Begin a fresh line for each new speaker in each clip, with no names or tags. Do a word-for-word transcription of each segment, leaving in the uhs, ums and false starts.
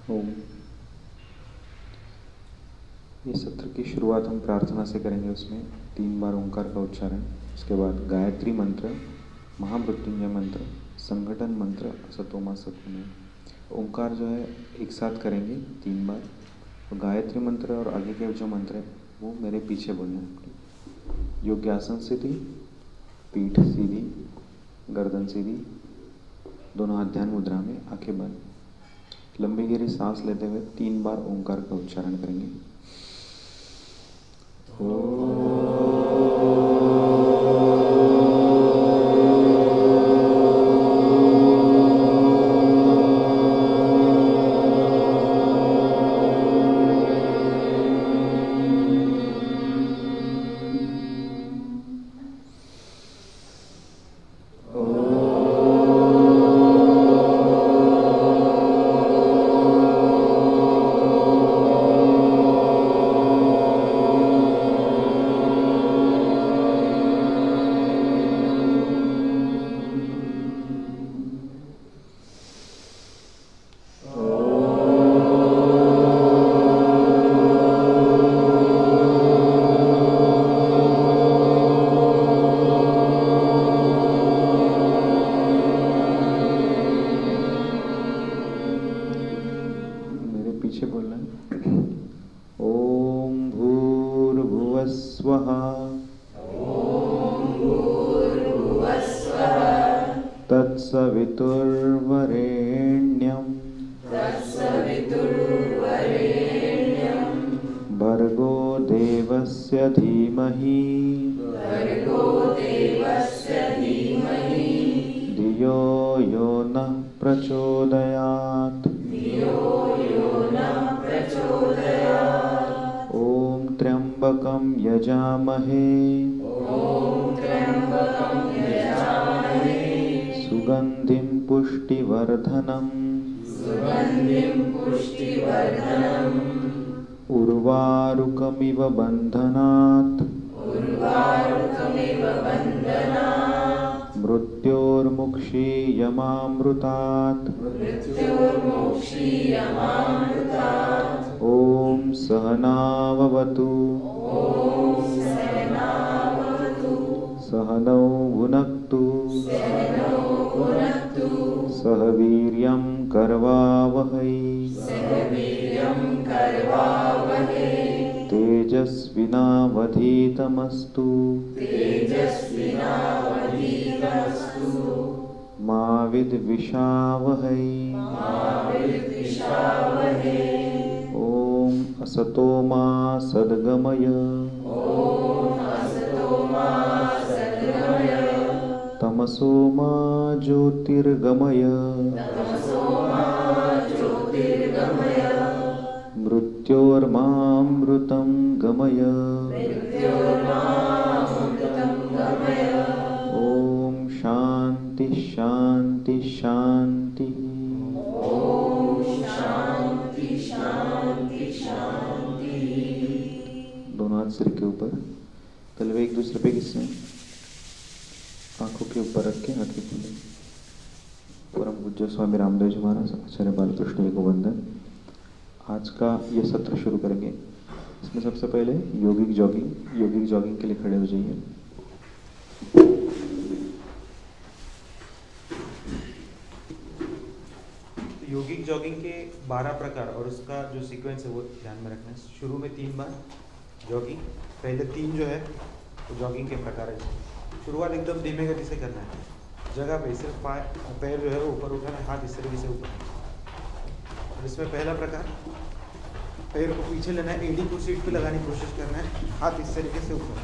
ओम। ये सत्र की शुरुआत हम प्रार्थना से करेंगे। उसमें तीन बार ओंकार का उच्चारण, उसके बाद गायत्री मंत्र, महामृत्युंजय मंत्र, संगठन मंत्र, असतोमा सद्गमय। ओंकार जो है एक साथ करेंगे तीन बार, और गायत्री मंत्र और आगे के जो मंत्र है वो मेरे पीछे बोलना है। योग्यासन स्थिति, पीठ सीधी, गर्दन सीधी, दोनों हाथ ध्यान मुद्रा में, आंखें बंद। लंबी गहरी सांस लेते हुए तीन बार ओंकार का उच्चारण करेंगे। तत्सवितुर्वरेण्यं भर्गो देवस्य धीमहि धियो यो नः प्रचोदयात्। ॐ त्र्यम्बकं यजामहे सुगन्धिं पुष्टिवर्धनम् उर्वारुकमिव बन्धनात् मृत्योर्मुक्षीयमामृतात्। ॐ सहनाववतु सहनौ भुनक्तु सह वीर्यं करवावहै तेजस्विनावधीतमस्तु मा विद्विषावहै। ॐ असतो मा सद्गमय तमसो मा ज्योतिर्गमय मृत्योर्मामृतं गमय। ॐ शांति शांति शांति। दोनों हाथ सिर के ऊपर, तलवे एक दूसरे पे घिसे, आंखों के ऊपर रख के आंखें खोलें। परम पूज्य स्वामी रामदेव जी महाराज, आचार्य बालकृष्ण जी को वंदन। आज का ये सत्र शुरू करेंगे। इसमें सबसे पहले योगिक जॉगिंग योगिक जॉगिंग के लिए खड़े हो जाइए। योगिक जॉगिंग के बारह प्रकार और उसका जो सीक्वेंस है वो ध्यान में रखना है। शुरू में तीन बार जॉगिंग, पहले तीन जो है वो जॉगिंग के प्रकार है। शुरुआत एकदम धीमे गति से करना है। जगह पे सिर्फ पैर जो है वो ऊपर उठाना है, हाथ इस तरीके से ऊपर। और इसमें पहला प्रकार, पैर को पीछे लेना है, एडी को सीट पे लगाने की कोशिश करना है, हाथ इस तरीके से ऊपर।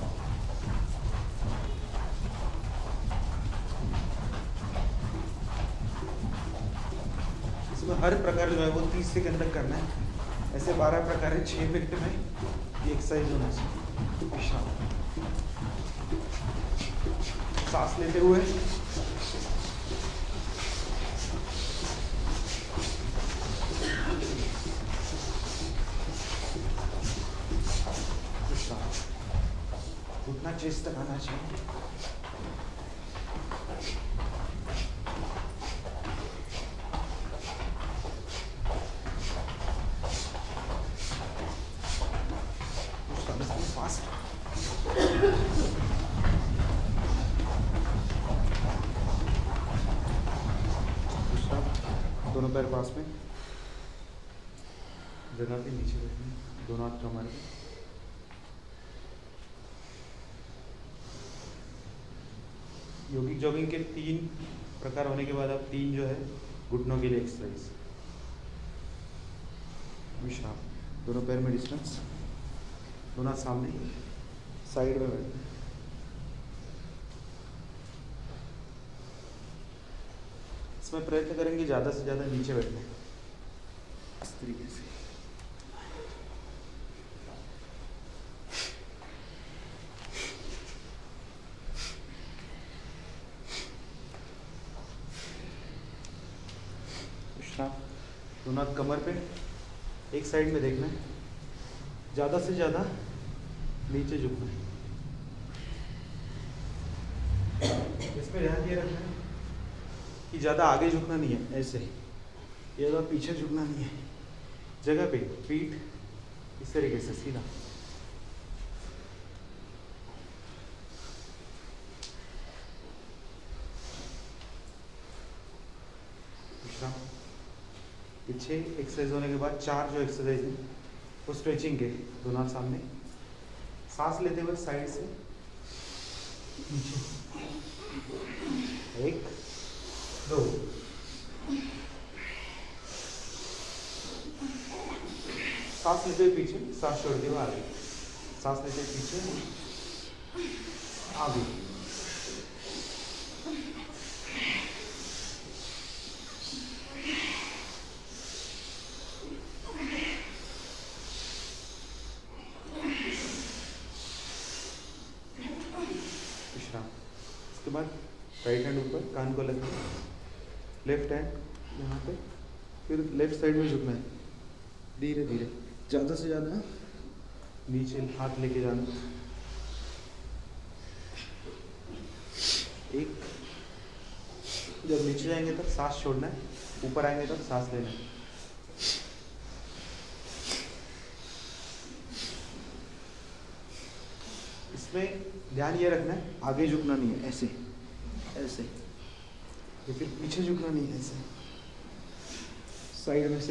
इसमें हर प्रकार जो है वो तीस सेकंड तक करना है। ऐसे बारह प्रकार है, छः मिनट में ये एक्सरसाइज होना चाहिए। सांस लेते हुए उतना चेस्ट तक आना चाहिए।
दोनों पैर पास में, जगह पे नीचे बैठना, दोनों हाथ कमर पे। योगिक जॉगिंग के तीन प्रकार होने के बाद अब तीन जो है घुटनों के लिए एक्सरसाइज। विश्राम, दोनों पैर में डिस्टेंस, दोनों हाथ सामने, साइड में बैठना। इसमें प्रयत्न करेंगे ज़्यादा से ज़्यादा नीचे बैठने, इस तरीके से। विश्राम, दोनों हाथ कमर पे, एक साइड में देखना है, ज़्यादा से ज़्यादा नीचे झुकना है। इसमें ध्यान ये रखना है कि ज़्यादा आगे झुकना नहीं है, ऐसे ज़्यादा पीछे झुकना नहीं है, जगह पे पीठ इस तरीके से सीधा। विश्राम, ये छः एक्सरसाइज होने के बाद चार जो एक्सरसाइज है वो स्ट्रेचिंग के, दोनों हाथ सामने, सांस लेते हुए साइड से नीचे, एक दो, सांस लेते हुए पीछे, सांस छोड़ते हुए आगे, सांस लेते हुए पीछे आगे। विश्राम, इसके बाद राइट हैंड ऊपर, कान को लग के, लेफ्ट हैंड यहाँ पे, फिर लेफ्ट साइड में झुकना है, धीरे धीरे, ज़्यादा से ज़्यादा नीचे हाथ लेके जाना। एक, जब नीचे जाएंगे तब सांस छोड़ना है, ऊपर आएंगे तब सांस लेना है। इसमें ध्यान ये रखना है, आगे झुकना नहीं है, ऐसे ऐसे, या फिर पीछे झुकना नहीं है, ऐसे साइड में से।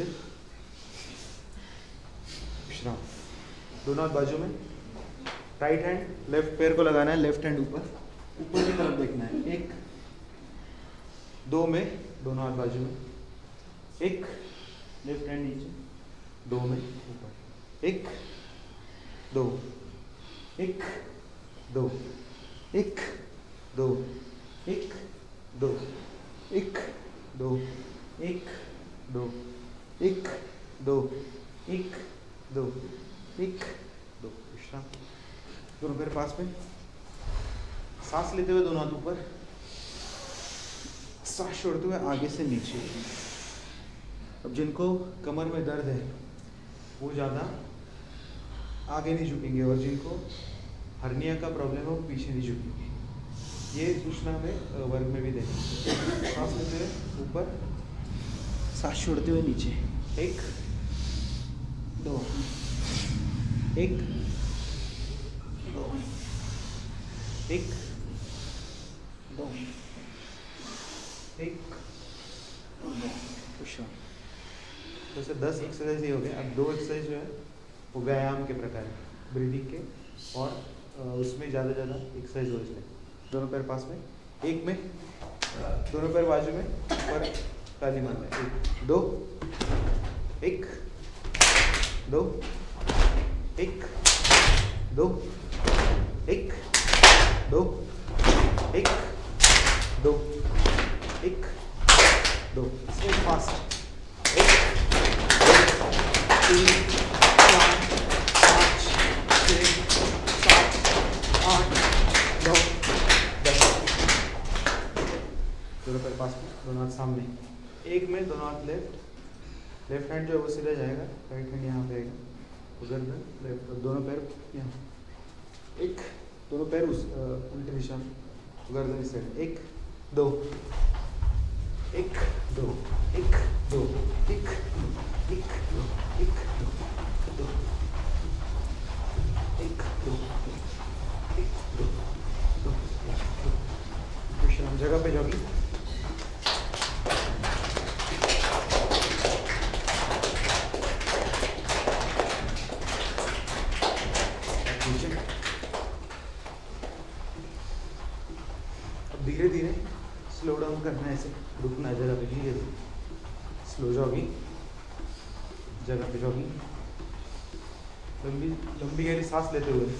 विश्राम, दोनों हाथ बाजू में, राइट हैंड लेफ्ट पैर को लगाना है, लेफ्ट हैंड ऊपर, ऊपर की तरफ देखना है, एक दो में, दोनों हाथ बाजू में, एक लेफ्ट हैंड नीचे, दो में ऊपर, एक दो, एक दो, एक दो, एक दो, एक दो, एक दो, एक दो, एक दो, एक दो। विश्राम, दोनों पैर पास में, सांस लेते हुए दोनों हाथ ऊपर, सांस छोड़ते हुए आगे से नीचे। अब जिनको कमर में दर्द है वो ज़्यादा आगे नहीं झुकेंगे, और जिनको हर्निया का प्रॉब्लम है वो पीछे नहीं झुकेंगे। ये सूचना हमें वर्ग में भी देंगे। सांस लेते हुए ऊपर, सांस छोड़ते हुए नीचे, एक दो, एक दो, एक दो, एक दो। विश्राम, तो ऐसे दस एक्सरसाइज ही हो गए। अब दो एक्सरसाइज जो है वो व्यायाम के प्रकार है, ब्रीदिंग के, और उसमें ज़्यादा ज़्यादा एक्सरसाइज हो इसलिए। दोनों पैर पास में, एक में, दोनों पैर बाजू में, और ताली मारना है, एक दो, एक दो, एक दो, एक दो, एक दो, एक दो। इसमें फास्ट, एक दो तीन चार पाँच छः सात आठ नौ दस। दोनों पैर पास में, दोनों हाथ सामने, एक में दोनों हाथ लेफ्ट, लेफ्ट हैंड जो है वो सीधा जाएगा, राइट हैंड यहाँ पे आएगा, उधर में लेफ्ट, दोनों पैर यहाँ, एक दोनों पैर उस उल्टी दिशा में, गर्दन इस साइड, एक दो, एक दो, एक दो, एक दो, एक दो, एक दो, दो, एक दो, एक दो, दो, दो। विश्राम, जगह पे जॉगिंग। करना है ऐसे, रुकना है जगह पे, धीरे धीरे स्लो जॉगिंग, जगह पे जॉगिंग, लंबी लंबी गहरी सांस लेते हुए।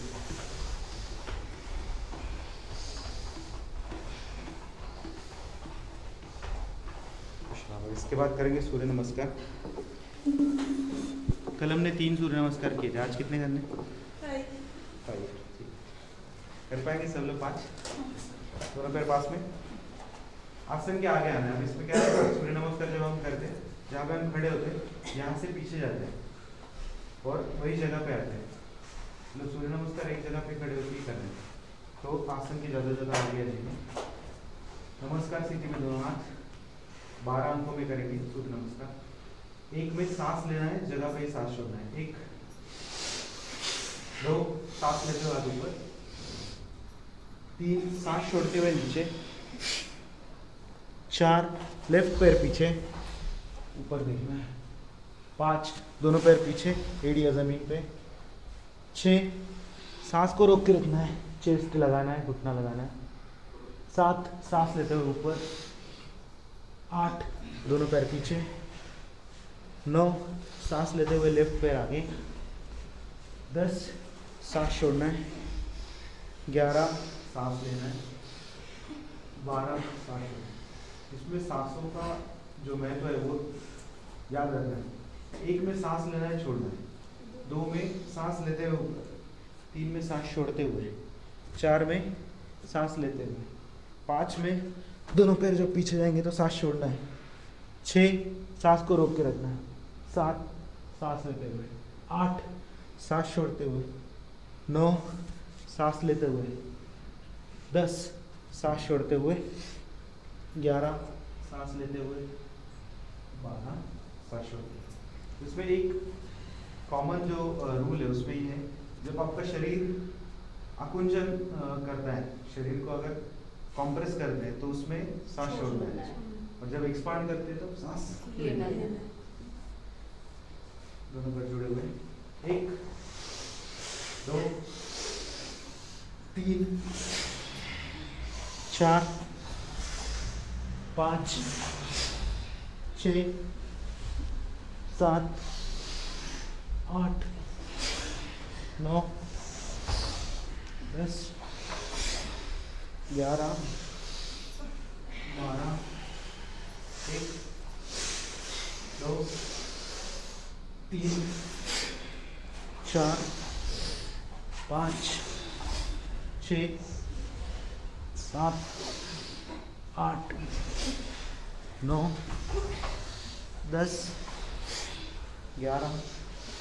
इसके बाद करेंगे सूर्य नमस्कार। कल हमने तीन सूर्य नमस्कार किए थे, आज कितने करने? फाइव। ठीक, कर पाएंगे सब लोग? पाँच, दोनों पैर पास में, आसन के आगे आना है। अब इसमें क्या है, सूर्य नमस्कार जब हम करते हैं, जहाँ पे हम खड़े होते हैं यहाँ से पीछे जाते हैं और वही जगह पे आते हैं। मतलब सूर्य नमस्कार एक जगह पे खड़े होकर ही करते हैं, तो आसन के ज़्यादा ज़्यादा आगे आ जाएंगे। नमस्कार स्थिति में दोनों हाथ, बारह अंकों में करेंगे सूर्य नमस्कार। एक में सांस लेना है, जगह पे ही सांस छोड़ना है। एक, दो, सांस लेते हुए हाथ ऊपर, तीन, सांस छोड़ते हुए नीचे, चार, लेफ्ट पैर पीछे ऊपर देखना है, पाँच, दोनों पैर पीछे, एड़िया जमीन पे, छः, सांस को रोक के रखना है, चेस्ट लगाना है, घुटना लगाना है, सात, सांस लेते हुए ऊपर, आठ, दोनों पैर पीछे, नौ, सांस लेते हुए लेफ्ट पैर आगे, दस, सांस छोड़ना है, ग्यारह, सांस लेना है, बारह, सांस छोड़ना है। इसमें सांसों का जो महत्व है वो याद रखना है। एक में सांस लेना है, छोड़ना है, दो में सांस लेते हुए ऊपर, तीन में सांस छोड़ते हुए, चार में सांस लेते हुए, पाँच में दोनों पैर जब पीछे जाएंगे तो सांस छोड़ना है, छः, सांस को रोक के रखना है, सात, सांस लेते हुए, आठ, सांस छोड़ते हुए, नौ, सांस लेते हुए, दस, सांस छोड़ते हुए, ग्यारह, सांस लेते हुए, बारह, सांस छोड़ते हुए। इसमें एक कॉमन जो रूल है उसमें ये है, जब आपका शरीर आकुंचन करता है, शरीर को अगर कॉम्प्रेस करते हैं तो उसमें सांस छोड़ना है, और जब एक्सपांड करते हैं तो सांस लेना है। दोनों पैर जुड़े हुए हैं, एक, दो, तीन, चार, पाँच, छः, सात, आठ, नौ, दस, ग्यारह, बारह, एक, दो, तीन, चार, पाँच, छः, सात, आठ, नौ, दस, ग्यारह,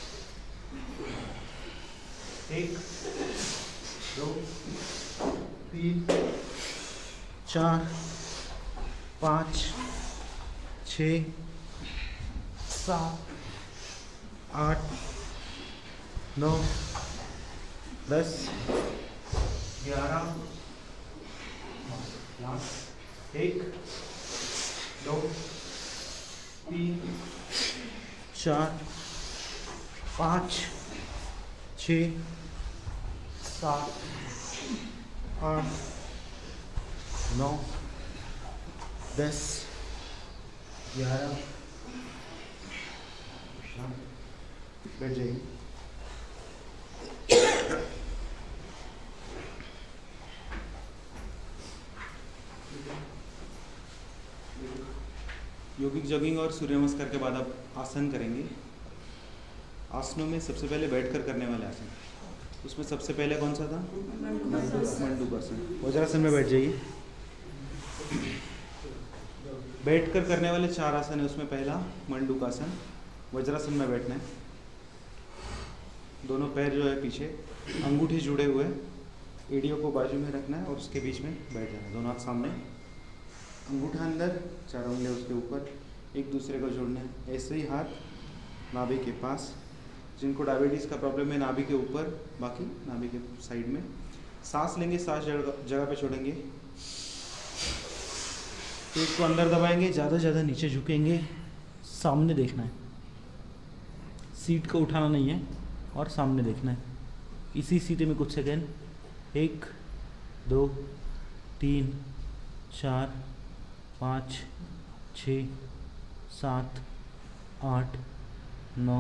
एक, दो, तीन, चार, पाँच, छः, सात, आठ, नौ, दस, ग्यारह, एक, दो, तीन, चार, पाँच, छः, सात, आठ, नौ, दस, ग्यारह, बैठ जाइए। योगिक जॉगिंग और सूर्य नमस्कार के बाद आप आसन करेंगे। आसनों में सबसे पहले बैठकर करने वाले आसन, उसमें सबसे पहले कौन सा था? मंडूकासन। वज्रासन में बैठ जाइए। बैठकर करने वाले चार आसन है, उसमें पहला मंडूकासन, वज्रासन में बैठना है। दोनों पैर जो है पीछे, अंगूठे जुड़े हुए, एड़ियों को बाजू में रखना है और उसके बीच में बैठ जाना है। दोनों हाथ सामने, अंगूठा अंदर, चारों उंगलियां उसके ऊपर, एक दूसरे को जोड़ना है। ऐसे ही हाथ नाभि के पास, जिनको डायबिटीज़ का प्रॉब्लम है नाभि के ऊपर, बाकी नाभि के साइड में। सांस लेंगे, सांस जगह पे छोड़ेंगे, पेट को अंदर दबाएंगे, ज़्यादा ज़्यादा नीचे झुकेंगे, सामने देखना है, सीट को उठाना नहीं है और सामने देखना है। इसी स्थिति में कुछ सेकेंड, एक, दो, तीन, चार,
पाँच छः सात आठ नौ।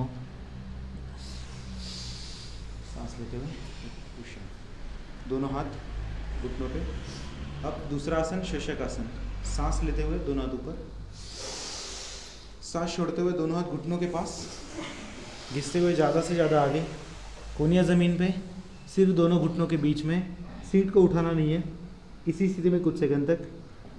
सांस लेते हुए पुशअप, दोनों हाथ घुटनों पे। अब दूसरा आसन शशक आसन। सांस लेते हुए दोनों हाथ ऊपर, सांस छोड़ते हुए दोनों हाथ घुटनों के पास, घिसते हुए ज़्यादा से ज़्यादा आगे, कोनिया ज़मीन पे, सिर दोनों घुटनों के बीच में। सीट को उठाना नहीं है, इसी स्थिति में कुछ सेकंड तक।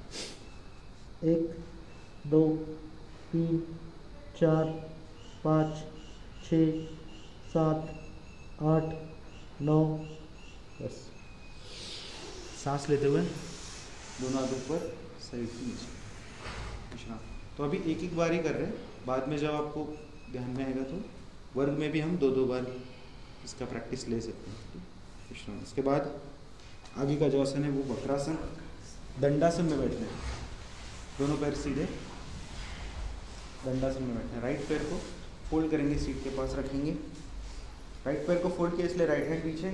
एक दो तीन चार पाँच छः सात आठ नौ दस। सांस लेते हुए दोनों हाथ ऊपर, शरीर के नीचे, विश्राम। तो अभी एक एक बार ही कर रहे हैं, बाद में जब आपको ध्यान में आएगा तो वर्ग में भी हम दो दो बार इसका प्रैक्टिस ले सकते हैं। विश्राम। इसके बाद आगे का जो आसन है वो वक्रासन, दंडासन में बैठना है। दोनों पैर सीधे दंडासन में बैठना है। राइट पैर को फोल्ड करेंगे, सीट के पास रखेंगे। राइट पैर को फोल्ड किया इसलिए राइट हैंड पीछे,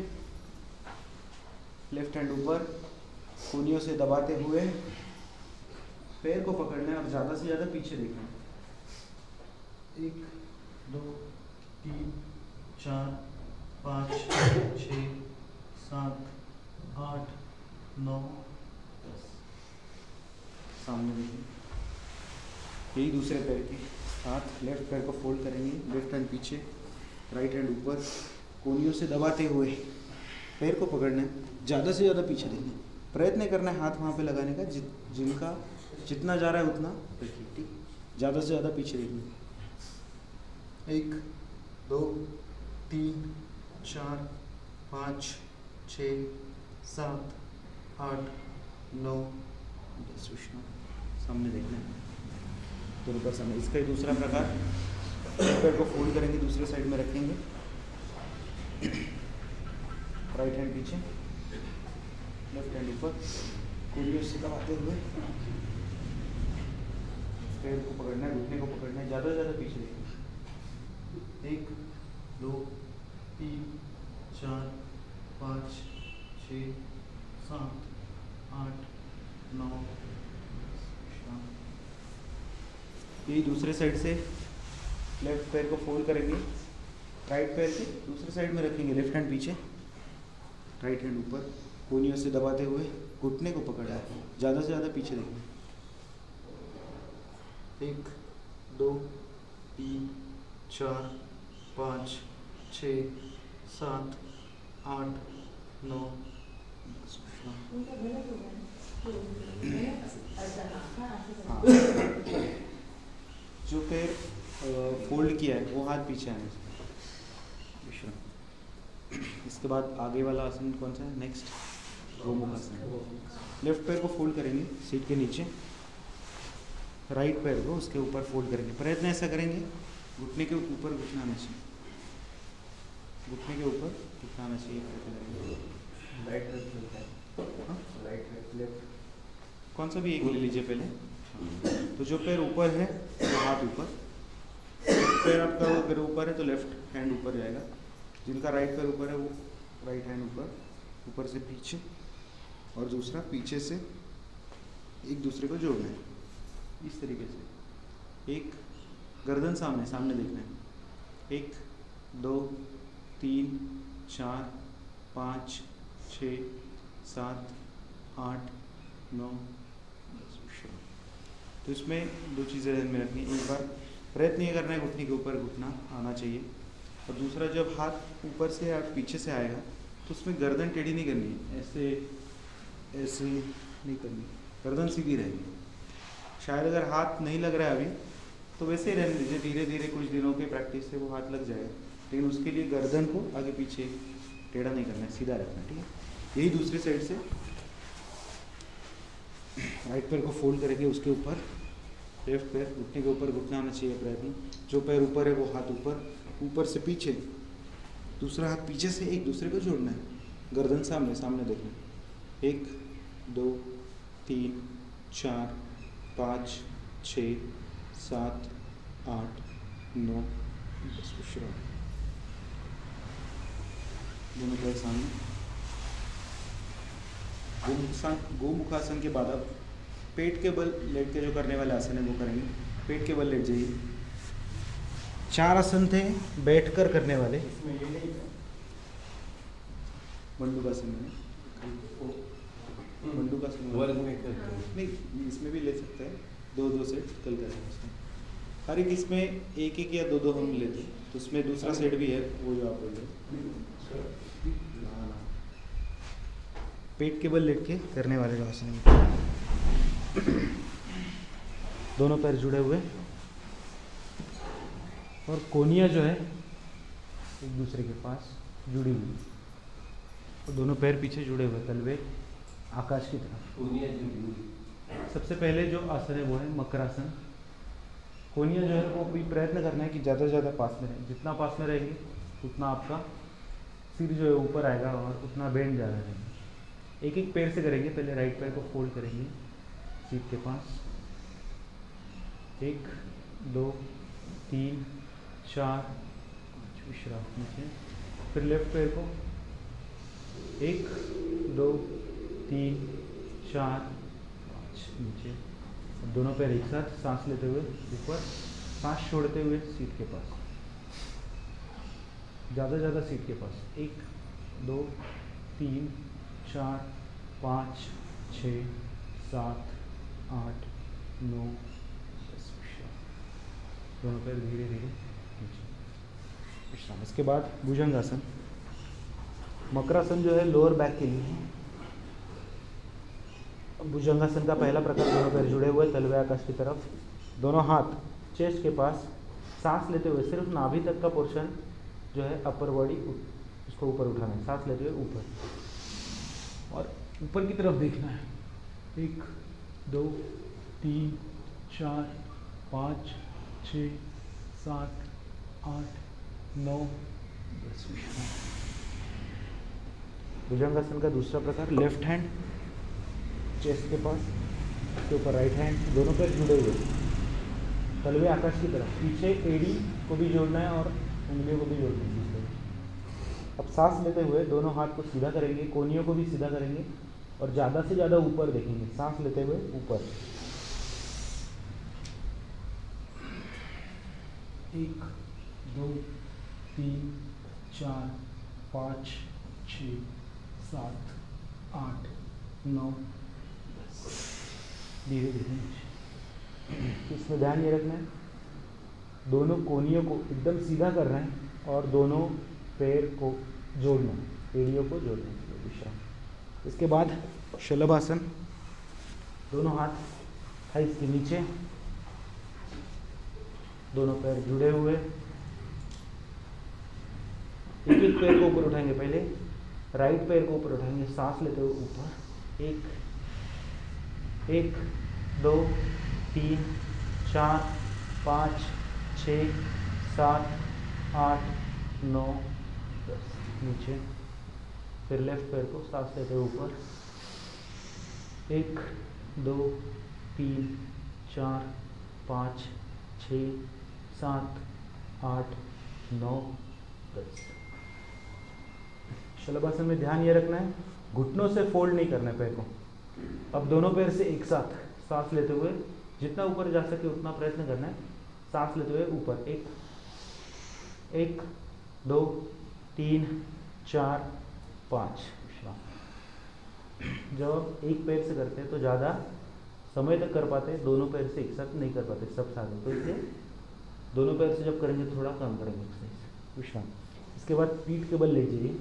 लेफ्ट हैंड ऊपर, कोहनियों से दबाते हुए पैर को पकड़ना है और ज़्यादा से ज़्यादा पीछे देखना है। एक दो तीन चार पाँच छः सात आठ नौ दस। सामने देखिए, यही दूसरे पैर के साथ लेफ्ट पैर को फोल्ड करेंगे, लेफ्ट हैंड पीछे, राइट हैंड ऊपर, कोहनियों से दबाते हुए पैर को पकड़ना है, ज़्यादा से ज़्यादा पीछे देखना है। प्रयत्न करना है हाथ वहाँ पे लगाने का, जि, जिनका जितना जा रहा है उतना रखिए, ठीक। ज़्यादा से ज़्यादा पीछे देखना है। एक दो तीन चार पाँच छः सात आठ नौ दस। विश्राम। सामने देखना है, दोनों पर सामने। इसका ही दूसरा प्रकार, पैर को फोल्ड करेंगे, दूसरे साइड में रखेंगे, राइट हैंड पीछे, लेफ्ट हैंड ऊपर, कोहनियों से दबाते हुए पैर को पकड़ना है, घुटने को पकड़ना है, ज़्यादा से ज़्यादा पीछे देखना है। एक दो तीन चार पाँच छः सात आठ नौ। यही दूसरे साइड से लेफ्ट पैर को फोल्ड करेंगे, राइट पैर के दूसरे साइड में रखेंगे, लेफ्ट हैंड पीछे, राइट हैंड ऊपर, कोहनियों से दबाते हुए घुटने को पकड़ा है, ज़्यादा से ज़्यादा पीछे देखें। एक दो तीन चार पाँच छः सात आठ नौ दस। हाँ, जो पैर फोल्ड किया है वो हाथ पीछे आने से। विश्राम। इसके बाद आगे वाला आसन कौन सा है? नेक्स्ट गोमुखासन। लेफ्ट पैर को फोल्ड करेंगे सीट के नीचे, राइट पैर को उसके ऊपर फोल्ड करेंगे। प्रयत्न ऐसा करेंगे घुटने के ऊपर घुटना आना चाहिए, घुटने के ऊपर घुटना आना चाहिए।
राइट राइट लेफ्ट
कौन सा भी एक ले लीजिए पहले। तो जो पैर ऊपर है वो हाथ ऊपर, पैर आपका अगर ऊपर है तो लेफ्ट हैंड ऊपर जाएगा। जिनका राइट पैर ऊपर है वो राइट हैंड ऊपर, ऊपर से पीछे, और दूसरा पीछे से एक दूसरे को जोड़ना है इस तरीके से। एक गर्दन सामने सामने देखना है। एक दो तीन चार पाँच छः सात आठ नौ दस। तो इसमें दो चीज़ें ध्यान में रखनी है। एक बार प्रयत्न ये करना है घुटने के ऊपर घुटना आना चाहिए, और दूसरा जब हाथ ऊपर से या पीछे से आएगा तो उसमें गर्दन टेढ़ी नहीं करनी है, ऐसे ऐसे नहीं करनी, गर्दन सीधी रहेगी। शायद अगर हाथ नहीं लग रहा है अभी तो वैसे ही रहने दीजिए, धीरे धीरे कुछ दिनों के प्रैक्टिस से वो हाथ लग जाएगा, लेकिन उसके लिए गर्दन को आगे पीछे टेढ़ा नहीं करना है, सीधा रखना है, ठीक है। यही दूसरी साइड से राइट पैर को फोल्ड करेंगे, उसके ऊपर लेफ्ट पैर घुटने के ऊपर घुटना आना चाहिए प्रयत्न। जो पैर ऊपर है वो हाथ ऊपर, ऊपर से पीछे, दूसरा हाथ पीछे से एक दूसरे को जोड़ना है, गर्दन सामने सामने देखना है। एक दो तीन चार पाँच छः सात आठ नौ दस। विश्राम। दोनों पैर सामने। गोमुखासन गोमुखासन के बाद अब पेट के बल लेट के जो करने वाले आसन है वो करेंगे। पेट के बल लेट जाइए। चार आसन थे बैठकर करने वाले, मंडूकासन में मंडूकासन नहीं, इसमें भी ले सकते हैं, दो दो सेट कल करेंगे उसमें। हर एक इसमें एक एक या दो दो हम लेते हैं, तो उसमें दूसरा सेट भी है वो जो आप बोल रहे हैं। पेट के बल लेट के करने वाले जो आसन है, दोनों पैर जुड़े हुए और कोनियाँ जो है एक दूसरे के पास जुड़ी हुई और दोनों पैर पीछे जुड़े हुए, तलवे आकाश की तरफ। सबसे पहले जो आसन है वो है मकरासन। कोनियाँ जो है वो भी प्रयत्न करना है कि ज़्यादा से ज़्यादा पास में रहें। जितना पास में रहेंगे उतना आपका सिर जो है ऊपर आएगा और उतना बेंड ज़्यादा रहेगा। एक एक पैर से करेंगे। पहले राइट पैर को फोल्ड करेंगे सीट के पास, एक दो तीन चार पाँच, विश्राम नीचे। फिर लेफ्ट पैर को एक दो तीन चार पाँच नीचे। अब दोनों पैर एक साथ सांस लेते हुए ऊपर, सांस छोड़ते हुए सीट के पास, ज़्यादा ज़्यादा सीट के पास। एक दो तीन चार पाँच छः सात आठ नौ दस। दोनों पैर धीरे धीरे नीचे, विश्राम। इसके बाद भुजंगासन। मकरासन जो है लोअर बैक के लिए है। भुजंगासन का पहला प्रकार, दोनों पैर जुड़े हुए, तलवे आकाश की तरफ, दोनों हाथ चेस्ट के पास, सांस लेते हुए सिर्फ नाभि तक का पोर्शन जो है अपर बॉडी उसको ऊपर उठाना है। सांस लेते हुए ऊपर और ऊपर की तरफ देखना है। एक दो तीन चार पाँच छः सात आठ नौ दस। भुजंगासन का दूसरा प्रकार, लेफ्ट हैंड चेस्ट के पास, उसके ऊपर राइट हैंड, दोनों पैर जुड़े हुए, तलवे आकाश की तरफ, पीछे एड़ी को भी जोड़ना है और उंगलियों को भी जोड़ना है। अब सांस लेते हुए दोनों हाथ को सीधा करेंगे, कोनियों को भी सीधा करेंगे और ज़्यादा से ज़्यादा ऊपर देखेंगे। सांस लेते हुए ऊपर, एक दो तीन चार पाँच छः सात आठ नौ दस। धीरे धीरे। इसमें ध्यान ये रखना है दोनों कोनियों को एकदम सीधा कर रहे हैं और दोनों पैर को जोड़ना, एड़ियों को जोड़ना है। विश्राम। इसके बाद शलभासन। दोनों हाथ थाइस के नीचे, दोनों पैर जुड़े हुए, एक एक पैर को ऊपर उठाएंगे। पहले राइट पैर को ऊपर उठाएंगे, सांस लेते हुए ऊपर, एक एक दो तीन चार पाँच छः सात आठ नौ दस। नीचे। फिर लेफ्ट पैर को सांस लेते हुए ऊपर, एक दो तीन चार पाँच छः सात आठ नौ दस। शलभासन में ध्यान ये रखना है घुटनों से फोल्ड नहीं करना है पैर को। अब दोनों पैर से एक साथ सांस लेते हुए जितना ऊपर जा सके उतना प्रयत्न करना है। सांस लेते हुए ऊपर, एक एक दो तीन चार पाँच। जब आप एक पैर से करते हैं तो ज़्यादा समय तक कर पाते हैं, दोनों पैर से एक साथ नहीं कर पाते सब साथ में, तो इसलिए दोनों पैर से जब करेंगे थोड़ा कम करेंगे एक्सरसाइज। विश्राम। इसके बाद पीठ के बल ले जाइए।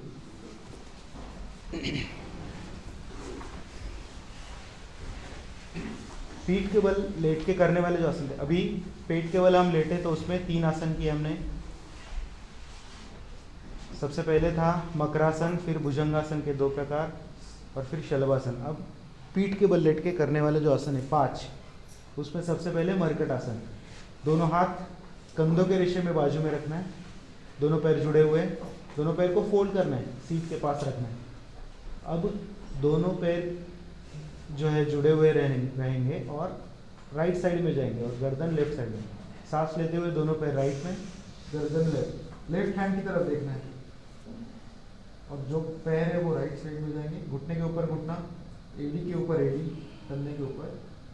पीठ के बल लेट के करने वाले जो आसन थे, अभी पेट के बल हम लेटे तो उसमें तीन आसन किए हमने। सबसे पहले था मकरासन, फिर भुजंगासन के दो प्रकार और फिर शलभासन। अब पीठ के बल लेट के करने वाले जो आसन है पांच, उसमें सबसे पहले मरकट आसन। दोनों हाथ कंधों के रेशे में बाजू में रखना है, दोनों पैर जुड़े हुए, दोनों पैर को फोल्ड करना है, सीट के पास रखना है। अब दोनों पैर जो है जुड़े हुए रहेंगे और राइट साइड में जाएंगे और गर्दन लेफ्ट साइड में। सांस लेते हुए दोनों पैर राइट में, गर्दन लेफ्ट, लेफ्ट हैंड की तरफ देखना है और जो पैर है वो राइट साइड में जाएंगे। घुटने के ऊपर घुटना, एड़ी के ऊपर एड़ी, कंधे के ऊपर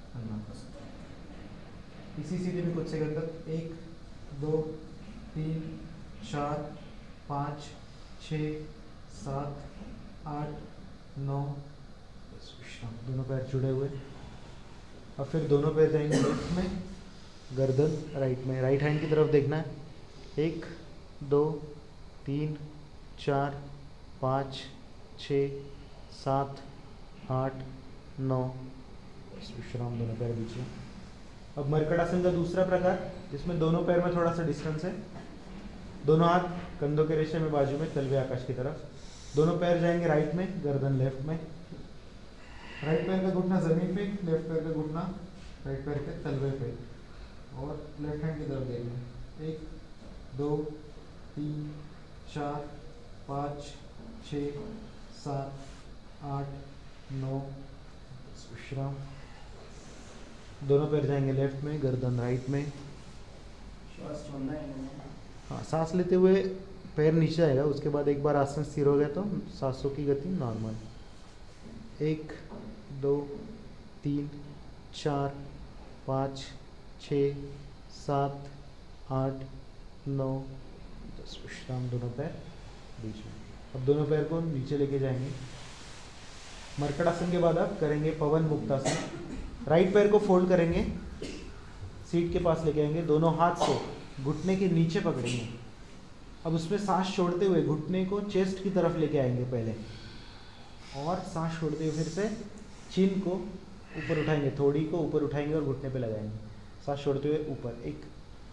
अन्नापासन। इसी स्थिति में कुछ सेकंड तक एक दो तीन चार पाँच छः सात आठ नौ दस विश्राम। दोनों पैर जुड़े हुए। अब फिर दोनों पैर जाएंगे लेफ्ट में, गर्दन राइट में। राइट हैंड की तरफ देखना है। एक दो तीन चार पाँच छः सात आठ नौ दस विश्राम। दोनों पैर बीच में। अब मरकटासन का दूसरा प्रकार, जिसमें दोनों पैर में थोड़ा सा डिस्टेंस है। दोनों हाथ कंधों के रेशे में बाजू में, तलवे आकाश की तरफ। दोनों पैर जाएंगे राइट में, गर्दन लेफ्ट में। राइट पैर का घुटना जमीन पे, लेफ्ट पैर का घुटना राइट पैर के तलवे पे। और लेफ्ट हैंड की तरफ देखना। एक दो तीन चार पाँच छः सात आठ नौ दस विश्राम। दोनों पैर जाएंगे लेफ्ट में, गर्दन राइट में।
श्वास छोड़ना है।
हाँ, सांस लेते हुए पैर नीचे आएगा। उसके बाद एक बार आसन स्थिर हो गया तो सांसों की गति नॉर्मल। एक दो तीन चार पाँच छः सात आठ नौ दस विश्राम। दोनों पैर बीच में। अब दोनों पैर को नीचे लेके जाएंगे। मरकटासन के बाद आप करेंगे पवन मुक्तासन। राइट पैर को फोल्ड करेंगे, सीट के पास लेके आएंगे। दोनों हाथ से घुटने के नीचे पकड़ेंगे। अब उसमें सांस छोड़ते हुए घुटने को चेस्ट की तरफ लेके आएंगे पहले, और सांस छोड़ते हुए फिर से चिन को ऊपर उठाएंगे, थोड़ी को ऊपर उठाएंगे और घुटने पे लगाएंगे। सांस छोड़ते हुए ऊपर। एक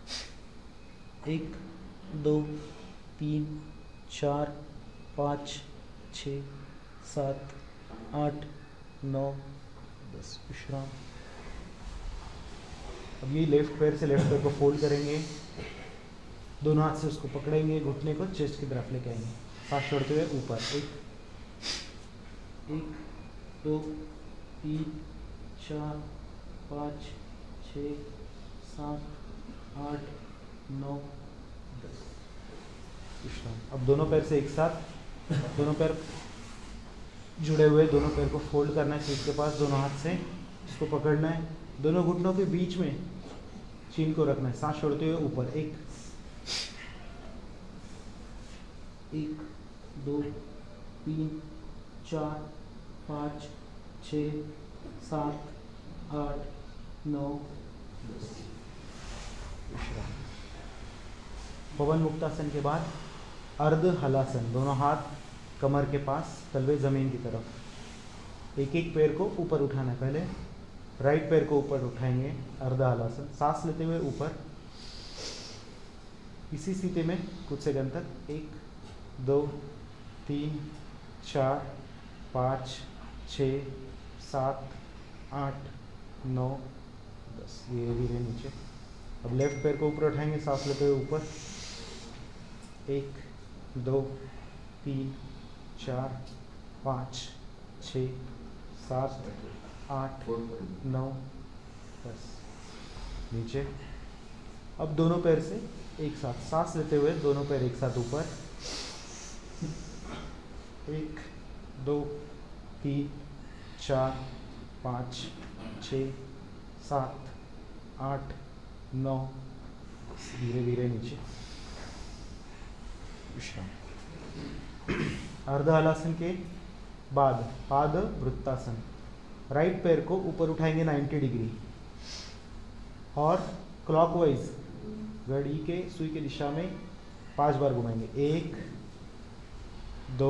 एक दो तीन चार पाँच छः सात आठ नौ दस विश्राम। अब ये लेफ्ट पैर से लेफ्ट पैर को फोल्ड करेंगे। दोनों हाथ से उसको पकड़ेंगे, घुटने को चेस्ट की तरफ लेके आएंगे। सांस छोड़ते हुए ऊपर। एक एक दो तीन चार पाँच छः सात आठ नौ दस विश्राम। अब दोनों पैर से एक साथ, दोनों पैर जुड़े हुए, दोनों पैर को फोल्ड करना है सीट के पास। दोनों हाथ से इसको पकड़ना है। दोनों घुटनों के बीच में चीन को रखना है। सांस छोड़ते हुए ऊपर। एक एक दो तीन चार पाँच छः सात आठ नौ दस विश्राम। पवन मुक्तासन के बाद अर्ध हलासन। दोनों हाथ कमर के पास, तलवे ज़मीन की तरफ। एक एक पैर को ऊपर उठाना है। पहले राइट पैर को ऊपर उठाएंगे, अर्ध हलासन। सांस लेते हुए ऊपर। इसी स्थिति में कुछ सेकंड तक एक दो तीन चार पाँच छः सात आठ नौ दस। धीरे धीरे नीचे। अब लेफ्ट पैर को ऊपर उठाएंगे, सांस लेते हुए ऊपर। एक दो तीन चार पाँच छः सात आठ नौ दस। नीचे। अब दोनों पैर से एक साथ सांस लेते हुए दोनों पैर एक साथ ऊपर। एक दो तीन चार पाँच छः सात आठ नौ। धीरे धीरे नीचे विश्राम। अर्ध हलासन के बाद पाद वृत्तासन। राइट पैर को ऊपर उठाएंगे नब्बे डिग्री और क्लॉकवाइज घड़ी के सुई की दिशा में पांच बार घुमाएंगे। एक दो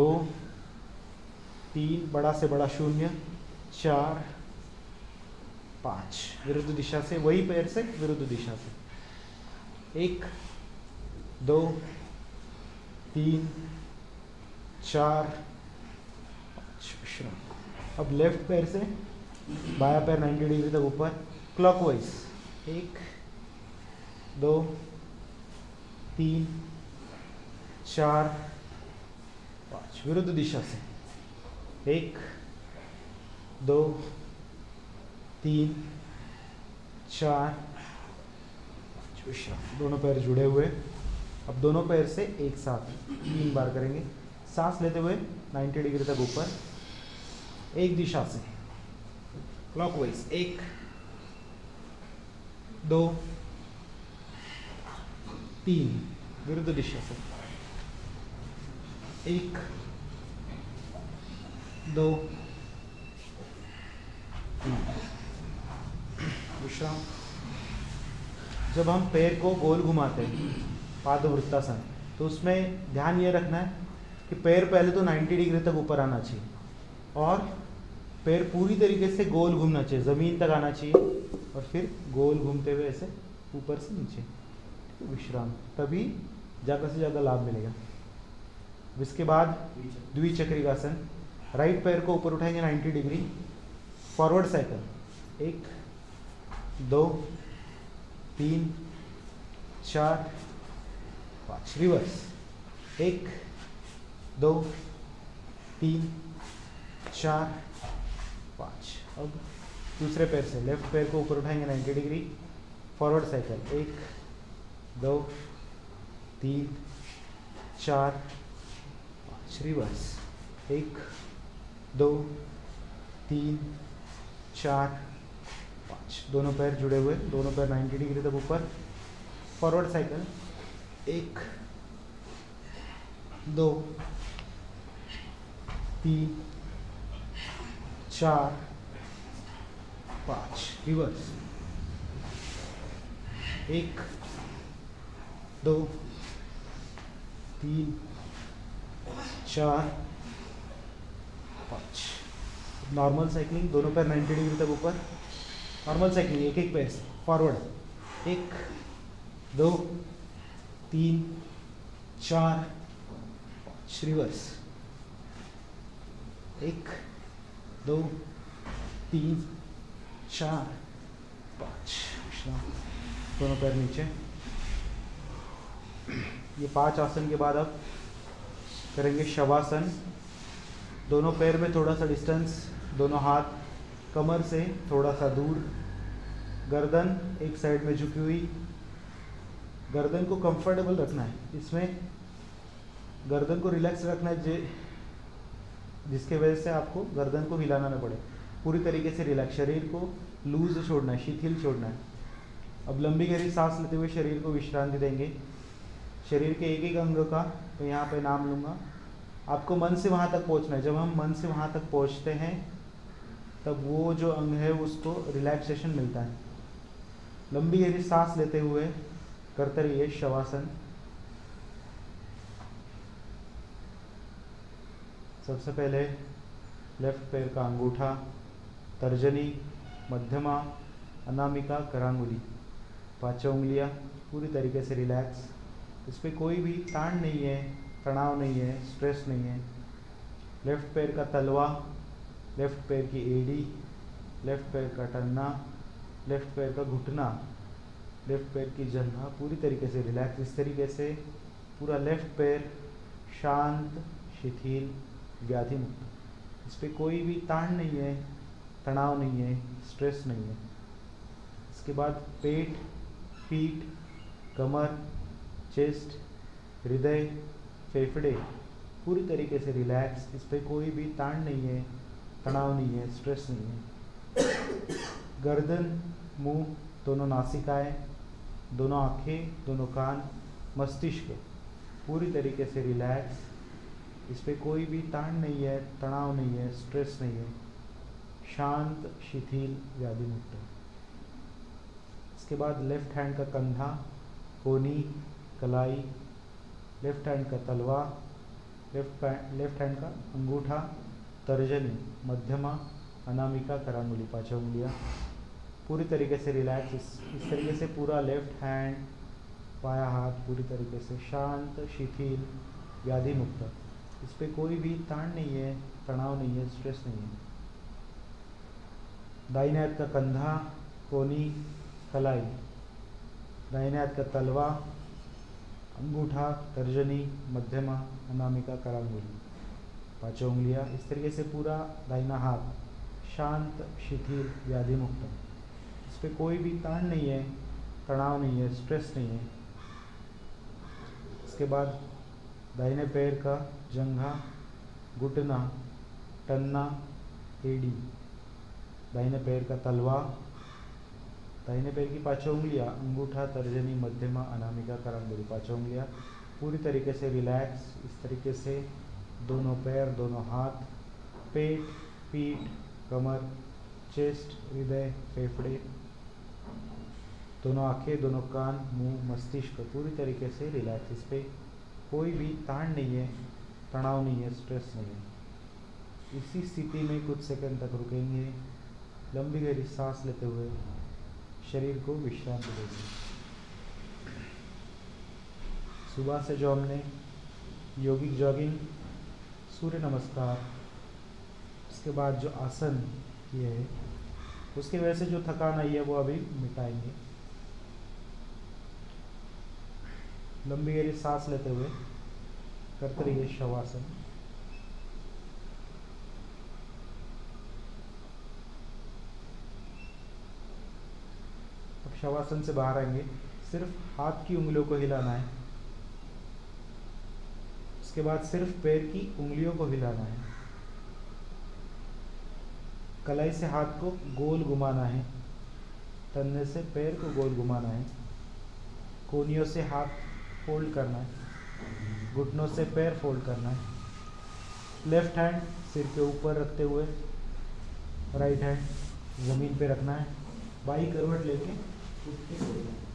तीन, बड़ा से बड़ा शून्य, चार पाँच। विरुद्ध दिशा से, वही पैर से विरुद्ध दिशा से। एक दो तीन चार पाँच विश्राम। अब लेफ्ट पैर से बायां पैर नब्बे डिग्री तक ऊपर क्लॉकवाइज। एक दो तीन चार पाँच। विरुद्ध दिशा से। एक दो तीन चार पाँच विश्राम। दोनों पैर जुड़े हुए। अब दोनों पैर से एक साथ तीन बार करेंगे। सांस लेते हुए नब्बे डिग्री तक ऊपर, एक दिशा से क्लॉकवाइज। एक दो, तीन, विरुद्ध दिशा से। एक, दो, तीन। विश्राम। जब हम पैर को गोल घुमाते हैं पादवृत्तासन, तो उसमें ध्यान ये रखना है कि पैर पहले तो नब्बे डिग्री तक ऊपर आना चाहिए और पैर पूरी तरीके से गोल घूमना चाहिए, ज़मीन तक आना चाहिए और फिर गोल घूमते हुए ऐसे ऊपर से नीचे। विश्राम। तभी ज़्यादा से ज़्यादा लाभ मिलेगा। इसके बाद द्विचक्रिकासन। राइट पैर को ऊपर उठाएंगे नब्बे डिग्री, फॉरवर्ड साइकिल। एक, दो, तीन, चार, पाँच। रिवर्स। एक, दो, तीन, चार, पाँच। अब दूसरे पैर से लेफ्ट पैर को ऊपर उठाएंगे नब्बे डिग्री, फॉरवर्ड साइकिल। एक, दो, तीन, चार, पाँच। रिवर्स। एक, दो, तीन, चार, पाँच। दोनों पैर जुड़े हुए, दोनों पैर नब्बे डिग्री तक ऊपर, फॉरवर्ड साइकिल। एक, दो, तीन, चार, पाँच। रिवर्स। एक, दो, तीन, चार, पाँच। नॉर्मल साइकिलिंग, दोनों पैर नब्बे डिग्री तक ऊपर, नॉर्मल साइकिलिंग एक एक पैर से फॉरवर्ड। एक, दो, तीन, चार, पाँच। रिवर्स। एक, दो, तीन, चार, पाँच। विश्राम। दोनों पैर नीचे। ये पांच आसन के बाद अब करेंगे शवासन। दोनों पैर में थोड़ा सा डिस्टेंस, दोनों हाथ कमर से थोड़ा सा दूर, गर्दन एक साइड में झुकी हुई। गर्दन को कंफर्टेबल रखना है, इसमें गर्दन को रिलैक्स रखना है, जे जिसके वजह से आपको गर्दन को हिलाना ना पड़े। पूरी तरीके से रिलैक्स, शरीर को लूज छोड़ना है, शिथिल छोड़ना है। अब लंबी गहरी सांस लेते हुए शरीर को विश्रांति देंगे। शरीर के एक एक अंग का तो यहाँ पे नाम लूँगा, आपको मन से वहाँ तक पहुँचना है। जब हम मन से वहाँ तक पहुँचते हैं तब वो जो अंग है उसको रिलैक्सेशन मिलता है। लंबी गहरी सांस लेते हुए करते रहिए शवासन। सबसे पहले लेफ्ट पैर का अंगूठा, तर्जनी, मध्यमा, अनामिका, करांगुली, पांचों उंगलियां पूरी तरीके से रिलैक्स। इस पर कोई भी ताण नहीं है, तनाव नहीं है, स्ट्रेस नहीं है। लेफ्ट पैर का तलवा, लेफ्ट पैर की एड़ी, लेफ्ट पैर का टन्ना, लेफ्ट पैर का घुटना, लेफ्ट पैर की जंघा पूरी तरीके से रिलैक्स। इस तरीके से पूरा लेफ्ट पैर शांत, शिथिल, व्याधि मुक्त। इस पर कोई भी ताण नहीं है, तनाव नहीं है, स्ट्रेस नहीं है। इसके बाद पेट, पीठ, कमर, चेस्ट, हृदय, फेफड़े पूरी तरीके से रिलैक्स। इस पर कोई भी ताण नहीं है, तनाव नहीं है, स्ट्रेस नहीं है। गर्दन, मुंह, दोनों नासिकाएं, दोनों आँखें, दोनों कान, मस्तिष्क पूरी तरीके से रिलैक्स। इस पर कोई भी ताण नहीं है, तनाव नहीं है, स्ट्रेस नहीं है, शांत, शिथिल, व्याधि मुक्त। इसके बाद लेफ्ट हैंड का कंधा, कोनी, कलाई, लेफ्ट हैंड का तलवा, लेफ्ट लेफ्ट हैंड का अंगूठा, तर्जनी, मध्यमा, अनामिका, करांगुली, पांचों उंगलियां पूरी तरीके से रिलैक्स। इस, इस तरीके से पूरा लेफ्ट हैंड, बायां हाथ पूरी तरीके से शांत, शिथिल, व्याधि मुक्त। इस पर कोई भी ताण नहीं है, तनाव नहीं है, स्ट्रेस नहीं है। दाहिने हाथ का कंधा, कोनी, कलाई, दाहिने हाथ का तलवा, अंगूठा, तर्जनी, मध्यमा, अनामिका, करांगुली, पांचों उंगलियां। इस तरीके से पूरा दाहिना हाथ शांत, शिथिल, व्याधि मुक्त। इस पर कोई भी ताण नहीं है, तनाव नहीं है, स्ट्रेस नहीं है। इसके बाद दाहिने पैर का जंघा, घुटना, टन्ना, एड़ी, दाहिने पैर का तलवा,
दाहिने पैर की पांचों उंगलियां, अंगूठा, तर्जनी, मध्यमा, अनामिका, करंगुली, पांचों उंगलियां पूरी तरीके से रिलैक्स। इस तरीके से दोनों पैर, दोनों हाथ, पेट, पीठ, कमर, चेस्ट, हृदय, फेफड़े, दोनों आंखें, दोनों कान, मुंह, मस्तिष्क पूरी तरीके से रिलैक्स। इस पर कोई भी ताण नहीं है, तनाव नहीं है, स्ट्रेस नहीं है। इसी स्थिति में कुछ सेकंड तक रुकेंगे, लंबी गहरी सांस लेते हुए शरीर को विश्रांति देंगे। सुबह से जो हमने योगिक जॉगिंग, सूर्य नमस्कार, उसके बाद जो आसन किए हैं, उसकी वजह से जो थकान आई है वो अभी मिटाएंगे। लंबी गहरी सांस लेते हुए करते रहिए शवासन। अब शवासन से बाहर आएंगे, सिर्फ हाथ की उंगलियों को हिलाना है। उसके बाद सिर्फ पैर की उंगलियों को हिलाना है। कलाई से हाथ को गोल घुमाना है, तन्ने से पैर को गोल घुमाना है। कोहनियों से हाथ फोल्ड करना है, घुटनों से पैर फोल्ड करना है। लेफ्ट हैंड सिर के ऊपर रखते हुए राइट हैंड ज़मीन पे रखना है। बाई करवट लेके उठ के छोड़ना है।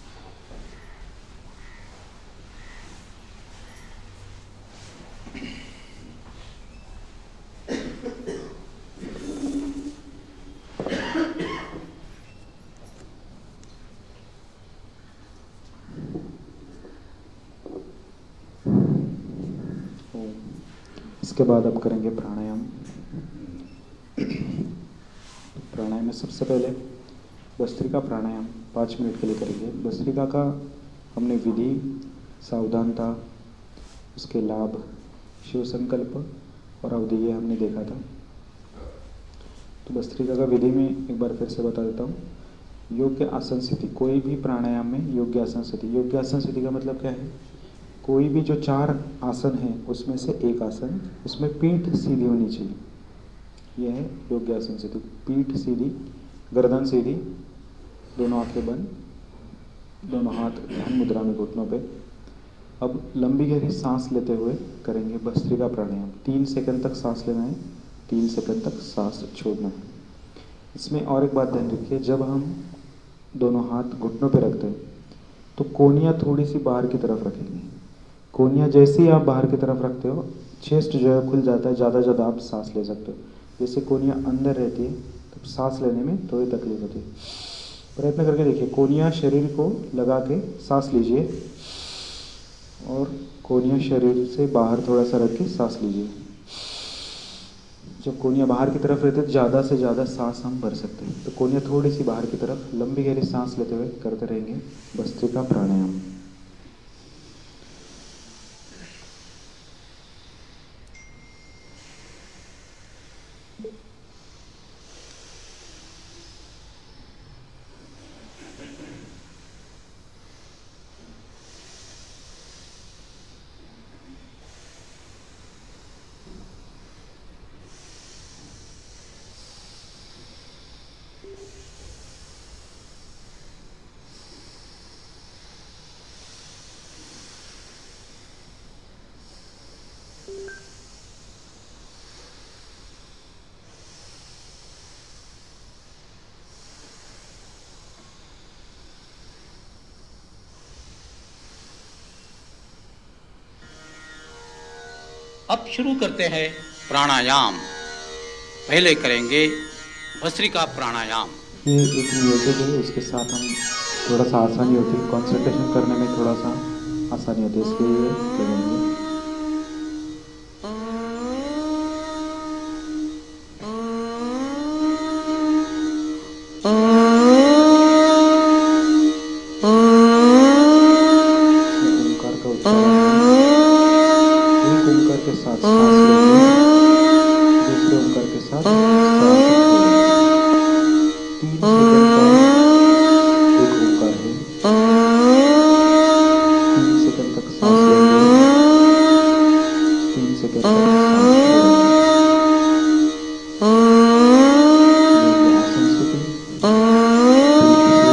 इसके बाद अब करेंगे प्राणायाम। प्राणायाम में सबसे पहले भस्त्रिका प्राणायाम पाँच मिनट के लिए करेंगे। भस्त्रिका का हमने विधि, सावधानता, उसके लाभ, शिव संकल्प और अवधि ये हमने देखा था। तो भस्त्रिका का विधि में एक बार फिर से बता देता हूँ। योग्य आसन स्थिति, कोई भी प्राणायाम में योग्य आसन स्थिति। योग्य आसन स्थिति का मतलब क्या है? कोई भी जो चार आसन है उसमें से एक आसन, उसमें पीठ सीधी होनी चाहिए। यह है योग्य आसन स्थिति। पीठ सीधी, गर्दन सीधी, दोनों आंखें बंद, दोनों हाथ ध्यान मुद्रा में घुटनों पे। अब लंबी गहरी सांस लेते हुए करेंगे भस्त्रिका प्राणायाम। तीन सेकंड तक सांस लेना है, तीन सेकंड तक सांस छोड़ना है। इसमें और एक बात ध्यान रखिए, जब हम दोनों हाथ घुटनों पे रखते हैं तो कोहनियाँ थोड़ी सी बाहर की तरफ रखेंगे। कोहनियाँ जैसे ही आप बाहर की तरफ रखते हो, चेस्ट जो है खुल जाता है, ज़्यादा ज़्यादा आप सांस ले सकते हो। जैसे कोहनियाँ अंदर रहती है तब सांस लेने में थोड़ी तकलीफ होती है। प्रयत्न करके देखिए, कोहनियाँ शरीर को लगा के सांस लीजिए और कोहनियाँ शरीर से बाहर थोड़ा सा रख के सांस लीजिए। जब कोहनियाँ बाहर की तरफ रहते हैं तो ज़्यादा से ज़्यादा सांस हम भर सकते हैं। तो कोहनियाँ थोड़ी सी बाहर की तरफ लंबी गहरी सांस लेते हुए करते रहेंगे भस्त्रिका प्राणायाम।
अब शुरू करते हैं प्राणायाम। पहले करेंगे भस्त्रिका प्राणायाम।
ये एक म्यूजिक है, उसके साथ हम थोड़ा सा आसानी होती है, कंसंट्रेशन करने में थोड़ा सा आसानी होती है, इसलिए ये करेंगे। ओंकार का उच्चारण एक ओंकार के साथ सांस लेंगे, दूसरे ओंकार के साथ सांस छोड़ेंगे। तीन सेकंड का एक ओंकार है, तीन सेकंड तक सांस लेंगे, तीन सेकंड तक सांस छोड़ेंगे। योग्य आसन स्थिति, पीठ सीधी,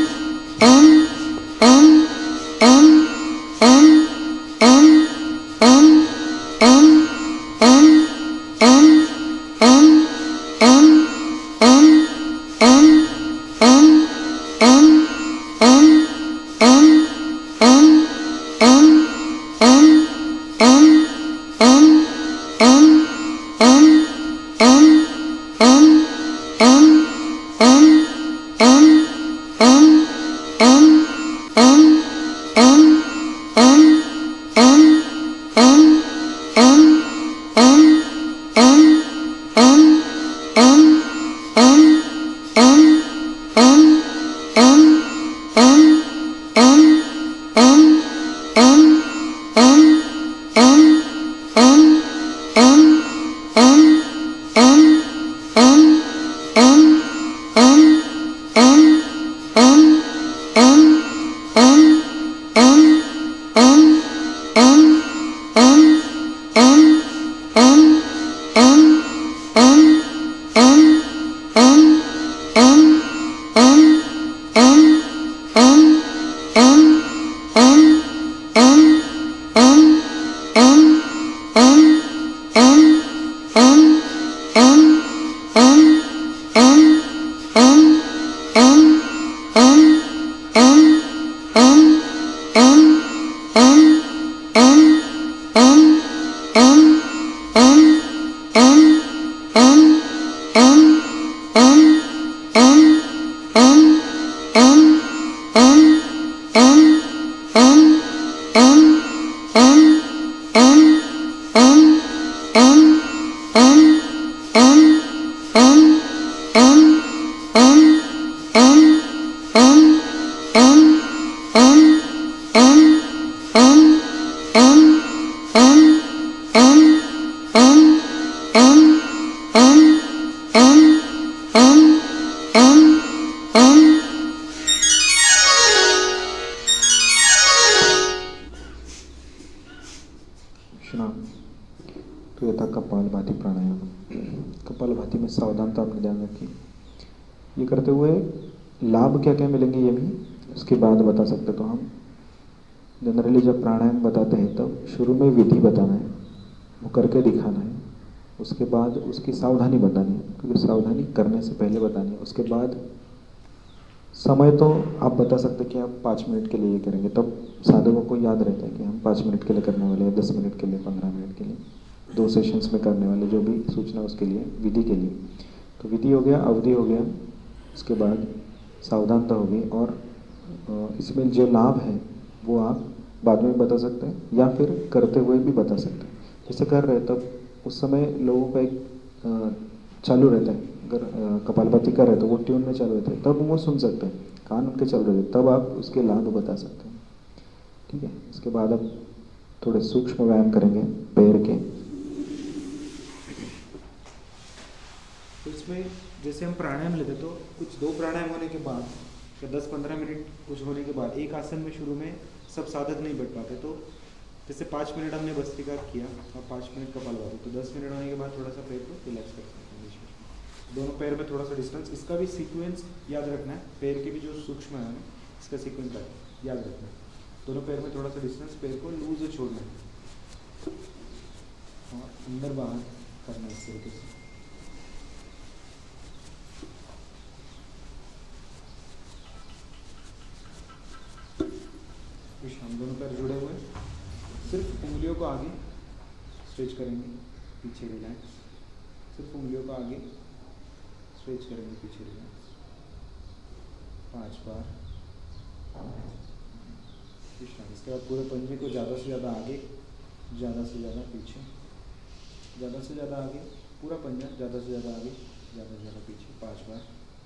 um, um, um, um.
विश्राम। तो यह था कपालभाति प्राणायाम। कपालभाति में सावधानता आपने ध्यान रखी। ये करते हुए लाभ क्या क्या मिलेंगे ये भी उसके बाद बता सकते। तो हम जनरली जब प्राणायाम बताते हैं तब शुरू में विधि बताना है, वो करके दिखाना है, उसके बाद उसकी सावधानी बतानी है, क्योंकि सावधानी करने से पहले बतानी है। उसके बाद समय तो आप बता सकते कि आप पाँच मिनट के लिए ये करेंगे, तब साधकों को याद रहता है कि हम पाँच मिनट के लिए करने वाले हैं, दस मिनट के लिए, पंद्रह मिनट के लिए, दो सेशंस में करने वाले, जो भी सूचना उसके लिए, विधि के लिए। तो विधि हो गया, अवधि हो गया, उसके बाद सावधानता होगी, और इसमें जो लाभ है वो आप बाद में बता सकते हैं या फिर करते हुए भी बता सकते हैं। जैसे कर रहे तब उस समय लोगों का एक चालू रहता है, अगर कपालभाति कर रहे तो वो ट्यून में चालू रहता है, तब वो सुन सकते हैं, कान उनके चल रहे थे, तब आप उसके लाभ बता सकते हैं। ठीक है। इसके बाद अब थोड़े सूक्ष्म व्यायाम करेंगे पैर के।
तो इसमें जैसे हम प्राणायाम लेते तो कुछ दो प्राणायाम होने के बाद या दस पंद्रह मिनट कुछ होने के बाद एक आसन में शुरू में सब साधक नहीं बैठ पाते, तो जैसे पाँच मिनट हमने भस्त्रिका किया और पाँच मिनट कपालभाति, तो दस मिनट होने के बाद थोड़ा सा पैर को रिलैक्स कर सकते हैं बीच में, दोनों पैर में थोड़ा सा डिस्टेंस। इसका भी सीक्वेंस याद रखना है, पैर के भी जो सूक्ष्म है इसका सीक्वेंस याद रखना है। दोनों पैर में थोड़ा सा डिस्टेंस, पैर को लूज छोड़ना है और अंदर बाहर करना है इस तरीके से। विश्राम। दोनों पैर जुड़े हुए, सिर्फ उंगलियों को आगे स्ट्रेच करेंगे, पीछे रिलैक्स, सिर्फ उंगलियों को आगे स्ट्रेच करेंगे, पीछे रिलैक्स, पांच बार विश्राम। इसके बाद पूरे पंजे को ज़्यादा से ज़्यादा आगे, ज़्यादा से ज़्यादा पीछे, ज़्यादा से ज़्यादा आगे, पूरा पंजा ज़्यादा से ज़्यादा आगे, ज़्यादा से ज़्यादा पीछे, पांच बार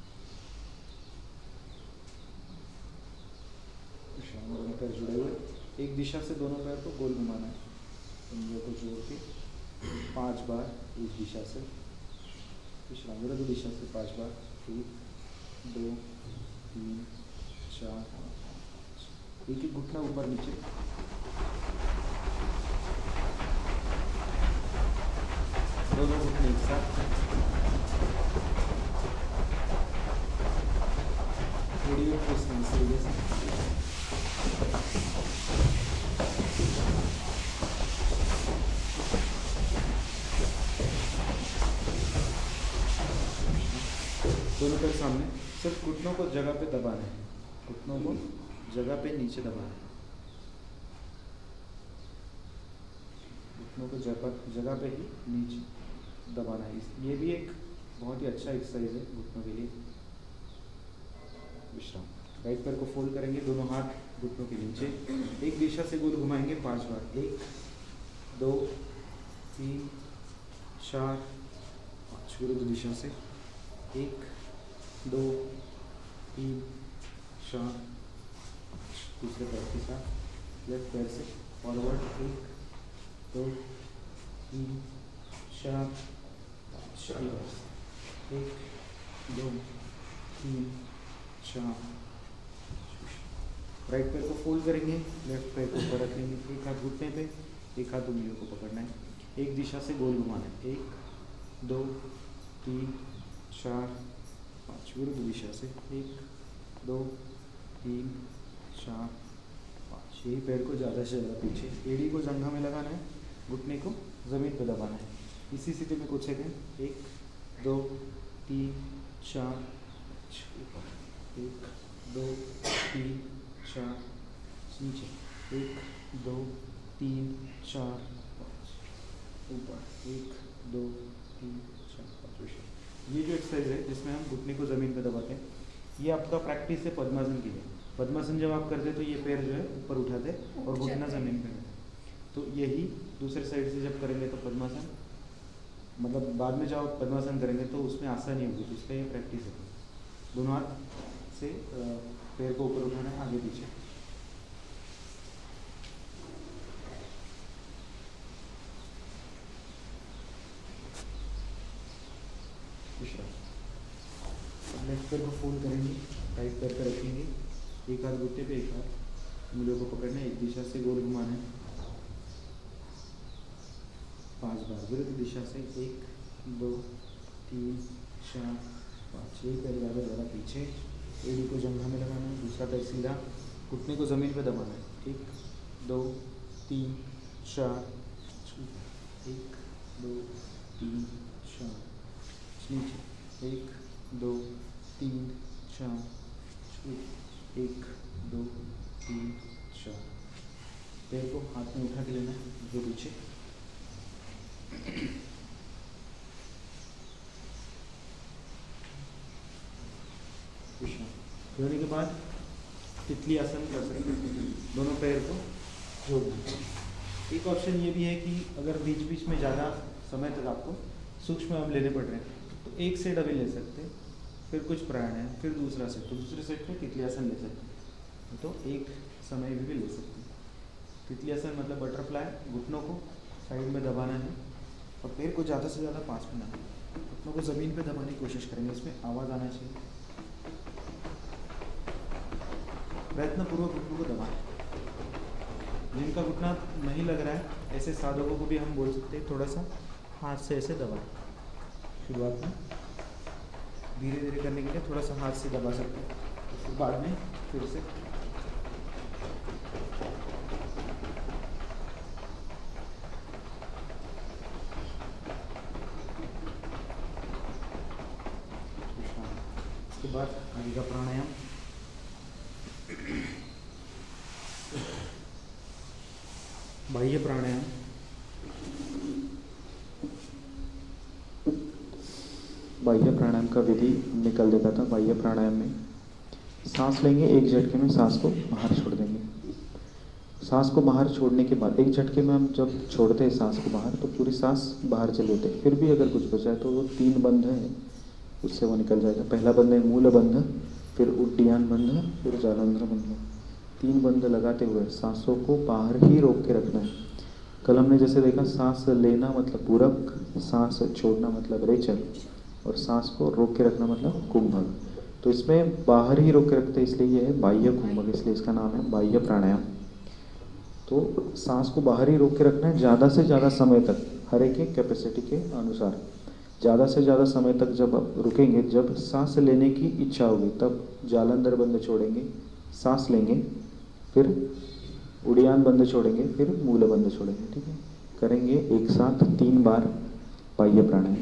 विश्राम। दोनों पैर जुड़े हुए, एक दिशा से दोनों पैर को गोल घुमाना है, पंजों को जोड़ के पांच बार एक दिशा से विश्राम, विरुद्ध दिशा से पांच बार, एक दो तीन चार पाँच, एक एक घुटना ऊपर नीचे, दोनों घुटने एक साथ, थोड़ी और ट्विस्ट इस तरीके से। दोनों पैर सामने, सिर्फ घुटनों को जगह पे दबाना है, घुटनों को जगह पे नीचे दबाना है, घुटनों को जगह जगह पे ही नीचे दबाना है। ये भी एक बहुत ही अच्छा एक्सरसाइज है घुटनों के लिए। विश्राम। राइट पैर को फोल्ड करेंगे, दोनों हाथ घुटनों के नीचे, एक दिशा से गोल घुमाएंगे पांच बार, एक दो तीन चार पाँच, विरुद्ध दिशा से, एक दो तीन चार पाँच, दूसरे पैर के साथ लेफ्ट पैर से फॉरवर्ड, एक दो तीन चार पाँच, एक दो तीन चार। राइट पैर को फोल्ड करेंगे, लेफ्ट पैर को ऊपर रखेंगे, एक हाथ घुटने पे, एक हाथ उंगलियों को पकड़ना है, एक दिशा से गोल घुमाना है, एक दो तीन चार पाँच, विरुद्ध दिशा से, एक दो तीन चार पाँच। यही पैर को ज़्यादा से ज़्यादा पीछे, एड़ी को जंघा में लगाना है, घुटने को ज़मीन पे दबाना है। इसी स्थिति में कुछ सेकंड, एक दो तीन चार पाँच, ऊपर, एक दो तीन चार नीचे, एक दो तीन चार पाँच, ऊपर, एक दो तीन चार पाँच। ये जो एक्सरसाइज है जिसमें हम घुटने को ज़मीन पे दबाते हैं, ये आपका प्रैक्टिस है पद्मासन की है। पद्मासन जब आप करते तो ये पैर जो है ऊपर उठाते और घुटना ज़मीन पे रहता। तो यही दूसरे साइड से जब करेंगे तो पद्मासन, मतलब बाद में जब आप पद्मासन करेंगे तो उसमें आसानी होगी, तो इसका ये प्रैक्टिस है। दोनों हाथ से पैर को ऊपर उठाना है, आगे पीछे, पैर को फोल्ड करेंगे, टाइट करके रखेंगे, एक हाथ घुटने पे, एक हाथ उंगलियों को पकड़ना है, एक दिशा से गोल घुमाना है पांच बार, विरुद्ध दिशा से एक दो तीन चार पाँच। एक पैर ज़्यादा ज़्यादा पीछे, एड़ी को जंघा में लगाना है, दूसरा पैर सीधा, घुटने को ज़मीन पे दबाना है। एक दो तीन चार, एक दो तीन चार, नीचे एक दो तीन चार, एक दो तीन चार। पैर को हाथ में उठा के लेना है, जो पीछे धोने के बाद तितली आसन कर सकते हैं, दोनों पैर को जोड़ना। एक ऑप्शन ये भी है कि अगर बीच बीच में ज़्यादा समय तक आपको सूक्ष्म व्यायाम लेने पड़ रहे हैं तो एक सेट अभी ले सकते हैं, फिर कुछ प्राणायाम, फिर दूसरा सेट, तो दूसरे सेट में तितली आसन ले सकते हैं, तो एक समय भी, भी ले सकते हैं। तितली आसन मतलब बटरफ्लाई, घुटनों को साइड में दबाना है और पैर को ज़्यादा से ज़्यादा पास में लाना है, घुटनों को ज़मीन पे दबाने की कोशिश करेंगे, इसमें आवाज़ आना चाहिए। प्रयत्नपूर्वक घुटनों को दबाएं। जिनका घुटना नहीं लग रहा है ऐसे साधकों को भी हम बोल सकते हैं थोड़ा सा हाथ से ऐसे दबाएं। शुरुआत में धीरे धीरे करने के लिए थोड़ा सा हाथ से दबा सकते हैं, फिर बाद में फिर से उसके बाद आगे का प्राणायाम। बाह्य प्राणायाम,
बाह्य प्राणायाम का विधि हमने कल देखा था। बाह्य प्राणायाम में सांस लेंगे, एक झटके में सांस को बाहर छोड़ देंगे। सांस को बाहर छोड़ने के बाद एक झटके में हम जब छोड़ते हैं सांस को बाहर तो पूरी सांस बाहर चले जाते हैं, फिर भी अगर कुछ बचा है तो वो तीन बंध है उससे वो निकल जाएगा। पहला बंध है मूल बंध, फिर उड्डयन बंध, फिर जालंधर बंध। तीन बंध लगाते हुए सांसों को बाहर ही रोक के रखना है। कल हमने जैसे देखा सांस लेना मतलब पूरक, सांस छोड़ना मतलब रेचल और सांस को रोक के रखना मतलब कुंभक। तो इसमें बाहर ही रोक के रखते हैं इसलिए ये है बाह्य कुंभक, इसलिए इसका नाम है बाह्य प्राणायाम। तो सांस को बाहर ही रोक के रखना है ज़्यादा से ज़्यादा समय तक, हर एक के कैपेसिटी के अनुसार। ज़्यादा से ज़्यादा समय तक जब आप रुकेंगे, जब सांस लेने की इच्छा होगी तब जालंधर बंद छोड़ेंगे, सांस लेंगे, फिर उड़ियान बंद छोड़ेंगे, फिर मूल बंद छोड़ेंगे। ठीक है, करेंगे एक साथ तीन बार बाह्य प्राणायाम।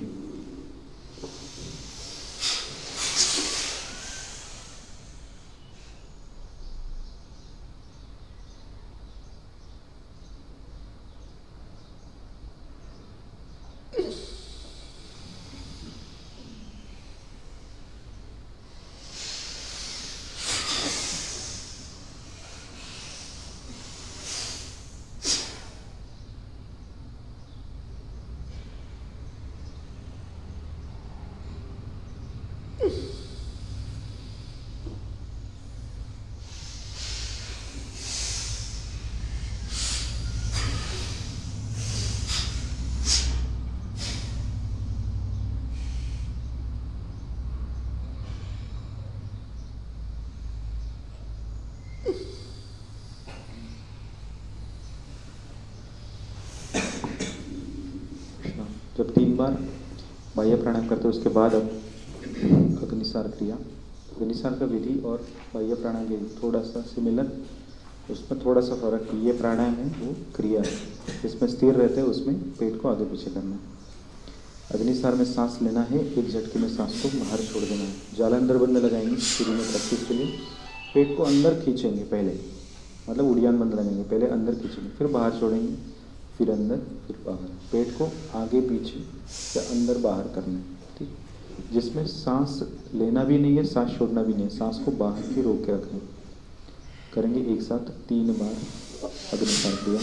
जब तीन बार बाह्य प्राणायाम करते हैं उसके बाद अब अग्निसार क्रिया। अग्निसार का विधि और बाह्य प्राणायाम की थोड़ा सा सिमिलर, उसमें थोड़ा सा फर्क है। ये प्राणायाम है वो क्रिया है, इसमें स्थिर रहते हैं, उसमें पेट को आगे पीछे करना है। अग्निसार में सांस लेना है, एक झटके में सांस को बाहर छोड़ देना है। जालंधर बंद लगाएंगे शुरू में प्रैक्टिस के लिए, पेट को अंदर खींचेंगे पहले, मतलब उड़ियान बंद लगाएंगे, पहले अंदर खींचेंगे, फिर बाहर छोड़ेंगे, फिर अंदर, फिर बाहर। पेट को आगे पीछे या अंदर बाहर करना है। ठीक, जिसमें सांस लेना भी नहीं है, सांस छोड़ना भी नहीं है, सांस को बाहर ही रोक के रखना है। करेंगे एक साथ तीन बार अग्निसार क्रिया।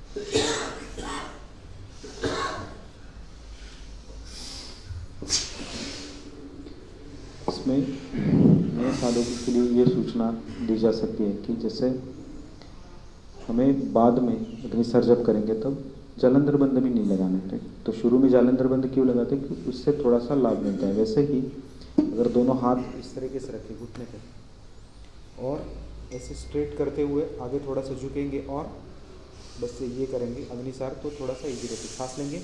इसमें नए साधकों के लिए ये सूचना दी जा सकती है कि जैसे हमें बाद में अग्निसार जब करेंगे तब जालंधर बंद भी नहीं लगाना है। तो शुरू में जालंधर बंद क्यों लगाते हैं? क्योंकि उससे थोड़ा सा लाभ मिलता है। वैसे ही अगर दोनों हाथ इस तरीके से रखें घुटने पे और ऐसे स्ट्रेट करते हुए आगे थोड़ा सा झुकेंगे और बस ये करेंगे अग्निसार, तो थोड़ा सा इजी रहती है। सांस लेंगे,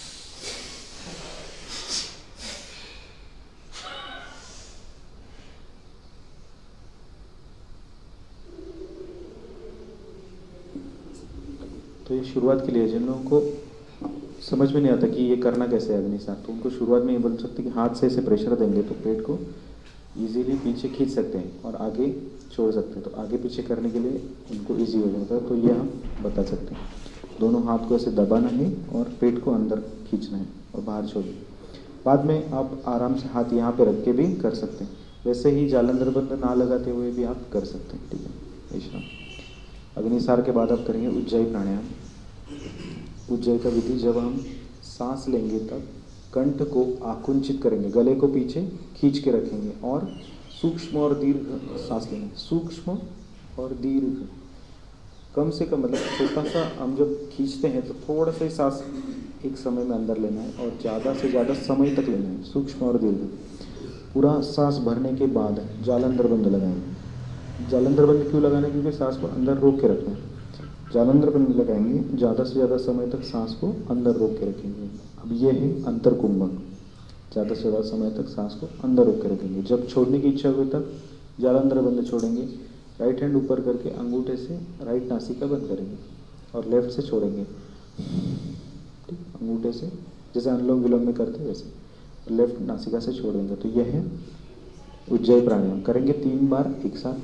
तो ये शुरुआत के लिए जिन लोगों को समझ में नहीं आता कि ये करना कैसे है अग्निसार, तो उनको शुरुआत में ये बोल सकते हैं कि हाथ से ऐसे प्रेशर देंगे तो पेट को इजीली पीछे खींच सकते हैं और आगे छोड़ सकते हैं। तो आगे पीछे करने के लिए उनको इजी हो जाता है। तो ये हम बता सकते हैं। दोनों हाथ को ऐसे दबाना है और पेट को अंदर खींचना है और बाहर छोड़िए। बाद में आप आराम से हाथ यहाँ पे रख के भी कर सकते हैं। वैसे ही जालंधर बंद ना लगाते हुए भी आप कर सकते हैं। ठीक है, विश्राम। अग्निसार के बाद आप करेंगे उज्जयी प्राणायाम। उज्जयी का विधि, जब हम सांस लेंगे तब कंठ को आकुंचित करेंगे, गले को पीछे खींच के रखेंगे और सूक्ष्म और दीर्घ सांस लेंगे। सूक्ष्म और दीर्घ, कम से कम मतलब छोटा सा हम जब खींचते हैं तो थोड़ा सा ही सांस एक समय में अंदर लेना है और ज़्यादा से ज़्यादा समय तक लेना है। सूक्ष्म और दीर्घ। पूरा सांस भरने के बाद जालंधर बंद लगाएंगे। जालंधर बंद क्यों लगाना है? क्योंकि सांस को अंदर रोक के रखना है। जालंधर बंद लगाएंगे, ज़्यादा से ज़्यादा समय तक सांस को अंदर रोक के रखेंगे। अब ये है अंतर कुंभक। ज़्यादा से ज़्यादा समय तक सांस को अंदर रोक के रखेंगे। जब छोड़ने की इच्छा हुई तब जालंधर बंद छोड़ेंगे। राइट हैंड ऊपर करके अंगूठे से राइट नासिका बंद करेंगे और लेफ्ट से छोड़ेंगे। ठीक, अंगूठे से जैसे अनुलोम विलोम में करते हैं वैसे लेफ्ट नासिका से छोड़ देंगे। तो यह है उज्जयी प्राणायाम। करेंगे तीन बार एक साथ।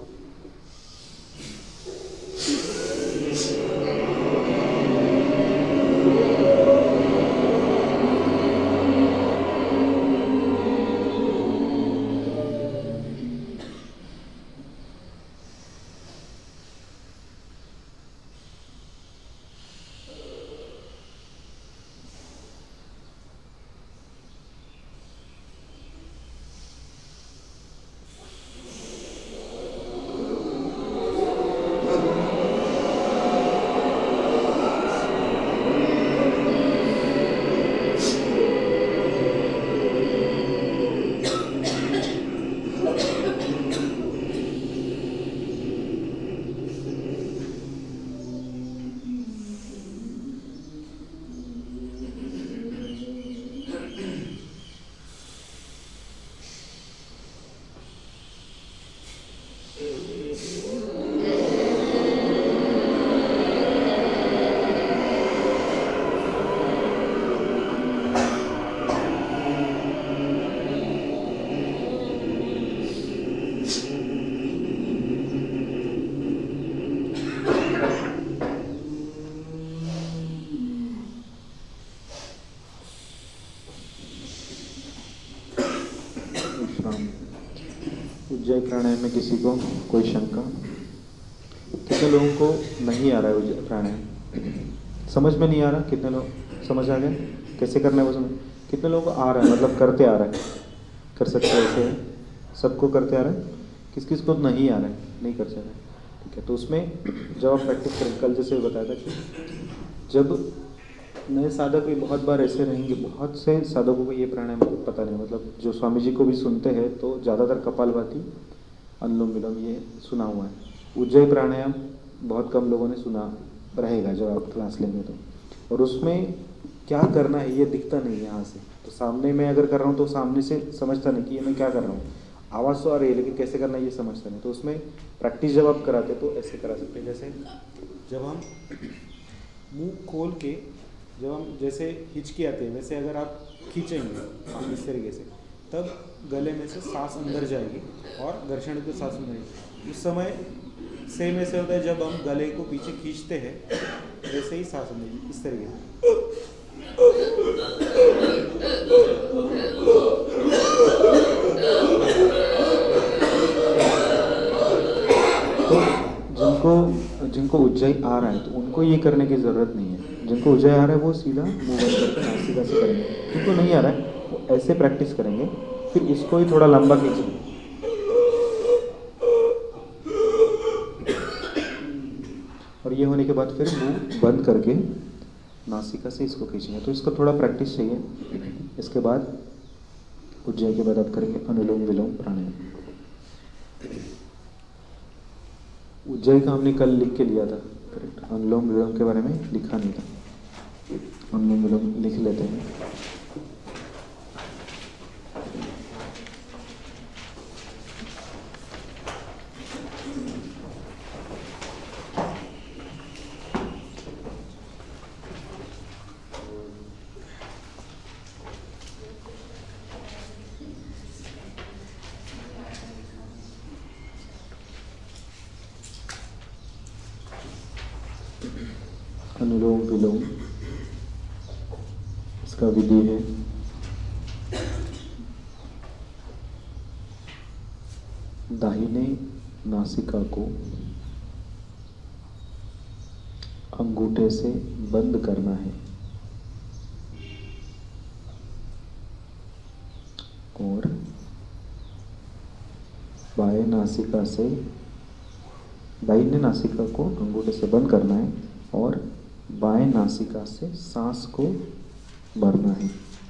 उज्जयी प्राणायाम में किसी को कोई शंका? कितने लोगों को नहीं आ रहा है उज्जयी प्राणायाम? समझ में नहीं आ रहा? कितने लोग समझ आ गए कैसे करना है वो समझ? कितने लोगों को आ रहा है, मतलब करते आ रहा है, कर सकते हैं ऐसे? सबको करते आ रहा है? किस किस को नहीं आ रहा है, नहीं कर सकते? ठीक है, तो उसमें जब आप प्रैक्टिस करें, कल जैसे बताया था कि जब नए साधक भी बहुत बार ऐसे रहेंगे, बहुत से साधकों को ये प्राणायाम पता नहीं, मतलब जो स्वामी जी को भी सुनते हैं तो ज़्यादातर कपालभाति, अनुलोम विलोम ये सुना हुआ है। उज्जयी प्राणायाम बहुत कम लोगों ने सुना रहेगा जब आप क्लास लेंगे तो। और उसमें क्या करना है ये दिखता नहीं है यहाँ से। तो सामने मैं अगर कर रहा हूँ तो सामने से समझता नहीं कि ये मैं क्या कर रहा हूँ। आवाज़ तो आ रही है लेकिन कैसे करना है ये समझता नहीं। तो उसमें प्रैक्टिस जब आप कराते तो ऐसे करा सकते हैं, जैसे जब हम मुँह खोल के जब हम जैसे हिचकी आते हैं वैसे अगर आप खींचेंगे इस तरीके से, तब गले में से सांस अंदर जाएगी और घर्षण को सांस अंदर जाएगी। उस समय सेम ऐसे होता है जब हम गले को पीछे खींचते हैं वैसे ही सांस अंदर इस तरीके से। तो जिनको जिनको उज्जय आ रहा है तो उनको ये करने की ज़रूरत नहीं है। जिनको उज्जय आ रहा है वो सीधा मुंह बंद करके नासिका से करेंगे। जिनको नहीं आ रहा है वो ऐसे प्रैक्टिस करेंगे। फिर इसको ही थोड़ा लंबा खींचेंगे। और ये होने के बाद फिर मुंह बंद करके नासिका से इसको खींचेंगे। तो इसको थोड़ा प्रैक्टिस चाहिए। इसके बाद उज्जय के बाद आप करेंगे अनुलोम विलोम प्राणायाम। उज्जय का हमने कल लिख के लिया था, करेक्ट। अनुलोम विलोम के बारे में लिखा नहीं था। अनुलोम विलोम लिख लेते हैं। अनुलोम विलोम इसका विधि है दाहिने नासिका को अंगूठे से बंद करना है और बाएं नासिका से दाहिने नासिका को अंगूठे से बंद करना है और बाएं नासिका से सांस को भरना है।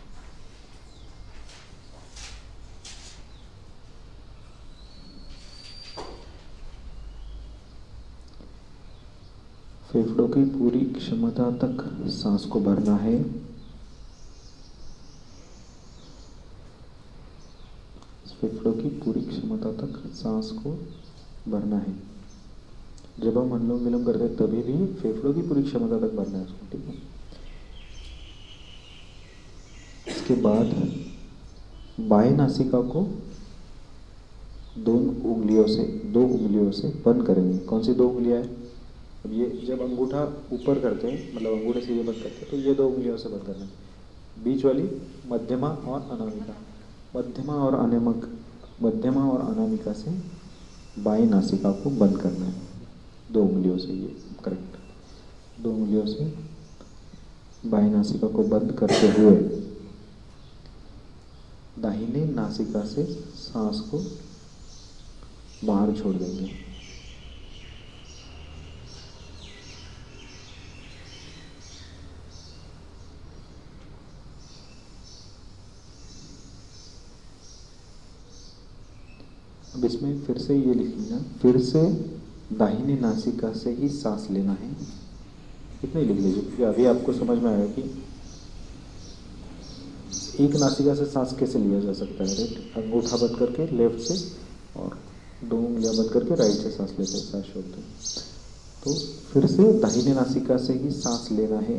फेफड़ों की पूरी क्षमता तक सांस को भरना है। फेफड़ों की पूरी क्षमता तक सांस को भरना है। जब हम अनुलोम विलोम करते हैं तभी भी फेफड़ों की पूरी क्षमता तक भरना है उसको, ठीक है। इसके बाद बाएं नासिका को दोनों उंगलियों से दो उंगलियों से बंद करेंगे। कौन सी दो उंगलियां हैं? अब ये जब अंगूठा ऊपर करते हैं, मतलब अंगूठे से ये बंद करते हैं, तो ये दो उंगलियों से बंद करना है। बीच वाली मध्यमा और अनामिका, मध्यमा और अनामिक मध्यमा और अनामिका से बाएं नासिका को बंद करना है दो उंगलियों से। ये करेक्ट, दो उंगलियों से बाएं नासिका को बंद करते हुए दाहिने नासिका से सांस को बाहर छोड़ देंगे। अब इसमें फिर से ये लिख लेना, फिर से दाहिने नासिका से ही सांस लेना है। इतना ही लिख लीजिए क्योंकि अभी आपको समझ में आएगा कि एक नासिका से सांस कैसे लिया जा सकता है। राइट, अंगूठा बंद करके लेफ्ट से और दो उंगलियां बंद करके राइट से सांस लेते हैं, सांस छोड़ते हैं। तो फिर से दाहिने नासिका से ही सांस लेना है।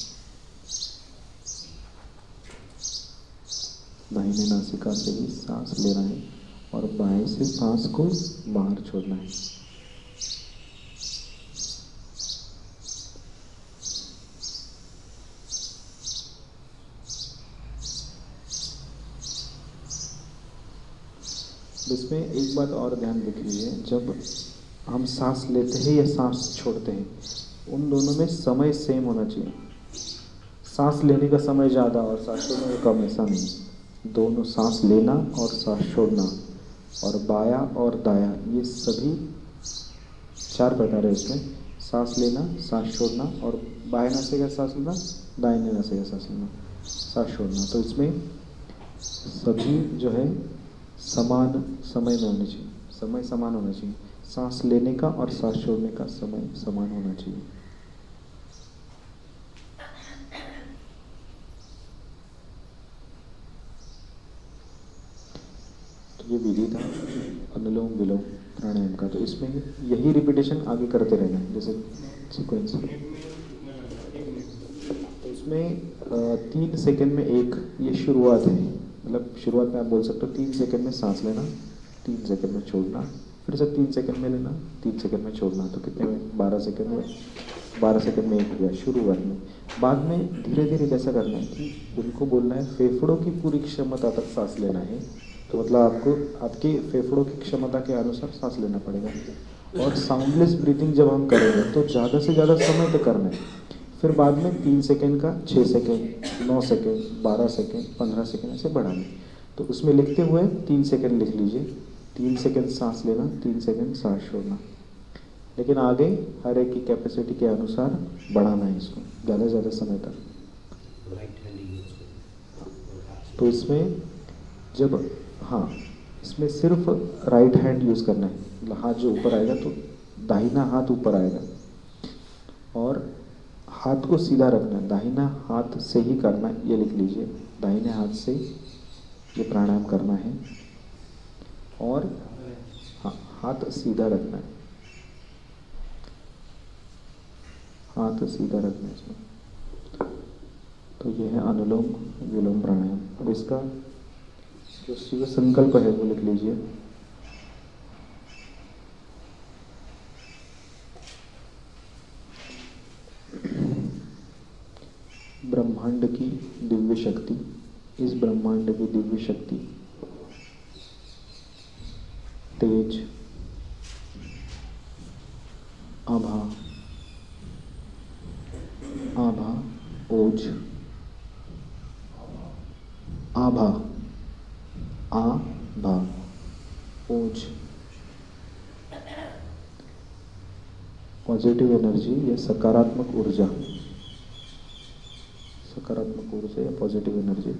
दाहिने नासिका से ही सांस लेना है और बाएं से सांस को बाहर छोड़ना है। इसमें एक बात और ध्यान रख लीजिए, जब हम सांस लेते हैं या सांस छोड़ते हैं उन दोनों में समय सेम होना चाहिए। सांस लेने का समय ज़्यादा और सांस छोड़ने का कम, ऐसा नहीं। दोनों सांस लेना और सांस छोड़ना और बायां और दायां, ये सभी चार प्रकार है इसमें। सांस लेना, सांस छोड़ना और बाएं नासिका से सांस लेना, दाहिने नासिका से सांस लेना, सांस छोड़ना। तो इसमें सभी जो है समान समय में होने चाहिए, समय समान होना चाहिए। सांस लेने का और सांस छोड़ने का समय समान होना चाहिए। तो ये विधि था अनुलोम विलोम प्राणायाम का। तो इसमें यही रिपीटेशन आगे करते रहना है, जैसे सीक्वेंस। तो इसमें तीन सेकंड में एक ये शुरुआत है, मतलब शुरुआत में आप बोल सकते हो तीन सेकंड में सांस लेना, तीन सेकंड में छोड़ना, फिर से तीन सेकंड में लेना, तीन सेकंड में छोड़ना। तो कितने में? बारह सेकंड में, बारह सेकंड में एक हो गया शुरुआत में। बाद में धीरे धीरे कैसा करना है कि उनको बोलना है फेफड़ों की पूरी क्षमता तक सांस लेना है। तो मतलब आपको आपकी फेफड़ों की क्षमता के अनुसार सांस लेना पड़ेगा। और साउंडलेस ब्रीथिंग जब हम करेंगे तो ज़्यादा से ज़्यादा समय तक करना है। फिर बाद में तीन सेकेंड का, छः सेकेंड, नौ सेकेंड, बारह सेकेंड, पंद्रह सेकेंड ऐसे बढ़ाएं। तो उसमें लिखते हुए तीन सेकेंड लिख लीजिए, तीन सेकेंड सांस लेना, तीन सेकेंड सांस छोड़ना। लेकिन आगे हर एक की कैपेसिटी के अनुसार बढ़ाना है इसको ज़्यादा से ज़्यादा समय तक। तो इसमें जब हाँ इसमें सिर्फ राइट हैंड यूज़ करना है, मतलब हाथ जो ऊपर आएगा तो दाहिना हाथ ऊपर आएगा और हाथ को सीधा रखना है, दाहिना हाथ से ही करना है, ये लिख लीजिए, दाहिने हाथ से ये प्राणायाम करना है और हाँ हाथ सीधा रखना है, हाथ सीधा रखना है इसमें। तो ये है अनुलोम विलोम प्राणायाम। अब इसका जो शिव संकल्प है वो लिख लीजिए। ब्रह्मांड की दिव्य शक्ति, इस ब्रह्मांड की दिव्य शक्ति तेज, आभा, आभा, ओज, आभा, आभा, ओज, पॉजिटिव एनर्जी या सकारात्मक ऊर्जा, सकारात्मक ऊर्जा या पॉजिटिव एनर्जी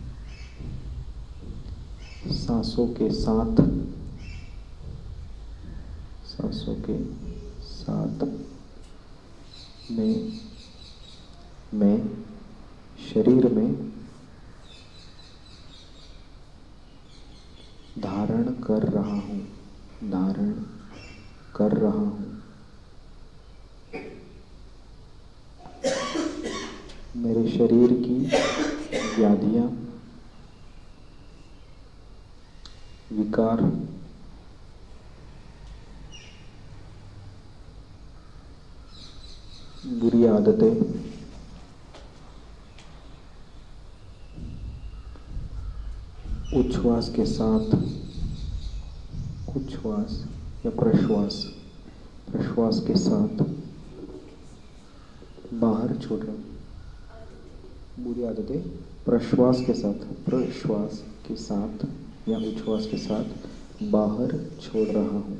सांसों के साथ, सांसों के साथ में मैं शरीर में धारण कर रहा हूँ, धारण कर रहा हूँ। मेरे शरीर की व्याधियाँ, विकार, बुरी आदतें उच्छ्वास के साथ, उच्छ्वास या प्रश्वास, प्रश्वास के साथ बाहर छोड़ रहा हूँ। बुरी आदतें प्रश्वास के साथ, प्रश्वास के साथ या उच्छ्वास के साथ बाहर छोड़ रहा हूँ।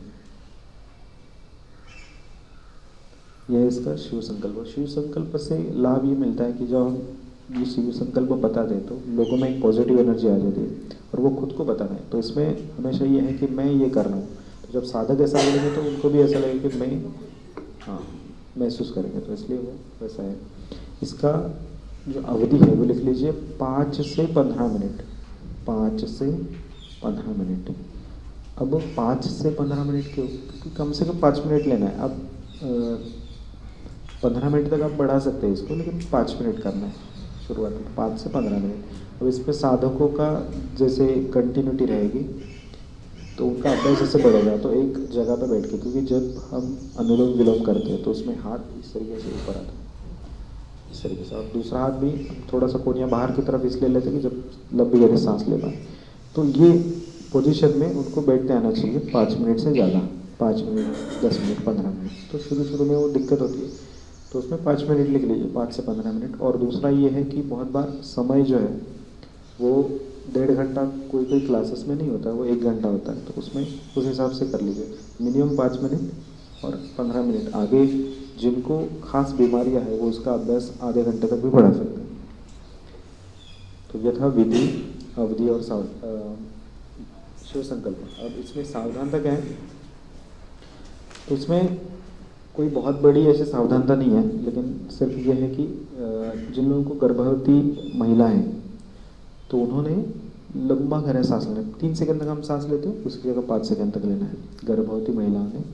यह इसका शिव संकल्प। शिव संकल्प से लाभ ये मिलता है कि जब हम ये शिव संकल्प बता दें तो लोगों में एक पॉजिटिव एनर्जी आ जाती है और वो खुद को बताना है। तो इसमें हमेशा ये है कि मैं ये कर रहा हूँ, तो जब साधक ऐसा बोलेंगे तो उनको भी ऐसा लगेगा कि मैं हाँ महसूस करेंगे, तो इसलिए वो वैसा है। इसका जो अवधि है वो लिख लीजिए पाँच से पंद्रह मिनट, पाँच से पंद्रह मिनट। अब पाँच से पंद्रह मिनट क्यों? क्योंकि कम से कम पाँच मिनट लेना है। अब पंद्रह मिनट तक आप बढ़ा सकते हैं इसको, लेकिन पाँच मिनट करना है शुरुआत में, पाँच से पंद्रह मिनट। अब इस पर साधकों का जैसे कंटिन्यूटी रहेगी तो उनका अभ्यास जैसे बढ़ेगा। तो एक जगह पर बैठ के, क्योंकि जब हम अनुलोम विलोम करते हैं तो उसमें हाथ इस तरीके से ऊपर आता है, इस तरीके से, और दूसरा हाथ भी थोड़ा सा कोनियाँ बाहर की तरफ इसलिए लेते हैं कि जब लंबी गहरी सांस ले पाए। तो ये पोजीशन में उनको बैठते आना चाहिए पाँच मिनट से ज़्यादा, पाँच मिनट, दस मिनट, पंद्रह मिनट। तो शुरू शुरू में वो दिक्कत होती है, तो उसमें पाँच मिनट लिख लीजिए, पाँच से पंद्रह मिनट। और दूसरा ये है कि बहुत बार समय जो है वो डेढ़ घंटा कोई कोई क्लासेस में नहीं होता, वो एक घंटा होता है, तो उसमें उस हिसाब से कर लीजिए। मिनिमम पाँच मिनट और पंद्रह मिनट। आगे जिनको खास बीमारियां है वो उसका अभ्यास आधे घंटे तक भी बढ़ा सकते हैं। तो यथा विधि, अवधि और साव शिव संकल्प। अब इसमें सावधानता क्या है? तो इसमें कोई बहुत बड़ी ऐसी सावधानता नहीं है, लेकिन सिर्फ ये है कि जिन लोगों को गर्भवती महिला है तो उन्होंने लंबा गहरा सांस लेना है। तीन सेकंड तक हम सांस लेते हैं, उसकी जगह पाँच सेकंड तक लेना है। गर्भवती महिलाओं ने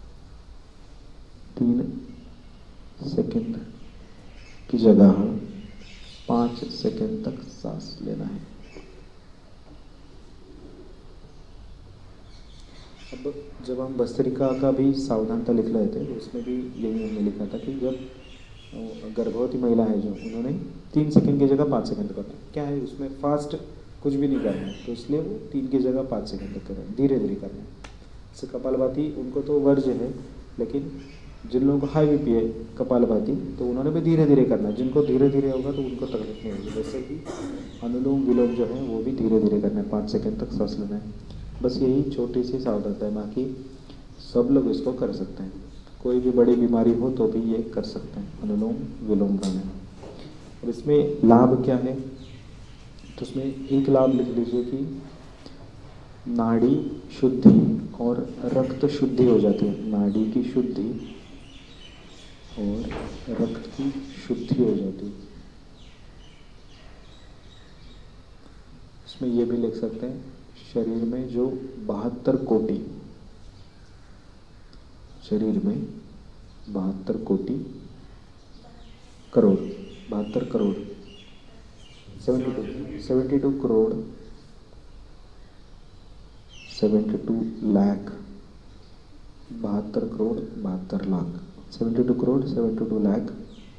तीन सेकंड की जगह पाँच सेकंड तक सांस लेना है। अब जब हम भस्त्रिका का भी सावधानता लिख रहे थे, उसमें भी यही हमने लिखा था कि जब गर्भवती महिला है जो, उन्होंने तीन सेकंड की जगह पाँच सेकंड करना है। क्या है उसमें फास्ट कुछ भी नहीं करना है, तो इसलिए वो तीन की जगह पाँच सेकंड तक करना है, धीरे धीरे करना है। जैसे कपालभाति उनको तो वर्ज्य है, लेकिन जिन लोगों को हाई बीपी है कपालभाति, तो उन्होंने भी धीरे धीरे करना है। जिनको धीरे धीरे होगा तो उनको तकलीफ नहीं होगी। जैसे कि अनुलोम विलोम जो है वो भी धीरे धीरे करना है, पाँच सेकंड तक सांस लेना है। बस यही छोटी सी सावधानता है, बाकी सब लोग इसको कर सकते हैं। कोई भी बड़ी बीमारी हो तो भी ये कर सकते हैं अनुलोम विलोम प्राणायाम। अब इसमें लाभ क्या है, तो उसमें एक लाभ लिख लीजिए कि नाड़ी शुद्धि और रक्त शुद्धि हो जाती है। नाड़ी की शुद्धि और रक्त की शुद्धि हो जाती है। इसमें ये भी लिख सकते हैं, शरीर में जो बहत्तर कोटि शरीर में बहत्तर कोटि करोड़ बहत्तर crore seventy two seventy two crore seventy two lakh बहत्तर करोड़ बहत्तर lakh seventy two crore seventy two lakh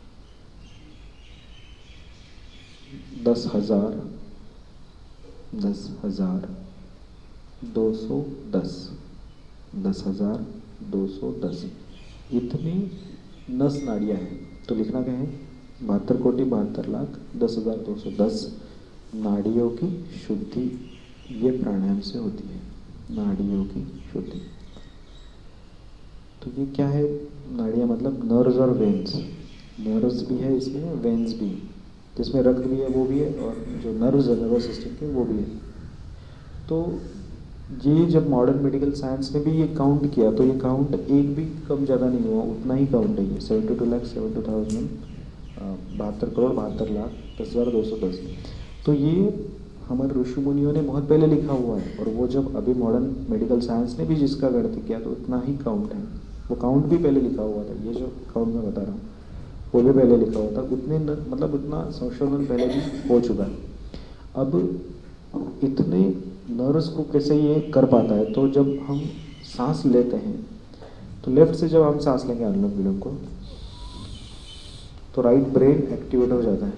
दस हजार दस हजार दो सौ दस दस हजार दो सौ दस इतनी नस नाड़ियाँ हैं। तो लिखना क्या है, बहत्तर कोटि बहत्तर लाख दस हजार दो सौ दस नाड़ियों की शुद्धि ये प्राणायाम से होती है। नाड़ियों की शुद्धि, तो ये क्या है, नाड़ियाँ मतलब नर्व्स और वेन्स। नर्व्स भी है इसमें, वेन्स भी, जिसमें रक्त भी है वो भी है, और जो नर्व्स है नर्वस सिस्टम के वो भी है। तो ये जब मॉडर्न मेडिकल साइंस ने भी ये काउंट किया तो ये काउंट एक भी कम ज़्यादा नहीं हुआ, उतना ही काउंट है ये seventy two lakh seventy thousand बहत्तर करोड़ बहत्तर लाख दस हज़ार दो सौ दस। तो ये हमारे ऋषि मुनियों ने बहुत पहले लिखा हुआ है, और वो जब अभी मॉडर्न मेडिकल साइंस ने भी जिसका गणित किया तो इतना ही काउंट है। वो काउंट भी पहले लिखा हुआ था, ये जो काउंट मैं बता रहा हूँ वो भी पहले लिखा हुआ था। उतने न, मतलब उतना संशोधन पहले भी हो चुका है। अब इतने नर्व्स को कैसे ये कर पाता है, तो जब हम सांस लेते हैं तो लेफ्ट से जब हम सांस लेंगे अनुलोम विलोम को, तो राइट ब्रेन एक्टिवेट हो जाता है,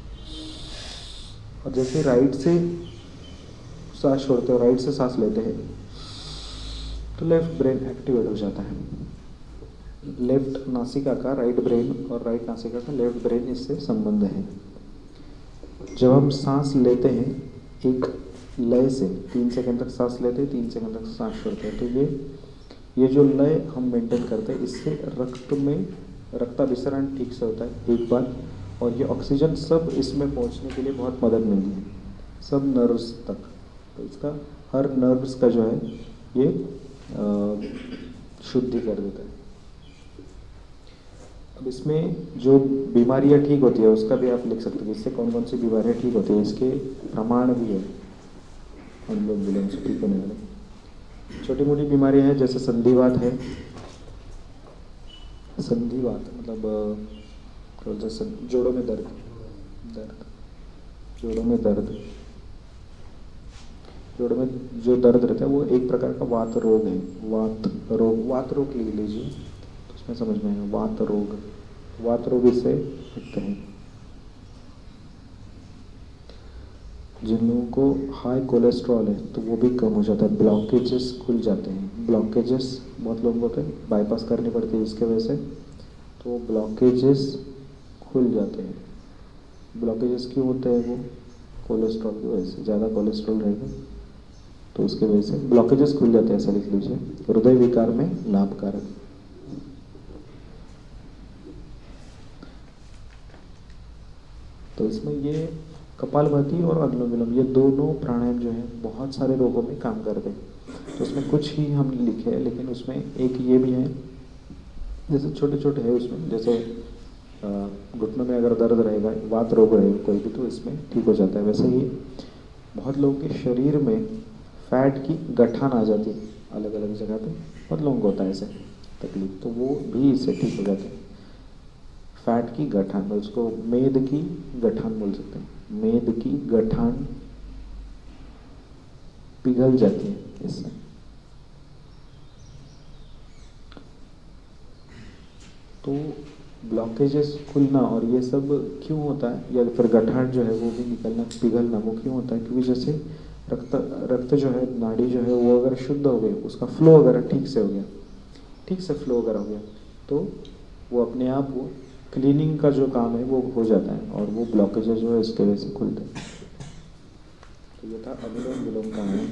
और जैसे राइट से सांस छोड़ते हो, राइट से सांस लेते हैं, तो लेफ्ट ब्रेन एक्टिवेट हो जाता है। लेफ्ट नासिका का राइट ब्रेन और राइट नासिका का लेफ्ट ब्रेन इससे संबंध है। जब हम सांस लेते हैं एक लय से, तीन सेकंड तक सांस लेते हैं, तीन सेकंड तक सांस छोड़ते हैं, तो ये ये जो लय हम मेंटेन करते हैं, इससे रक्त में रक्ताभिसरण ठीक से होता है एक बार, और ये ऑक्सीजन सब इसमें पहुंचने के लिए बहुत मदद मिलती है, सब नर्व्स तक। तो इसका हर नर्व्स का जो है ये शुद्धि कर देता है। अब इसमें जो बीमारियां ठीक होती है उसका भी आप लिख सकते हैं, इससे कौन कौन सी बीमारियां ठीक होती है, इसके प्रमाण भी है अनुलोम विलोम से ठीक होने वाले। छोटी मोटी बीमारियां हैं, जैसे संधिवात है। संधिवात मतलब जैसे जोड़ों में दर्द दर्द जोड़ों में दर्द जोड़ों में जो दर्द रहता है वो एक प्रकार का वात रोग है। वात रोग वात रोग ले लीजिए तो उसमें समझ में आएगा। वात रोग वात रोग इससे हटते हैं। जिन लोगों को हाई कोलेस्ट्रॉल है तो वो भी कम हो जाता है, ब्लॉकेजेस खुल जाते हैं। ब्लॉकेजेस बहुत लोगों को बाईपास करनी पड़ती है इसके वजह से, तो ब्लॉकेजेस खुल जाते हैं। ब्लॉकेजेस क्यों होते हैं? वो कोलेस्ट्रॉल की वजह से, ज़्यादा कोलेस्ट्रॉल रहेगा तो उसके वजह से ब्लॉकेजेस खुल जाते हैं, ऐसा लिख लीजिए। हृदय विकार में लाभकारक। तो इसमें ये कपालभाति और अनुलोम विलोम ये दोनों प्राणायाम जो है बहुत सारे रोगों में काम करते हैं। तो उसमें कुछ ही हमने लिखे हैं, लेकिन उसमें एक ये भी है, जैसे छोटे छोटे है उसमें, जैसे घुटनों में अगर दर्द रहेगा, वात रोग रहेगा कोई भी, तो इसमें ठीक हो जाता है। वैसे ही बहुत लोगों के शरीर में फैट की गठान आ जाती है अलग अलग जगह पे, बहुत लोगों को होता है ऐसे तकलीफ, तो वो भी इससे ठीक हो जाते हैं। फैट की गठान, उसको मेद की गठान बोल सकते हैं। मेद की गठान पिघल जाती है इससे। तो ब्लॉकेजेस खुलना और ये सब क्यों होता है, या फिर गठान जो है वो भी निकलना, पिघलना, वो क्यों होता है? क्योंकि जैसे रक्त रक्त जो है, नाड़ी जो है वो अगर शुद्ध हो गई, उसका फ्लो अगर ठीक से हो गया, ठीक से फ्लो अगर हो गया, तो वो अपने आप वो क्लीनिंग का जो काम है वो हो जाता है और वो ब्लॉकेजेस जो है इसके वजह से खुलते हैं। तो ये था अनुलोम विलोम का है।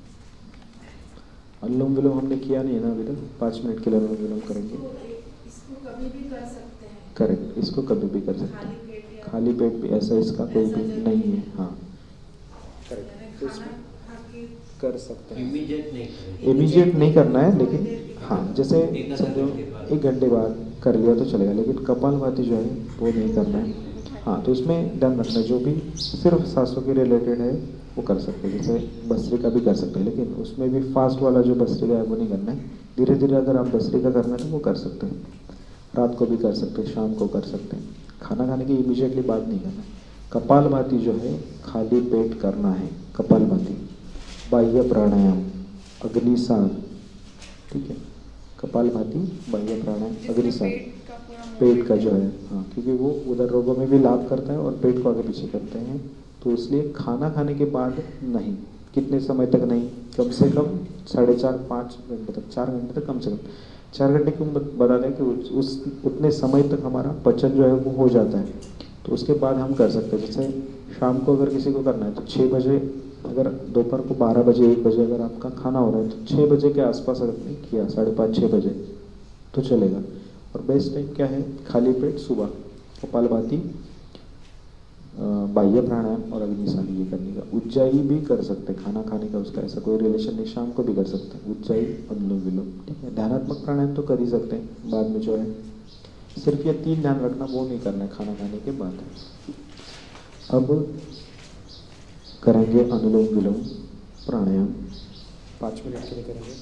अनुलोम विलोम हमने किया नहीं है ना अभी तक, पाँच मिनट के लिए अनुलोम विलोम करेंगे।
इसको कभी भी कर सकते हैं।
करेक्ट, इसको कभी भी कर सकते हैं,
खाली पेट या
खाली पेट भी ऐसा इसका कोई भी नहीं है। हाँ
यानी
करेक्ट, तो
खाना
इसमें
खा के
कर सकते हैं।
इमीडिएट नहीं करें।
इमीडिएट नहीं करना है, लेकिन हाँ जैसे
एक आधा
समझो
घंटे बाद।
एक घंटे बाद कर लिया तो चलेगा, लेकिन कपालभाति जो है वो नहीं करना है। हाँ तो इसमें ध्यान रखना, जो भी सिर्फ सांसों के रिलेटेड है वो कर सकते हैं, जैसे भस्त्रिका भी कर सकते हैं, लेकिन उसमें भी फास्ट वाला जो भस्त्रिका है वो नहीं करना है। धीरे धीरे अगर आप भस्त्रिका करना है तो वो कर सकते हैं, रात को भी कर सकते हैं, शाम को कर सकते हैं। खाना खाने की इमीडिएटली बात नहीं करना है। कपालभाति जो है खाली पेट करना है। कपालभाति, बाह्य प्राणायाम, अग्निसार, ठीक है। कपालभाति, बाह्य प्राणायाम, अग्निसार, पेट का जो है, हाँ क्योंकि वो उधर रोगों में भी लाभ करता है और पेट को आगे पीछे करते हैं, तो इसलिए खाना खाने के बाद नहीं, कितने समय तक नहीं, कम से कम साढ़े चार पाँच घंटे तक, चार घंटे तक कम से कम। चार घंटे क्यों बता दें कि उस, उस उतने समय तक हमारा पचन जो है वो हो जाता है, तो उसके बाद हम कर सकते हैं। जैसे शाम को अगर किसी को करना है तो छः बजे, अगर दोपहर को बारह बजे एक बजे अगर आपका खाना हो रहा है तो छः बजे के आसपास अगर नहीं किया, साढ़े पाँच छः बजे तो चलेगा। और बेस्ट टाइम क्या है, खाली पेट सुबह कपालभाति, बाह्य प्राणायाम और अग्निसारी ये करने का। उज्जाई भी कर सकते हैं खाना खाने का, उसका ऐसा कोई रिलेशन नहीं, शाम को भी कर सकते हैं उज्जाई, अनुलोम विलोम, ठीक है। ध्यानात्मक प्राणायाम तो कर ही सकते हैं बाद में जो है, सिर्फ ये तीन ध्यान रखना, वो नहीं करना है खाना खाने के बाद। अब करेंगे अनुलोम विलोम प्राणायाम, पाँच मिनट के लिए करेंगे।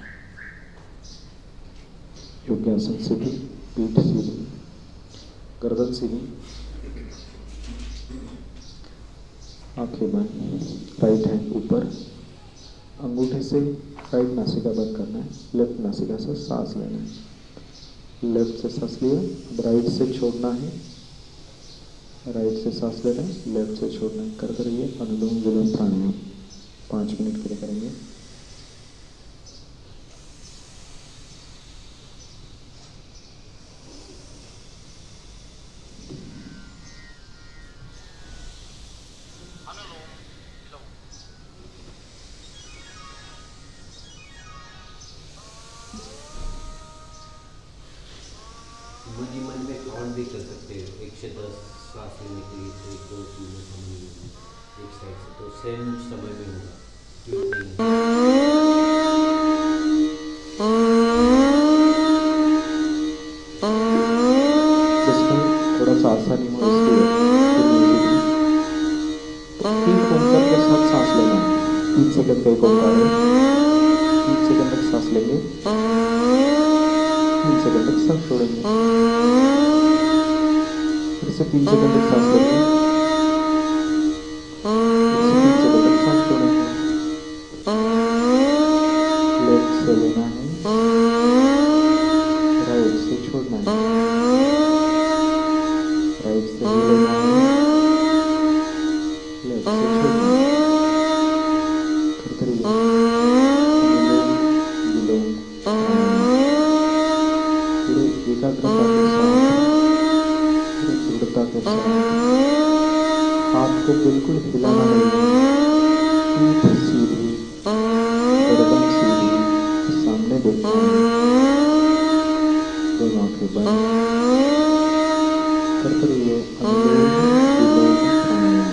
योग्यासन सीधी, पीठ सीधी, गर्दन सीधी, आंखें बंद, राइट हैंड ऊपर, अंगूठे से राइट नासिका बंद करना है, लेफ्ट नासिका से सांस लेना है। लेफ्ट से सांस लिया, राइट से छोड़ना है, राइट से सांस लेना है, लेफ्ट से छोड़ना है। कर करिए अनुलोम विलोम प्राणायाम, पाँच मिनट के लिए करेंगे।
मन ही मन में काउंट भी कर सकते हैं, एक से दस सांस लेने के लिए, एक दो तीन एक साइड से, तो सेम समय में होगा।
थोड़ा सा आसानी हो इसलिए तीन ओंकार के साथ सांस लेना है। तीन सेकंड का एक ओंकार है, तीन सेकंड तक सांस लेंगे, तीन सेकंड तक सांस छोड़ेंगे, फिर से तीन सेकंड तक सांस लेंगे, फिर से तीन सेकंड तक सांस छोड़ेंगे। लेफ्ट से लेना है, राइट से छोड़ना है, राइट से भी लेना है, लेफ्ट से छोड़ना है। करते रहिए अनुलोम विलोम प्राणायाम, पूरे एकाग्रता के साथ, पूरे दृढ़ता के साथ। हाथ को बिल्कुल हिलाना नहीं है, पीठ सीधी, गर्दन सीधी, सामने देखना है, दोनों आंखें बंद। करते रहिए अनुलोम विलोम प्राणायाम।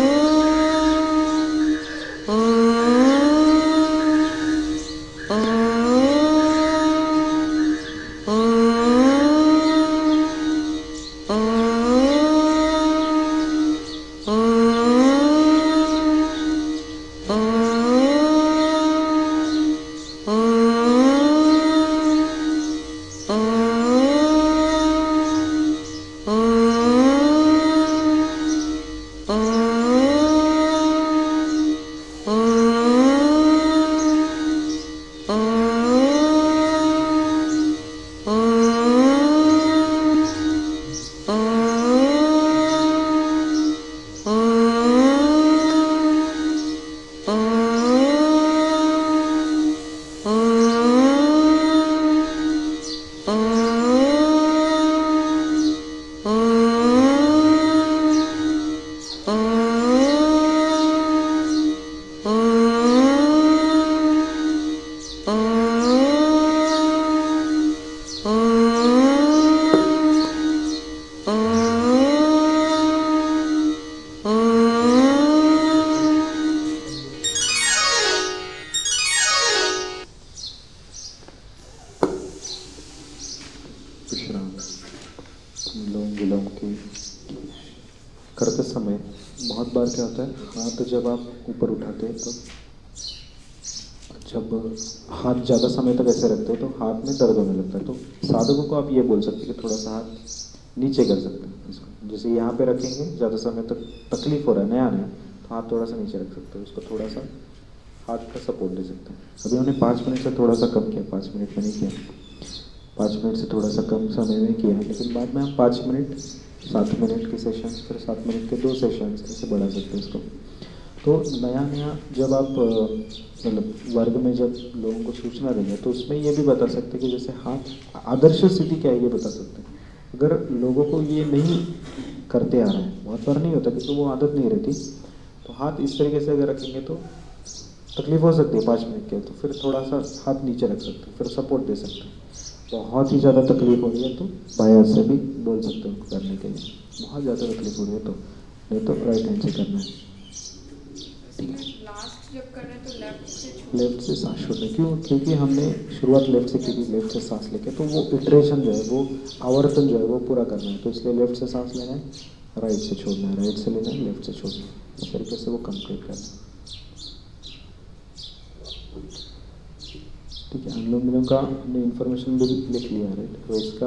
Oh समय बहुत बार क्या होता है, हाथ जब आप ऊपर उठाते हैं तो जब हाथ ज़्यादा समय तक ऐसे रखते हैं तो हाथ में दर्द होने लगता है। तो साधकों को आप ये बोल सकते हैं कि थोड़ा सा हाथ नीचे कर सकते हैं इसको, जैसे यहाँ पे रखेंगे ज़्यादा समय तक तकलीफ हो रहा है नया नया, तो हाथ थोड़ा सा नीचे रख सकते हैं, उसको थोड़ा सा हाथ का सपोर्ट दे सकते हैं। अभी हमने पाँच मिनट से थोड़ा सा कम किया, पाँच मिनट में नहीं किया, पाँच मिनट से थोड़ा सा कम समय में किया है, लेकिन बाद में हम पाँच मिनट सात मिनट के सेशन, फिर सात मिनट के दो सेशन ऐसे बढ़ा सकते हैं इसको। तो नया नया जब आप मतलब वर्ग में जब लोगों को सूचना देंगे तो उसमें ये भी बता सकते हैं कि जैसे हाथ आदर्श स्थिति क्या है ये बता सकते हैं। अगर लोगों को ये नहीं करते आ रहे हैं, बहुत बार नहीं होता क्योंकि वो आदत नहीं रहती, तो हाथ इस तरीके से अगर रखेंगे तो तकलीफ हो सकती है पाँच मिनट के, तो फिर थोड़ा सा हाथ नीचे रख सकते हैं, फिर सपोर्ट दे सकते हैं। बहुत ही ज़्यादा तकलीफ हो रही है तो बाएं हाथ से भी बोल सकते हैं उनको करने के लिए, बहुत ज़्यादा तकलीफ हो रही है तो, नहीं तो राइट हैंड से करना है।
लास्ट जब कर रहे हैं तो लेफ्ट से छोड़
लेफ्ट से सांस छोड़ना, क्यों? क्योंकि हमने शुरुआत लेफ्ट से की थी, लेफ्ट से सांस लेके, तो वो इटरेशन जो है वो आवर्तन जो है वो पूरा करना है, तो इसलिए लेफ्ट से सांस लेना है, राइट से छोड़ना है, राइट से लेना है, लेफ्ट से छोड़ना है, इस तरीके से वो कंप्लीट करना है। ठीक है, अनुलोम विलोम का हमने इन्फॉर्मेशन भी लिख लिया, राइट। तो इसका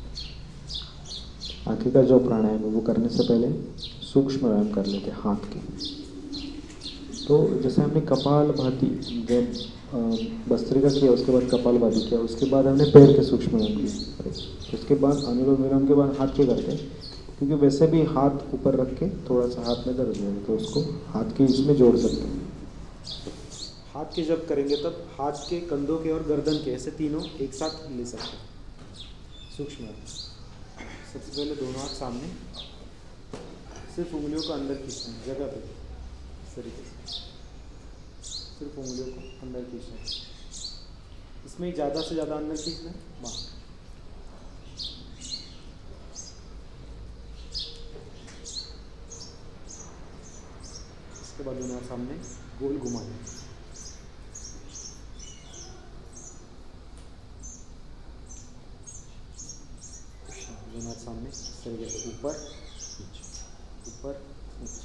आगे का जो प्राणायाम है वो करने से पहले सूक्ष्म व्यायाम कर लेते हैं हाथ के। तो जैसे हमने कपाल भाती जब भस्त्रिका किया, उसके बाद कपाल भाती किया, उसके बाद हमने पैर के सूक्ष्म व्यायाम किए, उसके बाद अनुलोम विलोम के बाद हाथ के करते हैं, क्योंकि वैसे भी हाथ ऊपर रख के थोड़ा सा हाथ में दर्द जाएगा, तो उसको हाथ के इसमें जोड़ सकते हैं। हाथ के जब करेंगे तब हाथ के कंधों के और गर्दन के ऐसे तीनों एक साथ ले सकते हैं सूक्ष्म व्यायाम। सबसे पहले दोनों हाथ सामने, सिर्फ उंगलियों को अंदर खींचना है जगह पे, इस तरीके से सिर्फ उंगलियों को अंदर खींचना है, इसमें ज़्यादा से ज़्यादा अंदर खींचना है बाहर। इसके बाद दोनों हाथ सामने गोल घुमाना है, दोनों हाथ सामने इस तरीके से ऊपर नीचे ऊपर नीचे।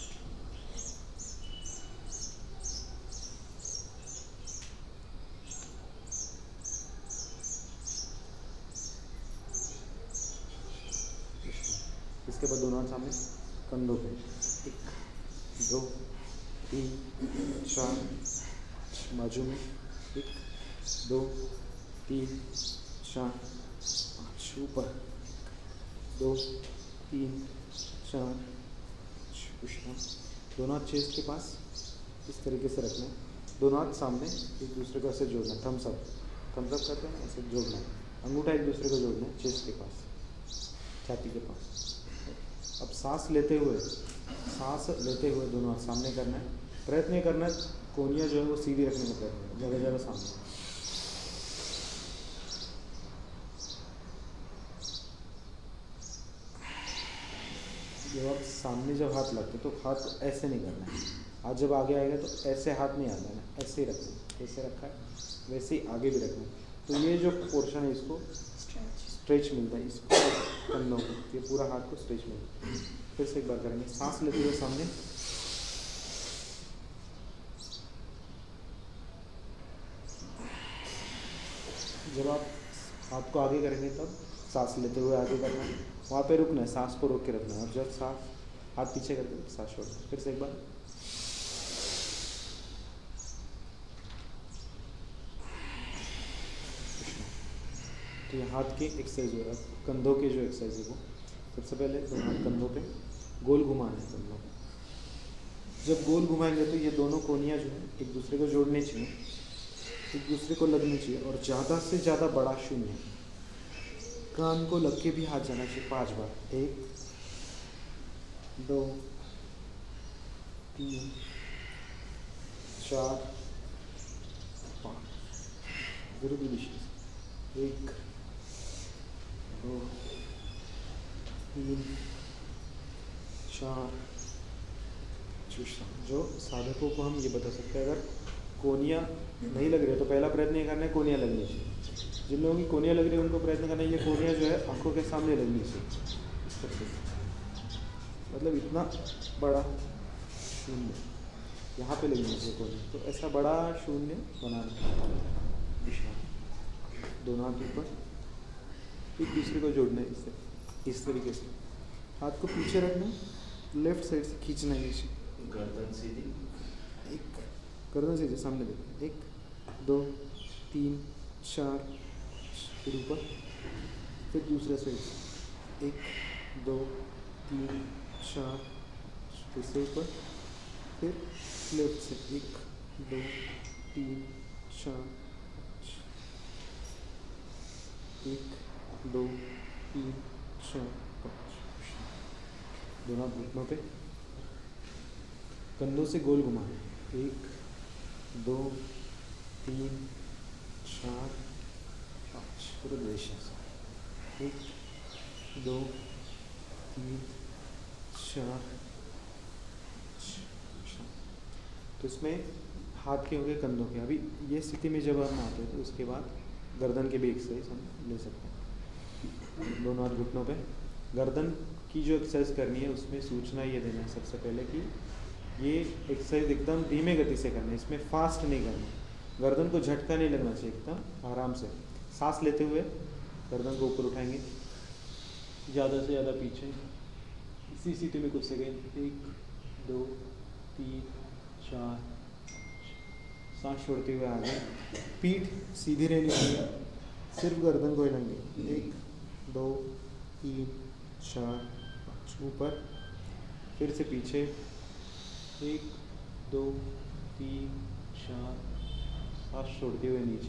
इसके बाद दोनों हाथ सामने कंधों पे, एक दो तीन चार, बाजू में एक दो तीन चार पाँच, ऊपर दो तीन चार विश्राम। दोनों हाथ चेस्ट के पास इस तरीके से रखना है, दोनों हाथ सामने एक दूसरे को ऐसे जोड़ना है, थम्स अप थम्स अप करते हैं ऐसे जोड़ना है, अंगूठा एक दूसरे को जोड़ना है चेस्ट के पास, छाती के पास। अब सांस लेते हुए सांस लेते हुए दोनों हाथ सामने करना है, प्रयत्न करना है कोहनियाँ जो है वो सीधी रखने का प्रयत्न, जगह जगह सामने। जब आप सामने जब हाथ लगते तो हाथ ऐसे नहीं करना है, हाथ जब आगे आएगा तो ऐसे हाथ नहीं आना है, ऐसे ही रखना है, ऐसे रखा है वैसे ही आगे भी रखना है। तो ये जो पोर्शन है इसको स्ट्रेच मिलता है, इसको कंधों को, ये पूरा हाथ को स्ट्रेच मिलता है। फिर से एक बार करेंगे, सांस लेते हुए सामने, जब आप हाथ को आगे करेंगे तब सांस लेते हुए आगे करना है, वहाँ पे रुकना है, सांस को रोक के रखना है, और जब सांस हाथ पीछे करके तो सांस छोड़ना। फिर से एक बार, तो ये हाथ की एक्सरसाइज हो रहा है, कंधों की जो एक्सरसाइज है वो सबसे पहले दोनों हाथ कंधों पे गोल घुमाना है कंधों को। जब गोल घुमाएंगे तो ये दोनों कोनियाँ जो है एक दूसरे को जोड़नी चाहिए, एक दूसरे को लगनी चाहिए, और ज़्यादा से ज़्यादा बड़ा शून्य कान को लग के भी हाथ जाना चाहिए पांच बार, एक दो तीन चार पाँच, विरुद्ध दिशा से एक दो तीन चार। जो साधकों को हम ये बता सकते हैं, अगर कोनियाँ नहीं लग रही है तो पहला प्रयत्न ये करना है कोनियाँ लगनी चाहिए। जिन लोगों की कोनियाँ लग रही है उनको प्रयत्न करना है ये कोनियाँ जो है आंखों के सामने लगनी चाहिए, इस तरह से
मतलब इतना बड़ा शून्य यहाँ पे लेंगे इसे कोने, तो ऐसा बड़ा शून्य बनाना है। विश्राम, दोनों हाथ ऊपर, एक दूसरे को जोड़ना है इससे, इस तरीके से। हाथ को पीछे रखना, लेफ्ट साइड से खींचना है नीचे,
गर्दन सीधी,
एक गर्दन सीधे सामने देखना, एक दो तीन चार, फिर ऊपर, फिर दूसरा साइड से, एक दो तीन चार, फिर से ऊपर, फिर लेफ्ट से, एक दो तीन चार, एक दो तीन चार पाँच। दोनों घुटनों पे, कंधों से गोल घुमाना, एक दो तीन चार पाँच, पूरे दृश्य से, एक दो तीन चार। तो इसमें हाथ के हो गए, कंधों के। अभी ये स्थिति में जब हम आते हैं तो उसके बाद गर्दन के भी एक्सरसाइज हम ले सकते हैं। दोनों हाथ घुटनों पे, गर्दन की जो एक्सरसाइज करनी है उसमें सूचना ये देना है सबसे पहले कि ये एक्सरसाइज एकदम धीमे गति से करना है, इसमें फास्ट नहीं करना है। गर्दन को झटका नहीं लगना चाहिए, एकदम आराम से सांस लेते हुए गर्दन को ऊपर उठाएंगे, ज़्यादा से ज़्यादा पीछे। इसी स्थिति में कुछ सेकेंड, एक दो तीन चार, सांस छोड़ते हुए आगे, पीठ सीधी रहनी चाहिए, सिर्फ गर्दन को हिलाएंगे, एक दो तीन चार पाँच, ऊपर, फिर से पीछे, एक दो तीन चार, सांस छोड़ते हुए नीचे,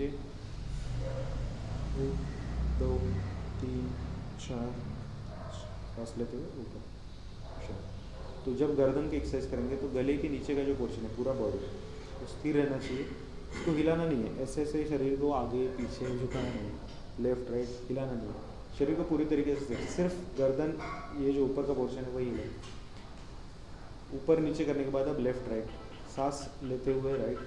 एक दो तीन चार, सांस लेते हुए ऊपर। तो जब गर्दन की एक्सरसाइज करेंगे तो गले के नीचे का जो पोर्शन है पूरा बॉडी तो स्थिर रहना चाहिए, उसको हिलाना नहीं है, ऐसे ऐसे शरीर को आगे पीछे झुकाना नहीं है, लेफ्ट राइट हिलाना नहीं है, शरीर को पूरी तरीके से, सिर्फ गर्दन ये जो ऊपर का पोर्शन है वही हिले। ऊपर नीचे करने के बाद अब लेफ्ट राइट, सांस लेते हुए राइट।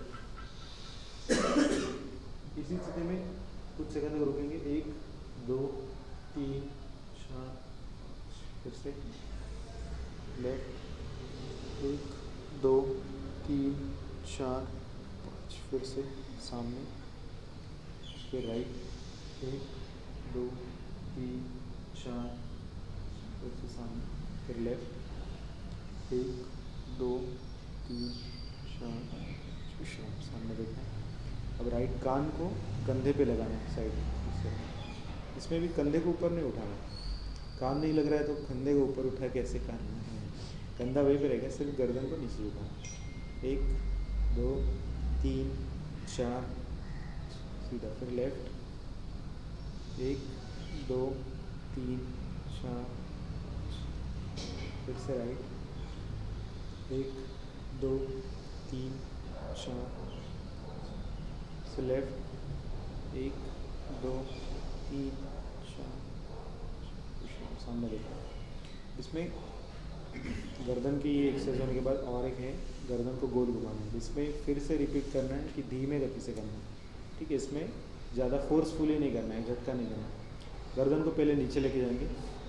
इसी स्थिति में कुछ सेकंड तक रुकेंगे, एक दो तीन चार, फिर से लेफ्ट, एक दो तीन चार पाँच, फिर से सामने, फिर राइट, एक दो तीन चार, फिर से सामने, फिर लेफ्ट, एक दो तीन चार, विश्राम, सामने देखना है। अब राइट कान को कंधे पे लगाना है साइड में, इसमें भी कंधे को ऊपर नहीं उठाना, कान नहीं लग रहा है तो कंधे को ऊपर उठा के ऐसे कान, कंधा वहीं पे रहेगा, सिर्फ गर्दन को नीचे उठाना। एक दो तीन चार, सीधा, फिर लेफ्ट, एक दो तीन चार, फिर से राइट, एक दो तीन चार, से लेफ्ट, एक दो तीन चार, सामने देखो। इसमें गर्दन की ये एक्सरसाइज होने के बाद और एक है गर्दन को गोल घुमाना है, जिसमें फिर से रिपीट करना है कि धीमे गति से करना है, ठीक है। इसमें ज़्यादा फोर्सफुली नहीं करना है, झटका नहीं करना है। गर्दन को पहले नीचे लेके जाएंगे,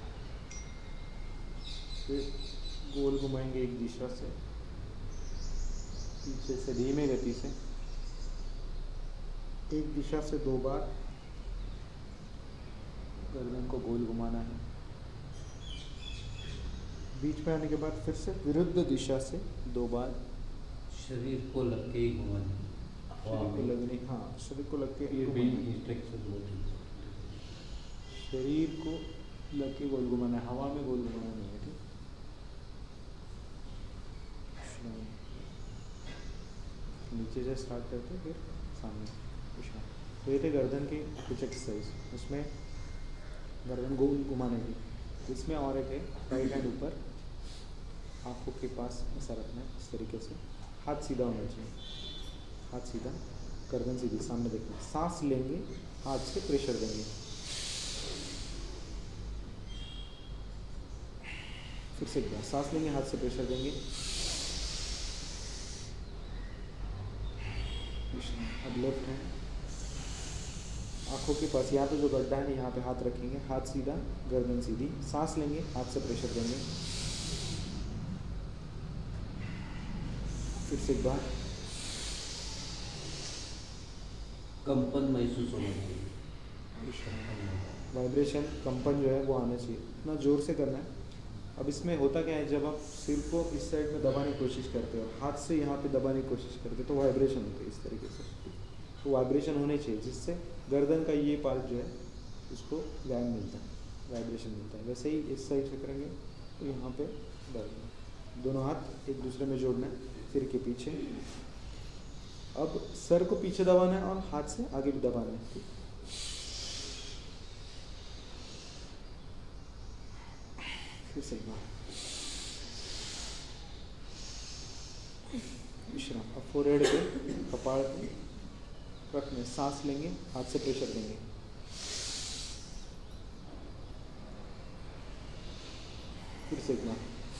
फिर गोल घुमाएंगे एक दिशा से, पीछे से धीमे गति से, एक दिशा से दो बार गर्दन को गोल घुमाना है। बीच में आने के बाद फिर से विरुद्ध दिशा से दो बार,
शरीर को लग के ही घुमाना,
शरीर को लगने, हाँ शरीर को लग के
ये भी
घुमाना।
इंस्ट्रक्शन होती है।
शरीर को लग के गोल घुमाना है, हवा में गोल घुमाना नहीं है, ठीक। नीचे से स्टार्ट करते फिर सामने, तो ये थे गर्दन की कुछ एक्सरसाइज, उसमें गर्दन गोल घुमाने की। इसमें और एक है राइट हैंड ऊपर, आँखों के पास ऐसा रखना है इस तरीके से, हाथ सीधा होना चाहिए, हाथ सीधा, गर्दन सीधी, सामने देखना। सांस लेंगे, हाथ से प्रेशर देंगे, फिर से एक बार सांस लेंगे, हाथ से प्रेशर देंगे। अब लेफ्ट हैंड आँखों के पास, यहाँ पे जो गड्ढा है यहाँ पे हाथ रखेंगे, हाथ सीधा, गर्दन सीधी, सांस लेंगे, हाथ से प्रेशर देंगे, फिर से एक बार
कंपन महसूस होना चाहिए।
वाइब्रेशन, कंपन जो है वो आना चाहिए, इतना ज़ोर से करना है। अब इसमें होता क्या है, जब आप सिर को इस साइड में दबाने की कोशिश करते हो, हाथ से यहाँ पे दबाने की कोशिश करते हो, तो वाइब्रेशन होती है इस तरीके से। तो वाइब्रेशन होने चाहिए जिससे गर्दन का ये पार्ट जो है उसको व्यायाम मिलता है, वाइब्रेशन मिलता है। वैसे ही इस साइड से करेंगे तो यहाँ पे दर्द, दोनों हाथ एक दूसरे में जोड़ना है सिर के पीछे। अब सर को पीछे दबाना है और हाथ से आगे भी दबाना है। फिर से एक बार विश्राम। अब फोरहेड पे, कपाड़ पे रखने, सांस लेंगे, हाथ से प्रेशर देंगे। फिर से एक बार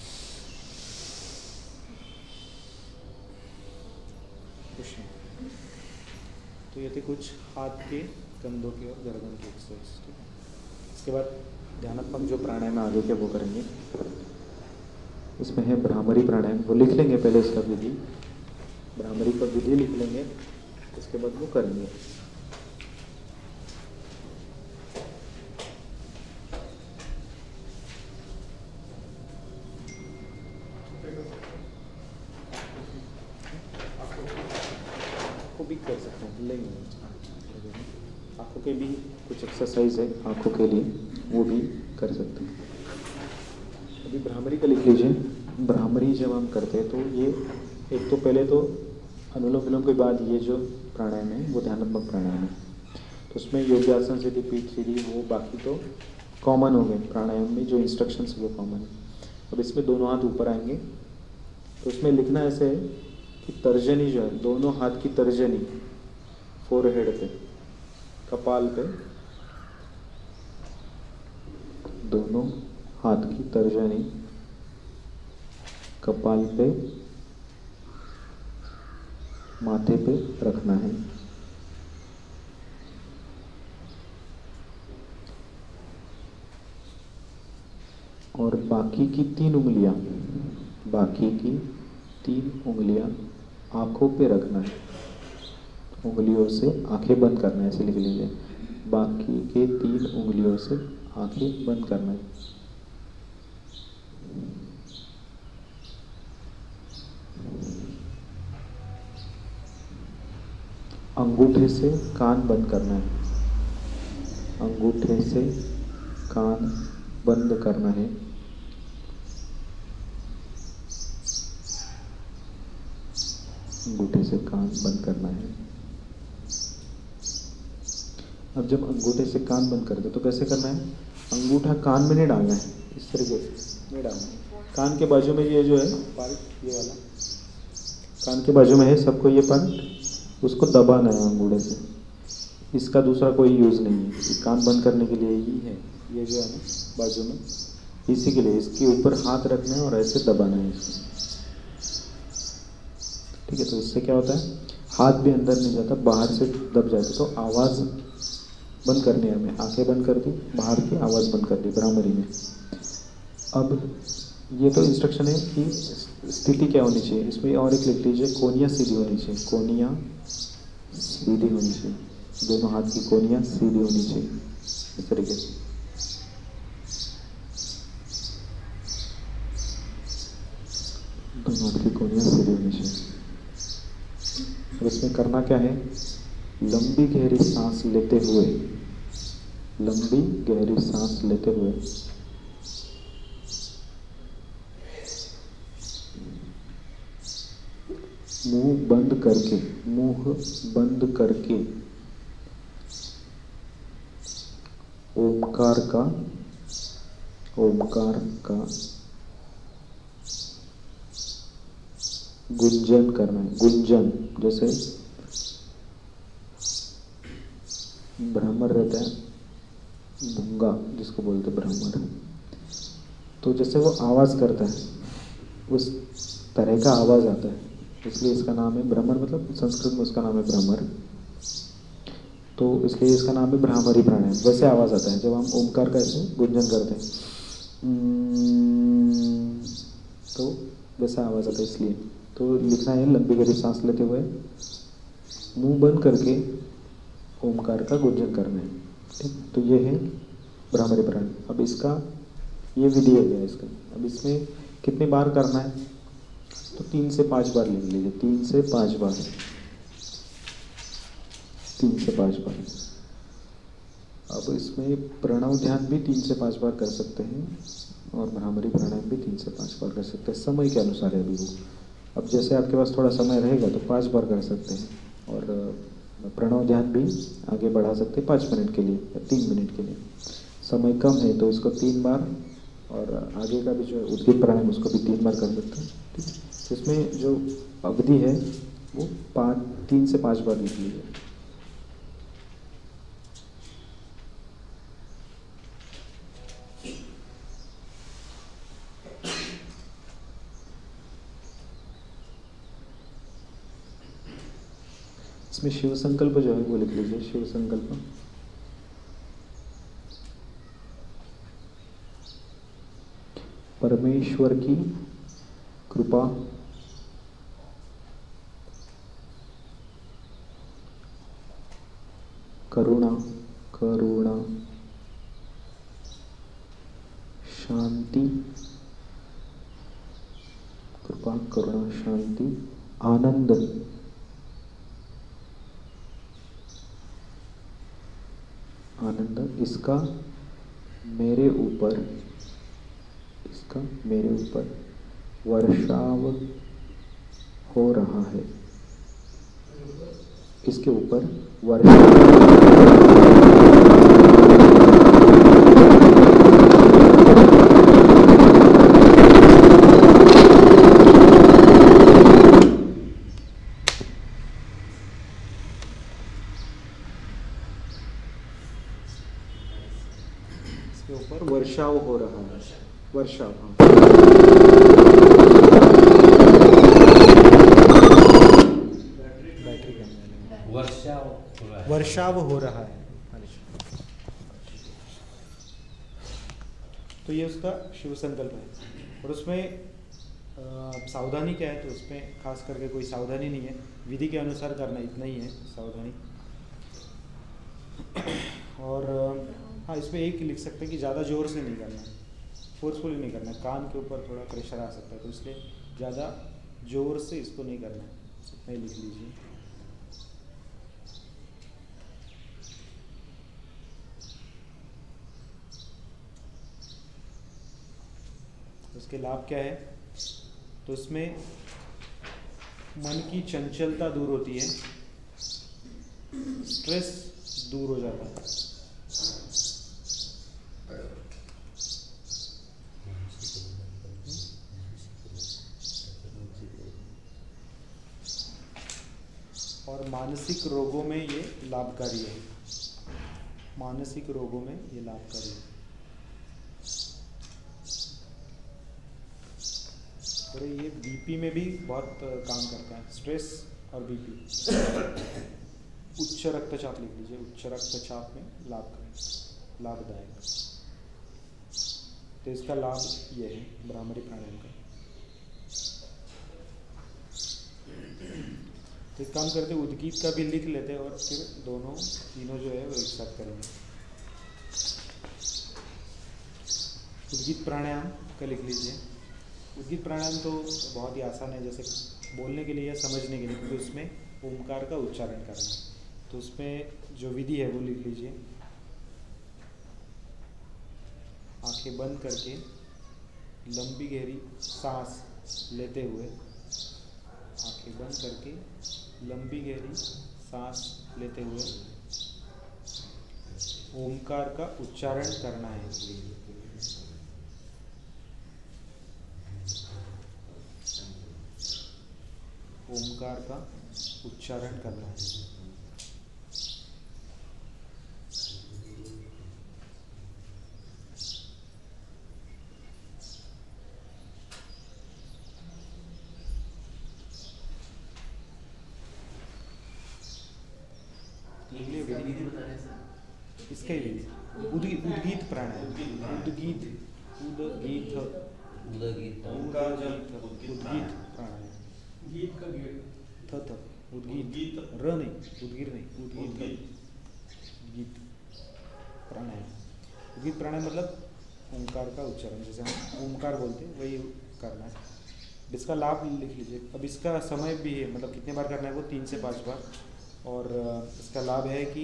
विश्राम। तो ये थे कुछ हाथ के, कंधों के और गर्दन के एक्सरसाइज। ठीक है, इसके बाद ध्यानात्मक जो प्राणायाम आगे के वो करेंगे। इसमें है भ्रामरी प्राणायाम, वो लिख लेंगे पहले इसका विधि, भ्रामरी का विधि लिख लेंगे, उसके बाद वो करेंगे। आँखों भी कर सकते हैं, लेंगे आँखों के भी कुछ एक्सरसाइज है आँखों के लिए, वो भी कर सकते हैं। अभी भ्रामरी का लिख लीजिए। भ्रामरी जब हम करते हैं तो ये एक तो पहले तो अनुलोम विलोम के बाद ये जो प्राणायाम है वो ध्यानात्मक प्राणायाम है। तो उसमें योगासन सीधी, पीठ सीधी, वो बाकी तो कॉमन हो गए प्राणायाम में, जो इंस्ट्रक्शंस वो कॉमन है। अब इसमें दोनों हाथ ऊपर आएंगे, तो उसमें लिखना ऐसे है कि तर्जनी जो है, दोनों हाथ की तर्जनी फोरहेड पे, कपाल पे, दोनों हाथ की तर्जनी कपाल पे, माथे पे रखना है। और बाकी की तीन उंगलियां, बाकी की तीन उंगलियां आंखों पे रखना है। उंगलियों से आंखें बंद करना है, ऐसे लिख लीजिए। बाकी के तीन उंगलियों से आंखें बंद करना है। अंगूठे से कान बंद करना है, अंगूठे से कान बंद करना है। अंगूठे से कान बंद करना है। अब जब अंगूठे से कान बंद कर दे तो कैसे करना है, अंगूठा कान में नहीं डालना है, इस तरीके से नहीं डालना है। कान के बाजू में ये जो है पार्ट, ये वाला कान के बाजू में है, सबको ये पार्ट उसको दबाना है अंगूठे से। इसका दूसरा कोई यूज़ नहीं है, ये कान बंद करने के लिए ही है। ये जो है ना बाजू में, इसी के लिए इसके ऊपर हाथ रखना है और ऐसे दबाना है इसको। ठीक है, तो इससे क्या होता है, हाथ भी अंदर नहीं जाता, बाहर से दब जाता। तो आवाज़ बंद करनी है हमें, आंखें बंद कर दी, बाहर की आवाज़ बंद कर दी भ्रामरी में। अब ये तो इंस्ट्रक्शन है कि स्थिति क्या होनी चाहिए। इसमें और एक लिख लीजिए, कोनियाँ सीधी होनी चाहिए, कोनियाँ सीधी होनी चाहिए, दोनों हाथ की कोनियाँ सीधी होनी चाहिए, इस तरीके से। दोनों हाथ की कोनियाँ सीधी होनी चाहिए। और इसमें करना क्या है, लंबी गहरी सांस लेते हुए, लंबी गहरी सांस लेते हुए मुंह बंद करके, मुंह बंद करके ओमकार का, ओमकार का गुंजन करना है। गुंजन जैसे भ्रमर रहता है, भूंगा जिसको बोलते भ्रमर, तो जैसे वो आवाज़ करता है उस तरह का आवाज़ आता है, इसलिए इसका नाम है भ्रमर। मतलब संस्कृत में उसका नाम है भ्रमर, तो इसलिए इसका नाम है भ्रामरी प्राणायाम। वैसे आवाज़ आता है जब हम ओमकार का ऐसे गुंजन करते हैं, तो वैसा आवाज़ आता है इसलिए।
तो लिखना है लंबी गहरी सांस लेते हुए मुंह बंद करके ओमकार का गुंजन करना है। ठीक, तो ये है भ्रामरी प्राणायाम। अब इसका ये विधि हो गया इसका। अब इसमें कितनी बार करना है, तो तीन से पाँच बार लिख लीजिए। तीन से पाँच बार तीन से पाँच बार। अब इसमें प्रणव ध्यान भी तीन से पाँच बार कर सकते हैं और भ्रामरी प्राणायाम भी तीन से पाँच बार कर सकते हैं, समय के अनुसार है अभी वो। अब जैसे आपके पास थोड़ा समय रहेगा तो पाँच बार कर सकते हैं, और प्रणव ध्यान भी आगे बढ़ा सकते हैं पाँच मिनट के लिए या तीन मिनट के लिए। समय कम है तो इसको तीन बार, और आगे का भी जो उद्गीत प्राणायाम उसको भी तीन बार कर सकते हैं। ठीक है, तो इसमें जो अवधि है वो पाँच तीन से पाँच बार लिख लीजिए। इसमें शिव संकल्प जो है वो लिख लीजिए। शिव संकल्प परमेश्वर की कृपा करुणा करुणा शांति, कृपा करुणा शांति आनंद आनंद इसका मेरे ऊपर इसका मेरे ऊपर वर्षाव हो रहा है। इसके ऊपर इसके ऊपर वर्षाव हो रहा है। वर्षाव, हाँ। बैटरी कम है।
वर्षाव हो रहा है।
वर्षाव हो रहा है। तो ये उसका शिव संकल्प है। और उसमें अ, सावधानी क्या है, तो उसमें खास करके कोई सावधानी नहीं है, विधि के अनुसार करना, इतना ही है सावधानी। और अ, हाँ, इसमें एक लिख सकते हैं कि ज़्यादा जोर से नहीं करना, फोर्सफुली नहीं करना, कान के ऊपर थोड़ा प्रेशर आ सकता है, तो इसलिए ज़्यादा जोर से इसको नहीं करना है। इतना ही लिख लीजिए। उसके लाभ क्या है, तो इसमें मन की चंचलता दूर होती है, स्ट्रेस दूर हो जाता है। और मानसिक रोगों में ये लाभकारी है। मानसिक रोगों में ये लाभकारी है। और ये बीपी में भी बहुत काम करता है, स्ट्रेस और बीपी। उच्च रक्तचाप लिख लीजिए। उच्च रक्तचाप में लाभकारी, लाभदायक। तो इसका लाभ ये है भ्रामरी प्राणायाम का। तो एक काम करते हैं, उद्गीत का भी लिख लेते हैं और फिर दोनों तीनों जो है वो एक साथ करेंगे। उद्गीत प्राणायाम का लिख लीजिए। उद्गीत प्राणायाम तो बहुत ही आसान है, जैसे बोलने के लिए या समझने के लिए, क्योंकि उसमें ओमकार का उच्चारण करना है। तो उसमें जो विधि है वो लिख लीजिए। आंखें बंद करके लंबी गहरी सांस लेते हुए, आंखें बंद करके लंबी गहरी सांस लेते हुए ओमकार का उच्चारण करना है। ओमकार का उच्चारण करना है। इसका ही उद्गीत उद्गीत प्राणायाम। उद्गीत उद्गीत
उद्गीत
उद्गीत उद्गीत प्राणायाम।
उद्गीत का गेट
थ थ उद्गीत
उद्गीत।
र नहीं उद्गीर नहीं उद्गीत
उद्गीत।
उद्गीत प्राणायाम। उद्गीत प्राणायाम मतलब ओंकार का उच्चारण, जैसे हम ओंकार बोलते हैं वही करना है। इसका लाभ लिख लीजिए। अब इसका समय भी है, मतलब कितने बार करना है वो, तीन से पाँच बार। और इसका लाभ है कि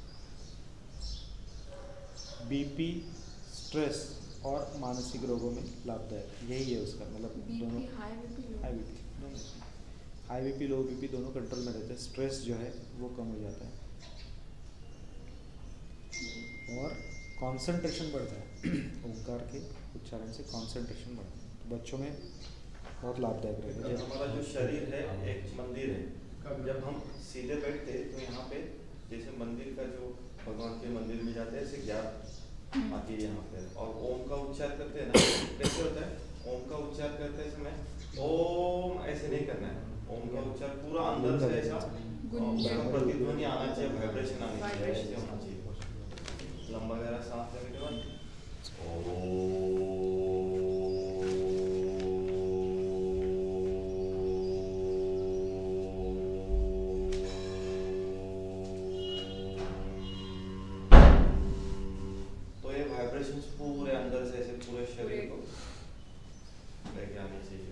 बीपी, स्ट्रेस और मानसिक रोगों में लाभदायक, यही है उसका मतलब। दोनों
BP high BP low
high BP दोनों, हाई बीपी लो बीपी दोनों कंट्रोल में रहते हैं। स्ट्रेस जो है वो कम हो जाता है और कंसंट्रेशन बढ़ता है। ओंकार के उच्चारण से कंसंट्रेशन बढ़ता है, तो बच्चों में बहुत लाभदायक रहेगा। जब
हमारा जो शरीर है एक मंदिर है, जब हम सीधे बैठते हैं तो यहाँ पे जैसे मंदिर का जो भगवान के मंदिर में जाते हैं ऐसे ज्ञान आती है यहाँ पे, और ओम का उच्चार करते हैं ना, कैसे होता है? ओम का उच्चार करते समय ओम ऐसे नहीं करना है, ओम का उच्चार पूरा अंदर से ऐसा उसका प्रतिध्वनि आना चाहिए, वाइब्रेशन आनी चाहिए, ऐसे होना चाहिए। लंबा गहरा सांस लेने के बाद तो ये वाइब्रेशंस पूरे अंदर से ऐसे पूरे शरीर को लेके आने चाहिए।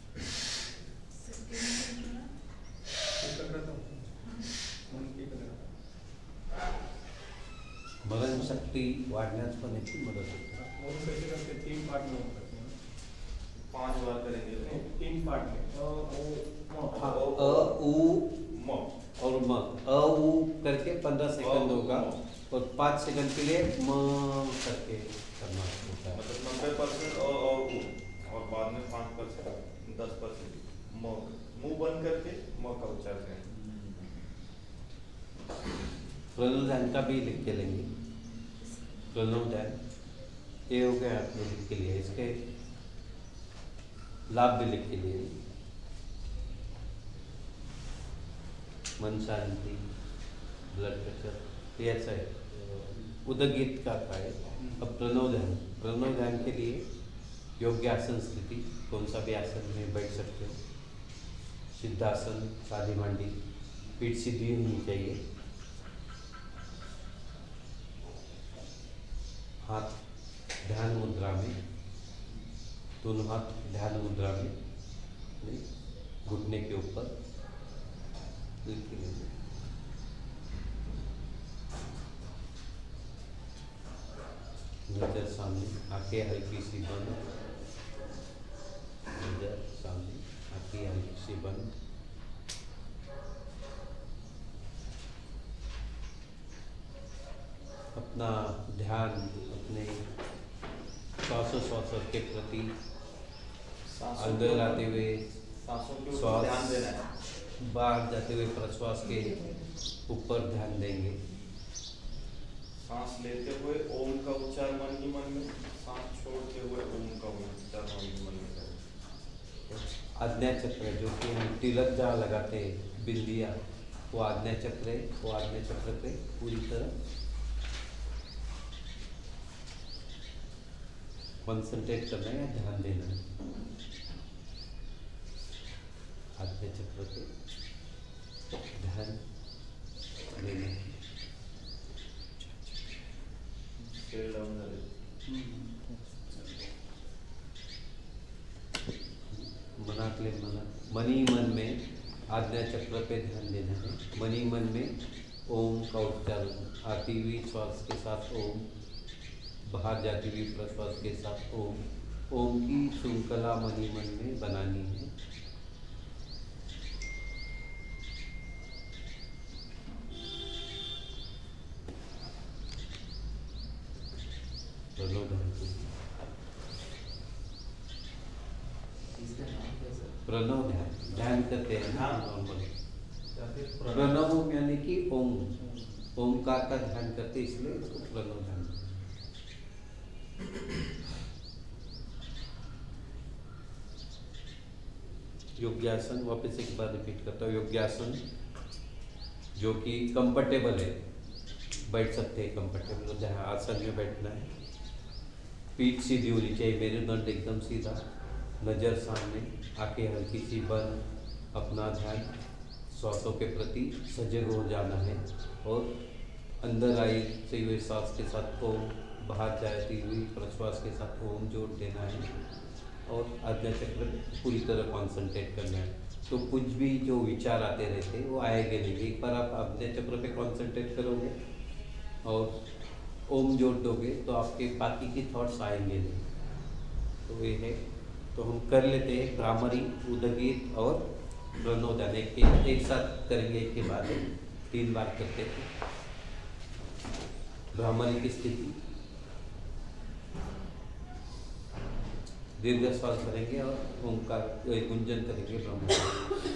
स्मरण शक्ती वाढण्यास पण याची मदत होते।
ओम कैसे करते हैं? तीन पार्ट में ओम करते हैं।
पांच बार करेंगे तो
तीन पार्ट में अ ओ म।
हाँ, अ उ
म
और म। अ उ करके पंद्रह सेकंड होगा और पाँच सेकंड के लिए म करके करना होता है।
मतलब नब्बे परसेंट और और उ और बाद में पाँच परसेंट दस परसेंट म। मुंह बंद करके म का उच्चार करें।
प्रणव ध्यान का भी लिख के लेंगे। प्रणव ध्यान ये हो गया आपने लिख के लिए, इसके लाभ भी लिख के लिए। मन शांति, ब्लड प्रेशर, ये ऐसा है। उदगीत का था है। अब प्रणव ध्यान, प्रणव ध्यान के लिए योग्य आसन स्थिति, कौन सा भी आसन में बैठ सकते हो। सिद्धासन, सादी मांडी, पीठ सीधी होनी चाहिए। हाथ ध्यान मुद्रा में, दोनों हाथ ध्यान मुद्रा में, नहीं, घुटने के ऊपर। नजर सामने, आंखें हल्की सी बंद। नजर सामने, आंखें हल्की सी बंद। अपना ध्यान अपने श्वासोश्वास के प्रति अंदर आते हुए
सांसों के ऊपर
श्वास,
ध्यान देना है।
बाहर जाते हुए प्रश्वास के ऊपर ध्यान देंगे।
सांस लेते हुए ओम का उच्चार मन ही मन में, सांस छोड़ते हुए ओम का उच्चार मन ही मन में करें।
आज्ञा चक्र जो कि हम तिलक जहाँ लगाते हैं, बिंदिया, वो आज्ञा चक्र है। वो आज्ञा चक्र पे पूरी तरह कंसंट्रेट करना है या ध्यान देना है। आज्ञा चक्र पे ध्यान देना है।
Settle down there.
मनाकले मना, मनी मन में आज्ञा चक्र पे ध्यान देना है। मनी मन में ओम का उच्चारण, आती हुई श्वास के साथ ओम, बाहर जाती हुई प्रश्वास के साथ ओम। ओम की श्रृंखला मनी मन में बनानी है। प्रणव ध्यान, ध्यान करते हैं ना नॉर्मल। प्रणव यानी कि ओम, ओमकार का ध्यान करते इसलिए इसको प्रणव ध्यान। योग्यासन वापस एक बार रिपीट करता हूँ। योग्यासन जो कि कंफर्टेबल है, बैठ सकते हैं कंफर्टेबल, जहाँ आसन में बैठना है। पीठ सीधी होनी चाहिए, मेरुदंड एकदम सीधा, नज़र सामने, आंखें हल्की सी बंद, अपना ध्यान श्वासों के प्रति सजग हो जाना है और अंदर आई से हुए सांस के साथ ओम, बाहर जाती हुई प्रश्वास के साथ ओम जोड़ देना है और आज्ञा चक्र पूरी तरह कंसंट्रेट करना है। तो कुछ भी जो विचार आते रहते वो आएंगे नहीं। एक बार आप आज्ञा चक्र पे कंसंट्रेट करोगे और ओम जोड़ दोगे तो आपके बाकी की थॉट्स आएंगे नहीं। तो ये है, तो हम कर लेते हैं भ्रामरी, उदगीत और प्रणोदन एक एक साथ करेंगे, एक के बाद एक तीन बार करते हैं। भ्रामरी की स्थिति, दीर्घ श्वास करेंगे और ओंकार गुंजन करेंगे भ्रामरी।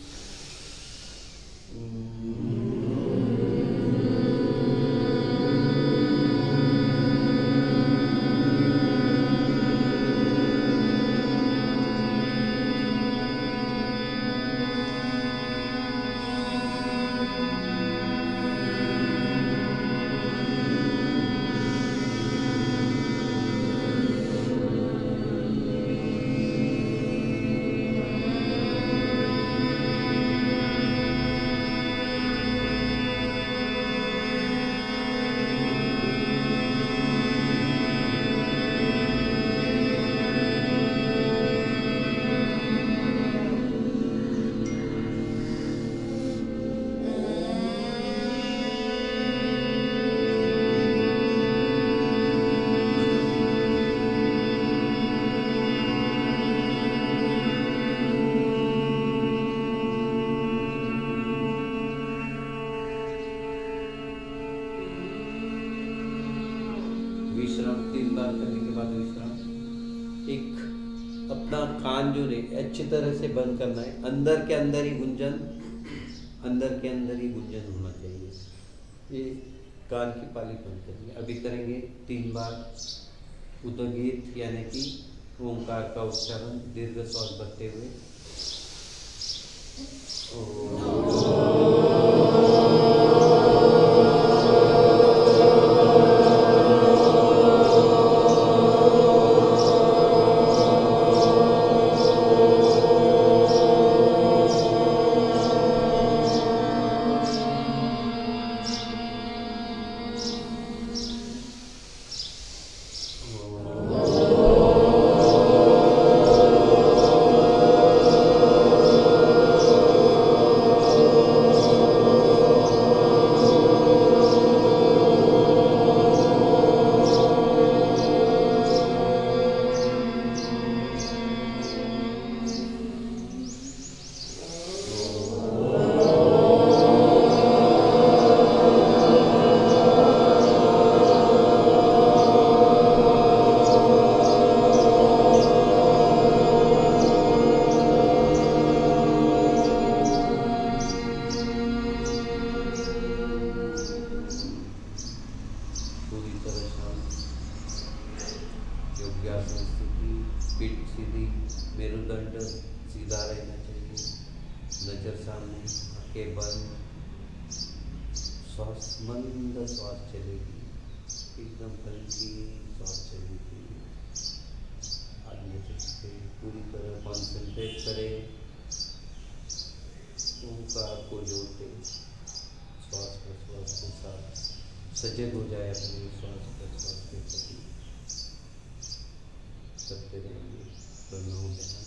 विश्राम तीन बार करने के बाद विश्राम। एक अपना कान जो रे अच्छी तरह से बंद करना है, अंदर के अंदर ही गुंजन, अंदर के अंदर ही गुंजन होना चाहिए। ये कान की पाली बंद करेंगे। अभी करेंगे तीन बार उदगीत यानी कि ओंकार का उच्चारण दीर्घ श्वास भरते हुए। सजग हो जाए अपने श्वास प्रश्वास के प्रति, करते रहेंगे प्रणव ध्यान।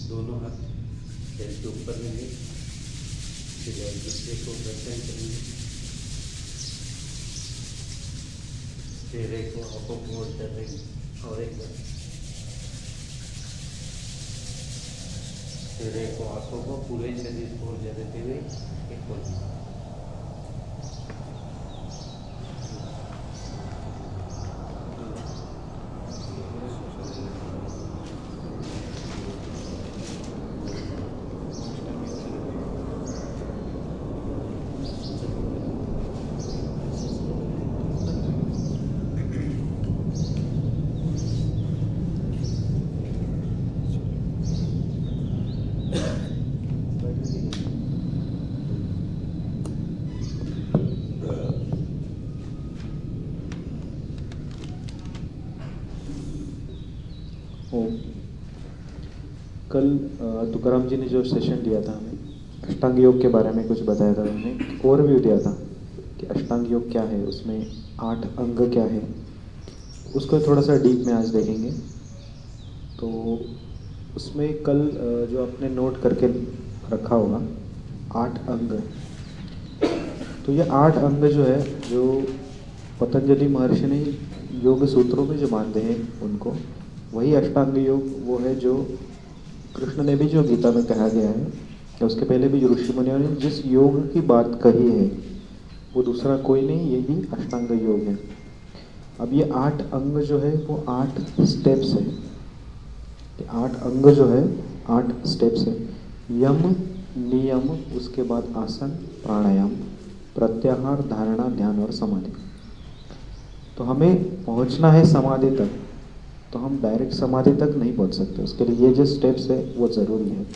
दोनों हाथ पैर के ऊपर लेंगे, फिर एक दूसरे को दर्शन करेंगे, चेहरे को आंखों को मोड़ कर देंगे और एक बार चेहरे को आंखों को पूरे शरीर को ऊर्जा देते हुए एक बार
कल तुकाराम जी ने जो सेशन दिया था हमें अष्टांग योग के बारे में कुछ बताया था, उन्होंने ओवरव्यू दिया था कि अष्टांग योग क्या है, उसमें आठ अंग क्या है, उसको थोड़ा सा डीप में आज देखेंगे। तो उसमें कल जो आपने नोट करके रखा होगा आठ अंग, तो ये आठ अंग जो है जो पतंजलि महर्षि ने योग सूत्रों में जो मानते हैं उनको, वही अष्टांग योग वो है जो कृष्ण ने भी जो गीता में कहा गया है, या उसके पहले भी जो ऋषि मुनियों ने जिस योग की बात कही है वो दूसरा कोई नहीं, यही अष्टांग योग है। अब ये आठ अंग जो है वो आठ स्टेप्स है, ये आठ अंग जो है आठ स्टेप्स है। यम, नियम, उसके बाद आसन, प्राणायाम, प्रत्याहार, धारणा, ध्यान और समाधि। तो हमें पहुंचना है समाधि तक, तो हम डायरेक्ट समाधि तक नहीं पहुंच सकते, उसके लिए ये जो स्टेप्स है वो ज़रूरी है।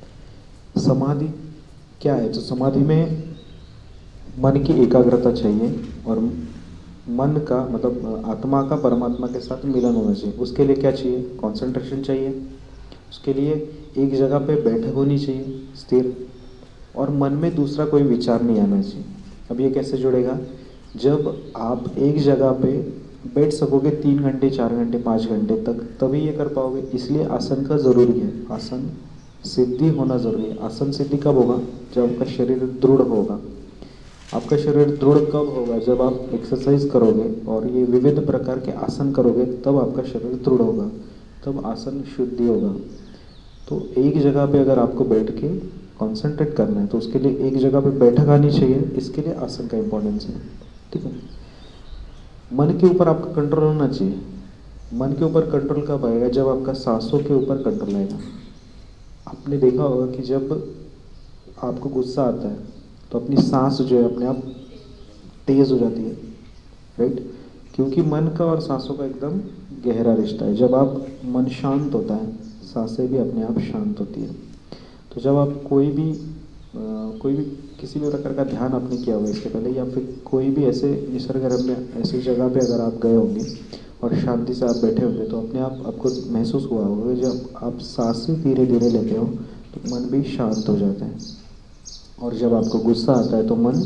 समाधि क्या है? तो समाधि में मन की एकाग्रता चाहिए और मन का मतलब आत्मा का परमात्मा के साथ मिलन होना चाहिए। उसके लिए क्या चाहिए? कंसंट्रेशन चाहिए। उसके लिए एक जगह पे बैठक होनी चाहिए स्थिर, और मन में दूसरा कोई विचार नहीं आना चाहिए। अब ये कैसे जुड़ेगा? जब आप एक जगह पे बैठ सकोगे तीन घंटे चार घंटे पाँच घंटे तक, तभी ये कर पाओगे। इसलिए आसन का ज़रूरी है, आसन सिद्धि होना ज़रूरी है। आसन सिद्धि कब होगा? जब आपका शरीर दृढ़ होगा। आपका शरीर दृढ़ कब होगा? जब आप एक्सरसाइज करोगे और ये विविध प्रकार के आसन करोगे, तब आपका शरीर दृढ़ होगा, तब आसन शुद्धि होगा। तो एक जगह पे अगर आपको बैठ के कॉन्सेंट्रेट करना है तो उसके लिए एक जगह पे बैठक आनी चाहिए, इसके लिए आसन का इम्पोर्टेंस है। ठीक है। मन के ऊपर आपका कंट्रोल होना चाहिए। मन के ऊपर कंट्रोल कब आएगा? जब आपका सांसों के ऊपर कंट्रोल आएगा। आपने देखा होगा कि जब आपको गुस्सा आता है तो अपनी सांस जो है अपने आप तेज हो जाती है, राइट? क्योंकि मन का और सांसों का एकदम गहरा रिश्ता है। जब आप मन शांत होता है, सांसें भी अपने आप शांत होती है। तो जब आप कोई भी आ, कोई भी किसी भी प्रकार का ध्यान आपने किया होगा इसके पहले, या फिर कोई भी ऐसे निसर्गरम्य ऐसी जगह पे अगर आप गए होंगे और शांति से आप बैठे होंगे, तो अपने आप आपको महसूस हुआ होगा जब आप सांसें धीरे धीरे लेते हो तो मन भी शांत हो जाता है। और जब आपको गुस्सा आता है तो मन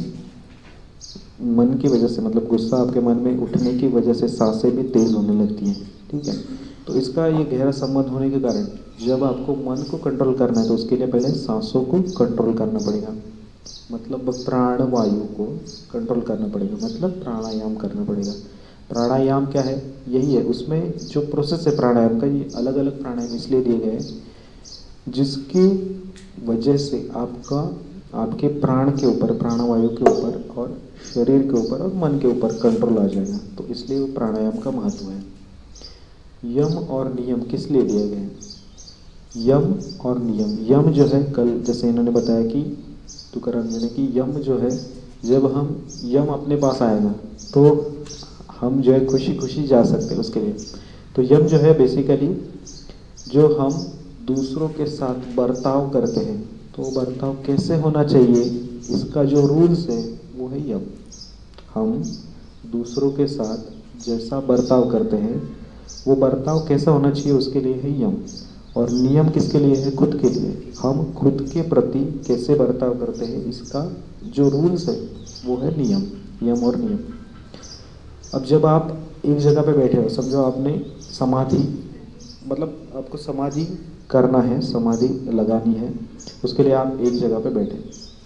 मन की वजह से, मतलब गुस्सा आपके मन में उठने की वजह से सांसें भी तेज होने लगती हैं। ठीक है। तो इसका ये गहरा संबंध होने के कारण जब आपको मन को कंट्रोल करना है तो उसके लिए पहले सांसों को कंट्रोल करना पड़ेगा, मतलब प्राण वायु को कंट्रोल करना पड़ेगा, मतलब प्राणायाम करना पड़ेगा। प्राणायाम क्या है? यही है। उसमें जो प्रोसेस है प्राणायाम का, ये अलग अलग प्राणायाम इसलिए दिए गए हैं जिसकी वजह से आपका आपके प्राण के ऊपर, प्राणवायु के ऊपर और शरीर के ऊपर और मन के ऊपर कंट्रोल आ जाएगा। तो इसलिए वो प्राणायाम का महत्व है। यम और नियम किस लिए दिए गए हैं? यम और नियम, यम जो है कल जैसे इन्होंने बताया कि तुकाराम जी ने कि यम जो है, जब हम यम अपने पास आएगा तो हम जो है खुशी खुशी जा सकते हैं उसके लिए। तो यम जो है बेसिकली जो हम दूसरों के साथ बर्ताव करते हैं, तो बर्ताव कैसे होना चाहिए इसका जो रूल्स है वो है यम। हम दूसरों के साथ जैसा बर्ताव करते हैं वो बर्ताव कैसा होना चाहिए उसके लिए है यम। और नियम किसके लिए है? खुद के लिए। हम खुद के प्रति कैसे बर्ताव करते हैं इसका जो रूल्स है वो है नियम, यम और नियम। अब जब आप एक जगह पे बैठे हो, समझो आपने समाधि, मतलब आपको समाधि करना है, समाधि लगानी है, उसके लिए आप एक जगह पे बैठे।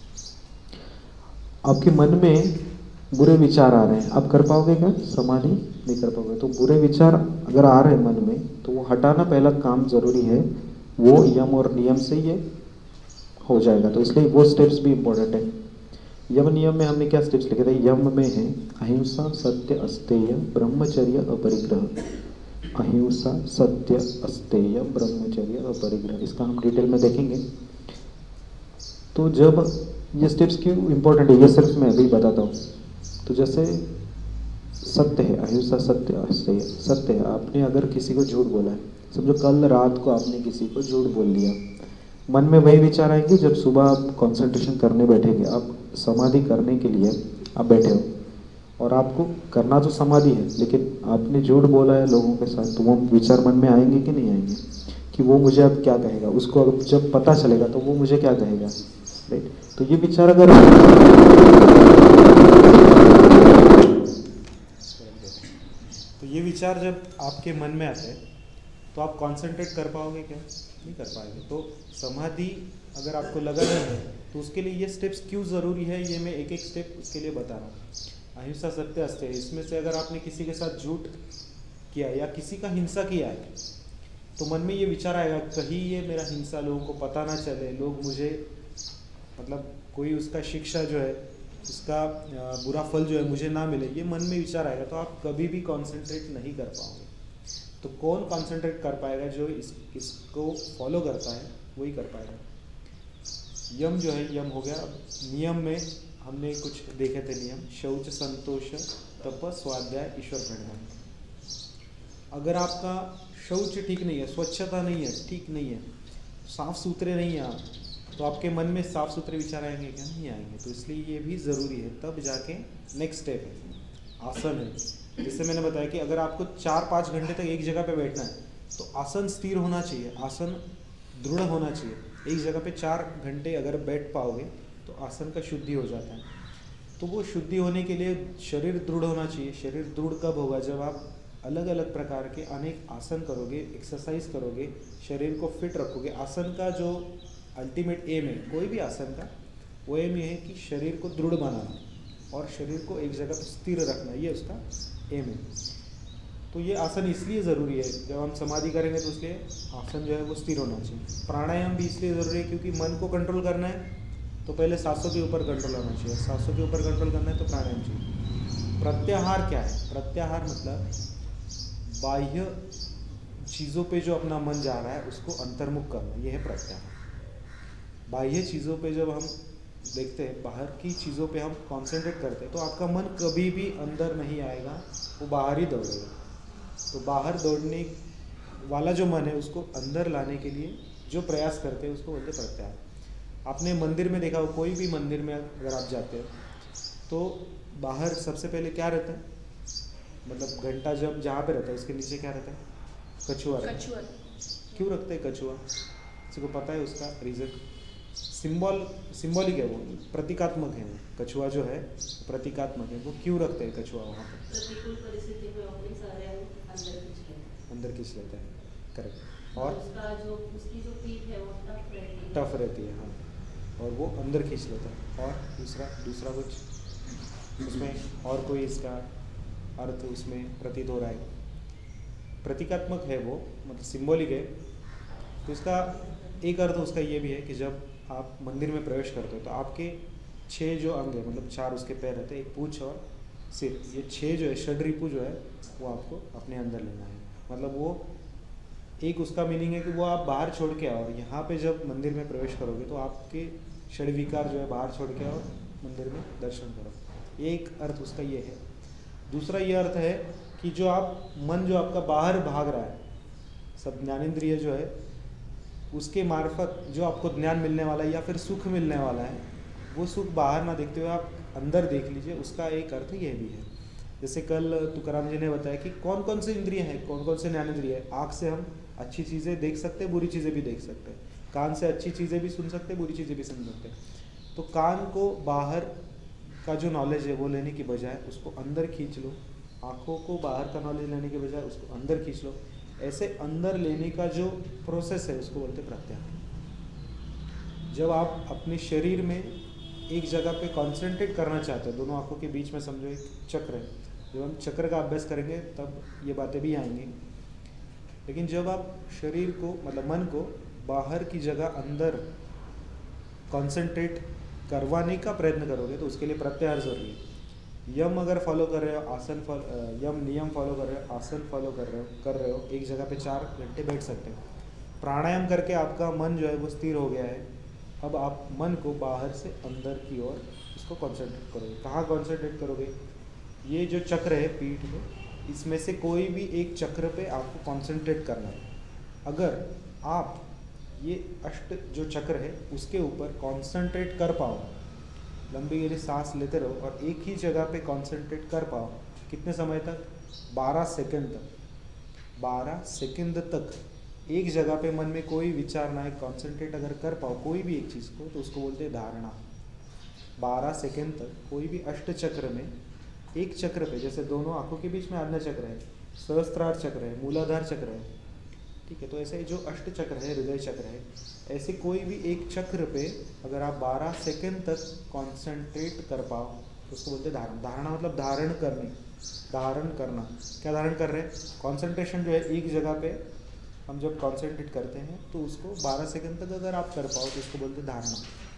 आपके मन में बुरे विचार आ रहे हैं, आप कर पाओगे क्या? समाधि नहीं कर पाओगे। तो बुरे विचार अगर आ रहे हैं मन में तो वो हटाना पहला काम जरूरी है, वो यम और नियम से ये हो जाएगा। तो इसलिए वो स्टेप्स भी इम्पोर्टेंट है। यम नियम में हमने क्या स्टेप्स लिखे थे? यम में है अहिंसा, सत्य, अस्तेय, ब्रह्मचर्य, अपरिग्रह। अहिंसा, सत्य, अस्तेय, ब्रह्मचर्य, अपरिग्रह, इसका हम डिटेल में देखेंगे। तो जब ये स्टेप्स क्यों इम्पोर्टेंट है, ये सिर्फ मैं अभी बताता हूँ। तो जैसे सत्य है, अहिंसा, सत्य, अस्तेय। सत्य है, आपने अगर किसी को झूठ बोला है, समझो कल रात को आपने किसी को झूठ बोल दिया, मन में वही विचार आएंगे जब सुबह आप कंसंट्रेशन करने बैठेंगे, आप समाधि करने के लिए आप बैठे हो और आपको करना तो समाधि है, लेकिन आपने झूठ बोला है लोगों के साथ, तो वो विचार मन में आएंगे कि नहीं आएंगे कि वो मुझे अब क्या कहेगा? उसको अब जब पता चलेगा तो वो मुझे क्या कहेगा, राइट? तो ये विचार अगर
तो ये विचार जब आपके मन में आते हैं तो आप कंसंट्रेट कर पाओगे क्या? नहीं कर पाएंगे। तो समाधि अगर आपको लगा नहीं है तो उसके लिए ये स्टेप्स क्यों ज़रूरी है, ये मैं एक एक स्टेप उसके लिए बता रहा हूँ। अहिंसा, सत्य, अस्तेय, इसमें से अगर आपने किसी के साथ झूठ किया या किसी का हिंसा किया है तो मन में ये विचार आएगा कहीं ये मेरा हिंसा लोगों को पता ना चले, लोग मुझे मतलब कोई उसका शिक्षा जो है, उसका बुरा फल जो है मुझे ना मिले, ये मन में विचार आएगा तो आप कभी भी कंसंट्रेट नहीं कर पाओगे। तो कौन कंसंट्रेट कर पाएगा? जो इस इसको फॉलो करता है वही कर पाएगा। यम जो है, यम हो गया। अब नियम में हमने कुछ देखे थे नियम, शौच, संतोष, तप, स्वाध्याय, ईश्वर प्रणिधान। अगर आपका शौच ठीक नहीं है, स्वच्छता नहीं है, ठीक नहीं है, साफ सुथरे नहीं है आप, तो आपके मन में साफ सुथरे विचार आएंगे क्या? नहीं आएंगे। तो इसलिए ये भी ज़रूरी है, तब जाके नेक्स्ट स्टेप है आसन है। जैसे मैंने बताया कि अगर आपको चार पाँच घंटे तक एक जगह पे बैठना है तो आसन स्थिर होना चाहिए, आसन दृढ़ होना चाहिए। एक जगह पे चार घंटे अगर बैठ पाओगे तो आसन का शुद्धि हो जाता है। तो वो शुद्धि होने के लिए शरीर दृढ़ होना चाहिए। शरीर दृढ़ कब होगा? जब आप अलग अलग प्रकार के अनेक आसन करोगे, एक्सरसाइज करोगे, शरीर को फिट रखोगे। आसन का जो अल्टीमेट एम है कोई भी आसन का, वो एम ये है कि शरीर को दृढ़ बनाना और शरीर को एक जगह पर स्थिर रखना, ये उसका एम है। तो ये आसन इसलिए ज़रूरी है, जब हम समाधि करेंगे तो उसके आसन जो है वो स्थिर होना चाहिए। प्राणायाम भी इसलिए ज़रूरी है क्योंकि मन को कंट्रोल करना है तो पहले सांसों के ऊपर कंट्रोल होना चाहिए, सांसों के ऊपर कंट्रोल करना है तो प्राणायाम चाहिए। प्रत्याहार क्या है? प्रत्याहार मतलब बाह्य चीज़ों पे जो अपना मन जा रहा है उसको अंतर्मुख करना, ये है प्रत्याहार। बाह्य चीज़ों पे जब हम देखते हैं, बाहर की चीज़ों पे हम कंसंट्रेट करते हैं तो आपका मन कभी भी अंदर नहीं आएगा, वो बाहर ही दौड़ेगा। तो बाहर दौड़ने वाला जो मन है उसको अंदर लाने के लिए जो प्रयास करते हैं उसको बोलते प्रत्याहार। आपने मंदिर में देखा हो, कोई भी मंदिर में अगर आप जाते हो तो बाहर सबसे पहले क्या रहता है? मतलब घंटा जब जहाँ पे रहता है उसके नीचे क्या रहता है? कछुआ रहता है।
कछुआ।
क्यों रखते हैं कछुआ? किसी को पता है उसका रीज़न? सिंबल सिंबॉलिक है, वो प्रतीकात्मक है। कछुआ जो है प्रतीकात्मक है। वो क्यों रखते हैं कछुआ वहाँ पर?
प्रतिकूल परिस्थिति में अपने सारे अंग अंदर खींच लेते हैं।
अंदर खींच लेता है, करेक्ट। और
उसका जो उसकी जो पीठ है वो टफ रहती है।
टफ रहती है, हाँ, और वो अंदर खींच लेता है। और दूसरा दूसरा कुछ उसमें और कोई इसका अर्थ उसमें प्रतीत हो रहा है? प्रतीकात्मक है वो, मतलब सिंबॉलिक है। तो इसका एक अर्थ उसका ये भी है कि जब आप मंदिर में प्रवेश करते हो तो आपके छह जो अंग है, मतलब चार उसके पैर रहते हैं, एक पूंछ और सिर, ये छह जो है षड्रिपु जो है वो आपको अपने अंदर लेना है। मतलब वो एक उसका मीनिंग है कि वो आप बाहर छोड़ के आओ, और यहाँ पे जब मंदिर में प्रवेश करोगे तो आपके षड्विकार जो है बाहर छोड़ के आओ, मंदिर में दर्शन करो। एक अर्थ उसका ये है। दूसरा ये अर्थ है कि जो आप मन जो आपका बाहर भाग रहा है, सब ज्ञानेंद्रिय जो है उसके मार्फत जो आपको ज्ञान मिलने वाला है या फिर सुख मिलने वाला है, वो सुख बाहर ना देखते हुए आप अंदर देख लीजिए। उसका एक अर्थ ये भी है। जैसे कल तुकाराम जी ने बताया कि कौन कौन से इंद्रिय हैं, कौन कौन से ज्ञानेंद्रिय है। आँख से हम अच्छी चीज़ें देख सकते हैं, बुरी चीज़ें भी देख सकते हैं। कान से अच्छी चीज़ें भी सुन सकते हैं, बुरी चीज़ें भी सुन सकते हैं। तो कान को बाहर का जो नॉलेज है वो लेने की बजाय उसको अंदर खींच लो। आँखों को बाहर का नॉलेज लेने के बजाय उसको अंदर खींच लो। ऐसे अंदर लेने का जो प्रोसेस है उसको बोलते प्रत्याहार। जब आप अपने शरीर में एक जगह पे कंसंट्रेट करना चाहते हो, दोनों आंखों के बीच में समझो एक चक्र है, जब हम चक्र का अभ्यास करेंगे तब ये बातें भी आएंगी। लेकिन जब आप शरीर को मतलब मन को बाहर की जगह अंदर कंसंट्रेट करवाने का प्रयत्न करोगे तो उसके लिए प्रत्याहार जरूरी है। यम अगर फॉलो कर रहे हो, आसन फॉलो यम नियम फॉलो कर रहे हो, आसन फॉलो कर रहे हो कर रहे हो एक जगह पे चार घंटे बैठ सकते हो। प्राणायाम करके आपका मन जो है वो स्थिर हो गया है। अब आप मन को बाहर से अंदर की ओर उसको कंसंट्रेट करोगे। कहाँ कंसंट्रेट करोगे? ये जो चक्र है पीठ में, इसमें से कोई भी एक चक्र पे आपको कंसंट्रेट करना है। अगर आप ये अष्ट जो चक्र है उसके ऊपर कंसंट्रेट कर पाओ, लंबी गहरी सांस लेते रहो और एक ही जगह पे कंसंट्रेट कर पाओ, कितने समय तक? बारह सेकंड तक। बारह सेकंड तक एक जगह पे मन में कोई विचार ना है, कंसंट्रेट अगर कर पाओ कोई भी एक चीज़ को, तो उसको बोलते हैं धारणा। बारह सेकंड तक कोई भी अष्ट चक्र में एक चक्र पे, जैसे दोनों आंखों के बीच में आज्ञा चक्र है, सहस्त्रार चक्र है, मूलाधार चक्र है, ठीक है, तो ऐसे जो अष्ट चक्र है, हृदय चक्र है, ऐसे कोई भी एक चक्र पे अगर आप बारह सेकंड तक कंसंट्रेट कर पाओ तो उसको बोलते हैं धारणा। धारणा मतलब धारण करने, धारण करना। क्या धारण कर रहे हैं? कंसंट्रेशन जो है एक जगह पे हम जब कंसंट्रेट करते हैं तो उसको बारह सेकंड तक अगर आप कर पाओ तो उसको बोलते हैं धारणा।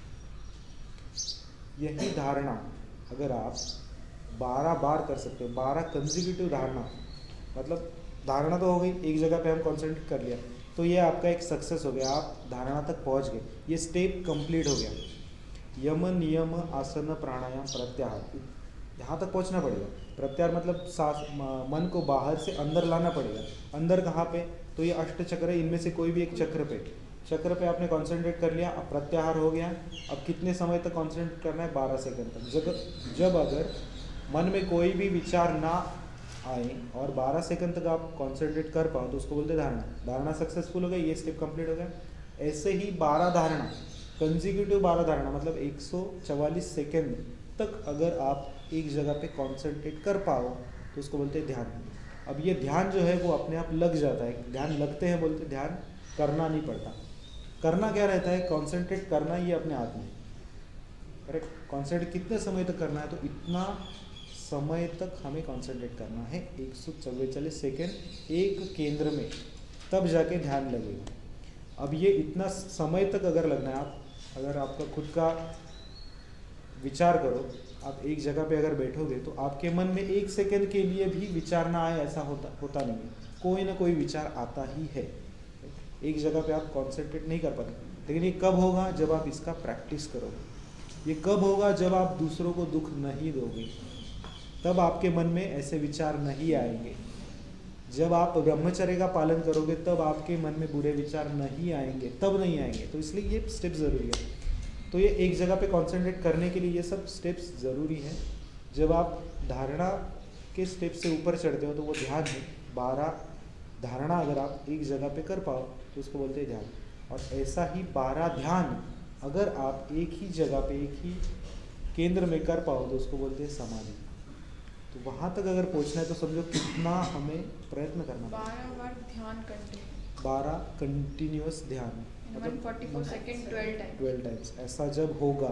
यही धारणा अगर आप बारह बार कर सकते हो, बारह कंसेक्यूटिव धारणा, मतलब धारणा तो हो गई, एक जगह पे हम कंसंट्रेट कर लिया तो ये आपका एक सक्सेस हो गया, आप धारणा तक पहुंच गए, ये स्टेप कंप्लीट हो गया। यम नियम आसन प्राणायाम प्रत्याहार, यहाँ तक पहुंचना पड़ेगा। प्रत्याहार मतलब सांस मन को बाहर से अंदर लाना पड़ेगा। अंदर कहाँ पे? तो ये अष्ट चक्र है, इनमें से कोई भी एक चक्र पे चक्र पे आपने कंसंट्रेट कर लिया, अब प्रत्याहार हो गया। अब कितने समय तक कंसंट्रेट करना है? बारह सेकंड तक। जब जब अगर मन में कोई भी विचार ना आए और बारह सेकंड तक आप कंसंट्रेट कर पाओ तो उसको बोलते हैं धारणा। धारणा सक्सेसफुल हो गई, ये स्टेप कंप्लीट हो गया। ऐसे ही बारह धारणा, कंसेक्यूटिव बारह धारणा मतलब एक सौ चवालीस सेकेंड तक अगर आप एक जगह पे कंसंट्रेट कर पाओ तो उसको बोलते हैं ध्यान। अब ये ध्यान जो है वो अपने आप लग जाता है। ध्यान लगते हैं बोलते, ध्यान करना नहीं पड़ता। करना क्या रहता है? कंसंट्रेट करना ये अपने हाथ में, करेक्ट। कंसंट्रेट कितने समय तक करना है? तो इतना समय तक हमें कंसंट्रेट करना है, एक सौ चौवालीस सेकेंड एक केंद्र में, तब जाके ध्यान लगेगा। अब ये इतना समय तक अगर लगना है, आप अगर आपका खुद का विचार करो, आप एक जगह पे अगर बैठोगे तो आपके मन में एक सेकंड के लिए भी विचार ना आए ऐसा होता होता नहीं है, कोई ना कोई विचार आता ही है। एक जगह पे आप कंसंट्रेट नहीं कर पाते। लेकिन ये कब होगा? जब आप इसका प्रैक्टिस करोगे। ये कब होगा? जब आप दूसरों को दुख नहीं दोगे, तब आपके मन में ऐसे विचार नहीं आएंगे। जब आप ब्रह्मचर्य का पालन करोगे तब आपके मन में बुरे विचार नहीं आएंगे, तब नहीं आएंगे। तो इसलिए ये स्टेप ज़रूरी है। तो ये एक जगह पे कंसंट्रेट करने के लिए ये सब स्टेप्स ज़रूरी है। जब आप धारणा के स्टेप से ऊपर चढ़ते हो तो वो ध्यान है। बारह धारणा अगर आप एक जगह पे कर पाओ तो उसको बोलते हैं ध्यान। और ऐसा ही बारह ध्यान अगर आप एक ही जगह पे एक ही केंद्र में कर पाओ तो उसको बोलते हैं समाधि। तो वहाँ तक अगर पहुँचना है तो समझो कितना हमें प्रयत्न करना पड़ेगा।
बारह बार ध्यान करते हैं,
बारह कंटिन्यूअस ध्यान
one forty four second twelve time
twelve times. ऐसा जब होगा,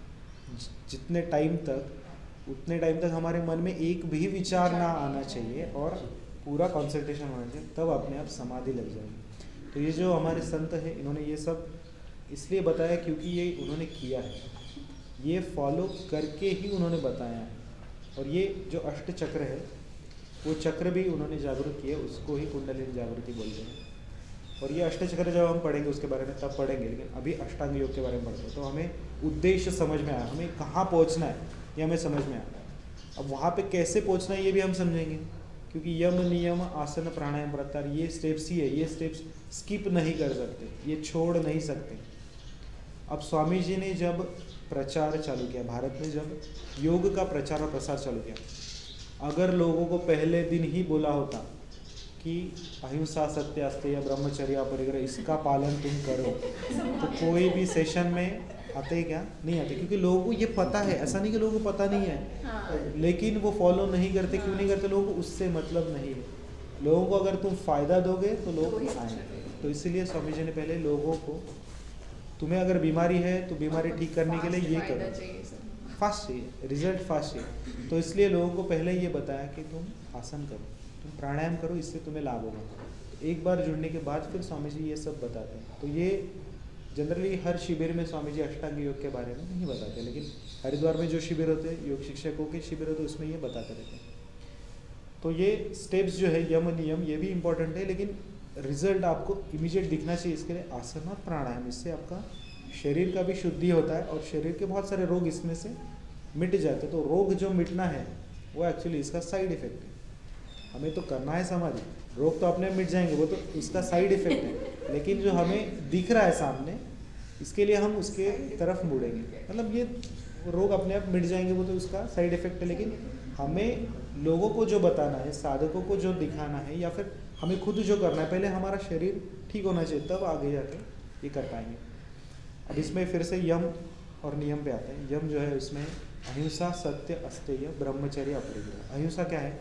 जितने टाइम तक, उतने टाइम तक हमारे मन में एक भी विचार ना आना चाहिए और पूरा कंसंट्रेशन होना चाहिए, तब अपने आप समाधि लग जाएगी। तो ये जो हमारे संत हैं, इन्होंने ये सब इसलिए बताया क्योंकि ये उन्होंने किया है, ये फॉलो करके ही उन्होंने बताया है। और ये जो अष्ट चक्र है वो चक्र भी उन्होंने जागरूक किया, उसको ही कुंडलिनी जागृति बोलते हैं। और ये अष्ट चक्र जब हम पढ़ेंगे उसके बारे में तब पढ़ेंगे, लेकिन अभी अष्टांग योग के बारे में पढ़ते हैं तो हमें उद्देश्य समझ में आया, हमें कहाँ पहुँचना है ये हमें समझ में आता है। अब वहाँ पे कैसे पहुँचना है ये भी हम समझेंगे, क्योंकि यम नियम आसन प्राणायाम प्रत्याहार ये स्टेप्स ही है, ये स्टेप्स स्किप नहीं कर सकते, ये छोड़ नहीं सकते। अब स्वामी जी ने जब प्रचार चालू किया, भारत में जब योग का प्रचार और प्रसार चालू किया, अगर लोगों को पहले दिन ही बोला होता कि अहिंसा सत्य अस्तेय या ब्रह्मचर्य परिग्रह इसका पालन तुम करो, तो कोई भी सेशन में आते क्या? नहीं आते, क्योंकि लोगों को ये पता है। ऐसा नहीं कि लोगों को पता नहीं है,
हाँ।
लेकिन वो फॉलो नहीं करते। क्यों नहीं करते? लोगों को उससे मतलब नहीं है। लोगों को अगर तुम फायदा दोगे तो लोग
तो ही अच्छा
आएंगे।
रहेगा।
तो इसीलिए स्वामी जी ने पहले लोगों को, तुम्हें अगर बीमारी है तो बीमारी ठीक करने के लिए ये
फायदा
करो,
चाहिए सर।
फास्ट चाहिए, रिजल्ट फास्ट चाहिए। तो इसलिए लोगों को पहले ये बताया कि तुम आसन करो, तुम प्राणायाम करो, इससे तुम्हें लाभ होगा। तो एक बार जुड़ने के बाद फिर स्वामी जी ये सब बताते हैं। तो ये जनरली हर शिविर में स्वामी जी अष्टांग योग के बारे में नहीं बताते, लेकिन हरिद्वार में जो शिविर होते हैं, योग शिक्षकों के शिविर होते हैं, उसमें ये बताते रहते हैं। तो ये स्टेप्स जो है, यम नियम, ये भी इम्पोर्टेंट है, लेकिन रिजल्ट आपको इमीडिएट दिखना चाहिए। इसके लिए आसन और प्राणायाम, इससे आपका शरीर का भी शुद्धि होता है और शरीर के बहुत सारे रोग इसमें से मिट जाते हैं। तो रोग जो मिटना है वो एक्चुअली इसका साइड इफेक्ट है। हमें तो करना है समाधि, रोग तो अपने मिट जाएंगे, वो तो उसका साइड इफेक्ट है। लेकिन जो हमें दिख रहा है सामने, इसके लिए हम उसके तरफ मुड़ेंगे, मतलब ये रोग अपने आप मिट जाएंगे, वो तो उसका साइड इफेक्ट है। लेकिन हमें लोगों को जो बताना है, साधकों को जो दिखाना है, या फिर हमें खुद जो करना है, पहले हमारा शरीर ठीक होना चाहिए, तब आगे जाके ये कर पाएंगे। अब इसमें फिर से यम और नियम पे आते हैं। यम जो है उसमें अहिंसा, सत्य, अस्तेय, ब्रह्मचर्य, अपरिग्रह। अहिंसा क्या है?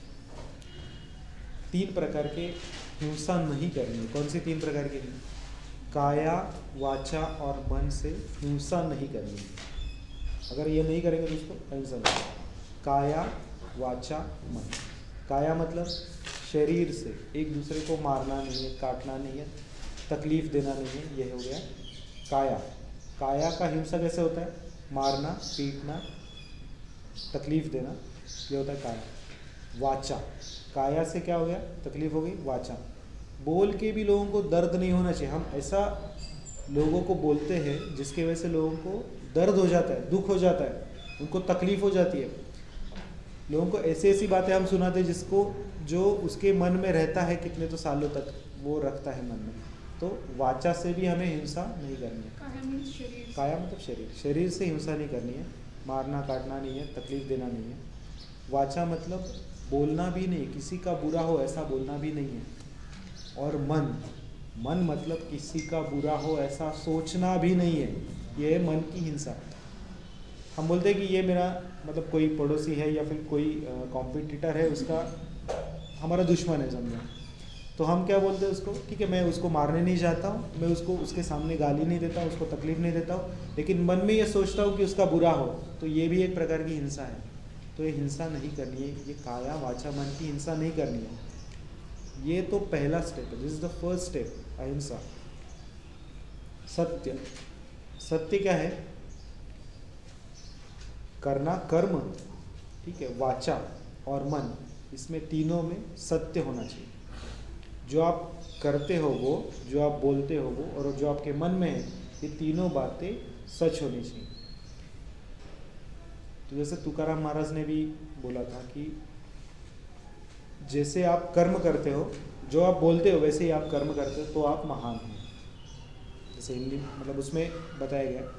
तीन प्रकार के हिंसा नहीं करनी है। कौन सी तीन प्रकार की? काया, वाचा और मन से हिंसा नहीं करनी है। अगर ये नहीं करेंगे तो उसको अहिंसा नहीं। काया, वाचा, मन। काया मतलब शरीर से एक दूसरे को मारना नहीं है, काटना नहीं है, तकलीफ देना नहीं है, यह हो गया काया। काया का हिंसा कैसे होता है? मारना, पीटना, तकलीफ देना, ये होता है काया। वाचा, काया से क्या हो गया? तकलीफ हो गई। वाचा, बोल के भी लोगों को दर्द नहीं होना चाहिए। हम ऐसा लोगों को बोलते हैं जिसकी वजह से लोगों को दर्द हो जाता है, दुख हो जाता है, उनको तकलीफ हो जाती है। लोगों को ऐसी ऐसी बातें हम सुनाते हैं जिसको, जो उसके मन में रहता है कितने तो सालों तक वो रखता है मन में। तो वाचा से भी हमें हिंसा नहीं करनी है।
काया means शरीर।
काया मतलब शरीर, शरीर से हिंसा नहीं करनी है, मारना काटना नहीं है, तकलीफ देना नहीं है। वाचा मतलब बोलना भी नहीं, किसी का बुरा हो ऐसा बोलना भी नहीं है। और मन, मन मतलब किसी का बुरा हो ऐसा सोचना भी नहीं है, ये है मन की हिंसा। हम बोलते हैं कि ये मेरा मतलब कोई पड़ोसी है या फिर कोई कॉम्पिटिटर है, उसका हमारा दुश्मन है समझो, तो हम क्या बोलते हैं उसको? ठीक है, मैं उसको मारने नहीं चाहता हूँ, मैं उसको उसके सामने गाली नहीं देता हूँ, उसको तकलीफ नहीं देता हूँ, लेकिन मन में ये सोचता हूँ कि उसका बुरा हो, तो ये भी एक प्रकार की हिंसा है। तो ये हिंसा नहीं करनी है, ये काया वाचा मन की हिंसा नहीं करनी है। ये तो पहला स्टेप है, this is the first step, अहिंसा। सत्य, सत्य क्या है? करना कर्म, ठीक है, वाचा और मन, इसमें तीनों में सत्य होना चाहिए। जो आप करते हो वो, जो आप बोलते हो वो, और जो आपके मन में है, ये तीनों बातें सच होनी चाहिए। तो जैसे तुकाराम महाराज ने भी बोला था कि जैसे आप कर्म करते हो, जो आप बोलते हो वैसे ही आप कर्म करते हो, तो आप महान हो। जैसे हिंदी मतलब उसमें बताया गया,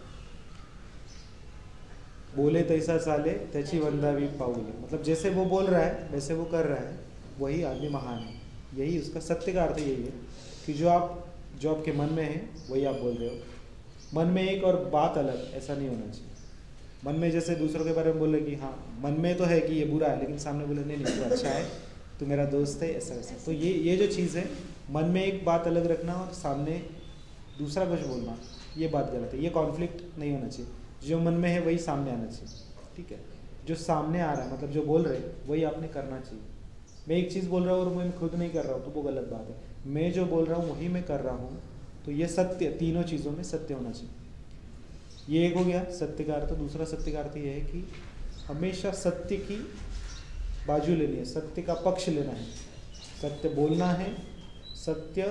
बोले तैसा चाले त्याची वंदावी पाऊले, मतलब जैसे वो बोल रहा है वैसे वो कर रहा है, वही आदमी महान है। यही उसका सत्य का अर्थ यही है कि जो आप जो आपके मन में है वही आप बोल रहे हो। मन में एक और बात अलग, ऐसा नहीं होना चाहिए। मन में जैसे दूसरों के बारे में बोले कि हाँ मन में तो है कि ये बुरा है, लेकिन सामने बोले नहीं नहीं तो अच्छा है, तो मेरा दोस्त है, ऐसा वैसा। तो ये ये जो चीज़ है, मन में एक बात अलग रखना और सामने दूसरा कुछ बोलना, ये बात गलत है। ये कॉन्फ्लिक्ट नहीं होना चाहिए। जो मन में है वही सामने आना चाहिए, ठीक है। जो सामने आ रहा है मतलब जो बोल रहे वही आपने करना चाहिए। मैं एक चीज़ बोल रहा हूँ और मैं खुद नहीं कर रहा हूँ तो वो गलत बात है। मैं जो बोल रहा हूँ वही मैं कर रहा हूँ, तो ये सत्य, तीनों चीज़ों में सत्य होना चाहिए। ये एक हो गया सत्य का अर्थ। दूसरा सत्य का अर्थ ये है कि हमेशा सत्य की बाजू लेनी है, सत्य का पक्ष लेना है, सत्य बोलना है, सत्य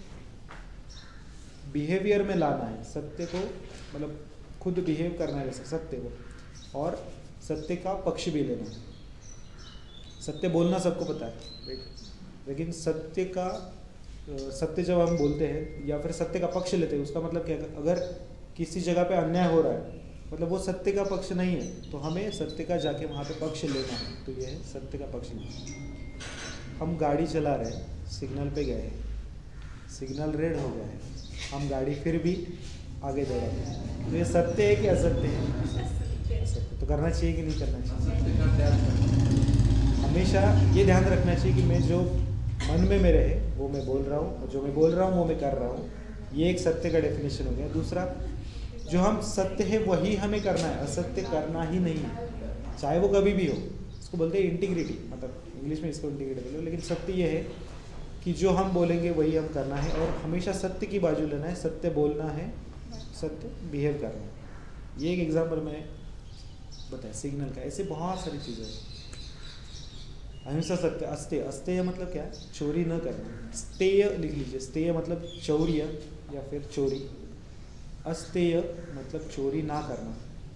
बिहेवियर में लाना है, सत्य को मतलब खुद बिहेव करना है वैसे सत्य को, और सत्य का पक्ष भी लेना है। सत्य बोलना सबको पता है, लेकिन सत्य का सत्य जब हम बोलते हैं या फिर सत्य का पक्ष लेते हैं, उसका मतलब क्या है? अगर किसी जगह पे अन्याय हो रहा है मतलब वो सत्य का पक्ष नहीं है, तो हमें सत्य का जाके वहाँ पे पक्ष लेना है। तो ये है सत्य का पक्ष लेना। हम गाड़ी चला रहे हैं, सिग्नल पे गए, सिग्नल रेड हो गया है, हम गाड़ी फिर भी आगे दौड़ा रहे हैं, तो ये सत्य है कि असत्य है? असत्य। तो करना चाहिए कि नहीं करना चाहिए? हमेशा ये ध्यान रखना चाहिए कि मैं जो मन में मेरे है वो मैं बोल रहा हूँ, और जो मैं बोल रहा हूँ वो मैं कर रहा हूँ। ये एक सत्य का डेफिनेशन हो गया। दूसरा, जो हम सत्य है वही हमें करना है, असत्य करना ही नहीं है, चाहे वो कभी भी हो। इसको बोलते हैं इंटीग्रिटी, मतलब इंग्लिश में इसको इंटीग्रिटी बोलते हैं। लेकिन सत्य ये है कि जो हम बोलेंगे वही हम करना है, और हमेशा सत्य की बाजू लेना है, सत्य बोलना है, सत्य बिहेव करना है। ये एक एग्जाम्पल मैंने बताया सिग्नल का। ऐसे बहुत सारी चीज़ें हैं। अहिंसा सत्य, अस्तेय, अस्तेय मतलब क्या है? चोरी न करना। स्तेय लिख लीजिए, स्तेय मतलब चौर्य या फिर चोरी, अस्तेय मतलब चोरी ना करना।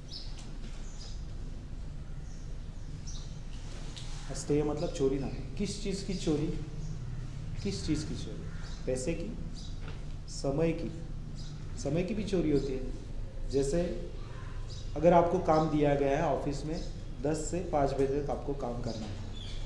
अस्तेय मतलब चोरी ना करना। किस चीज़ की चोरी? किस चीज़ की चोरी? पैसे की, समय की। समय की भी चोरी होती है। जैसे अगर आपको काम दिया गया है ऑफिस में दस से पाँच बजे तक आपको काम करना है,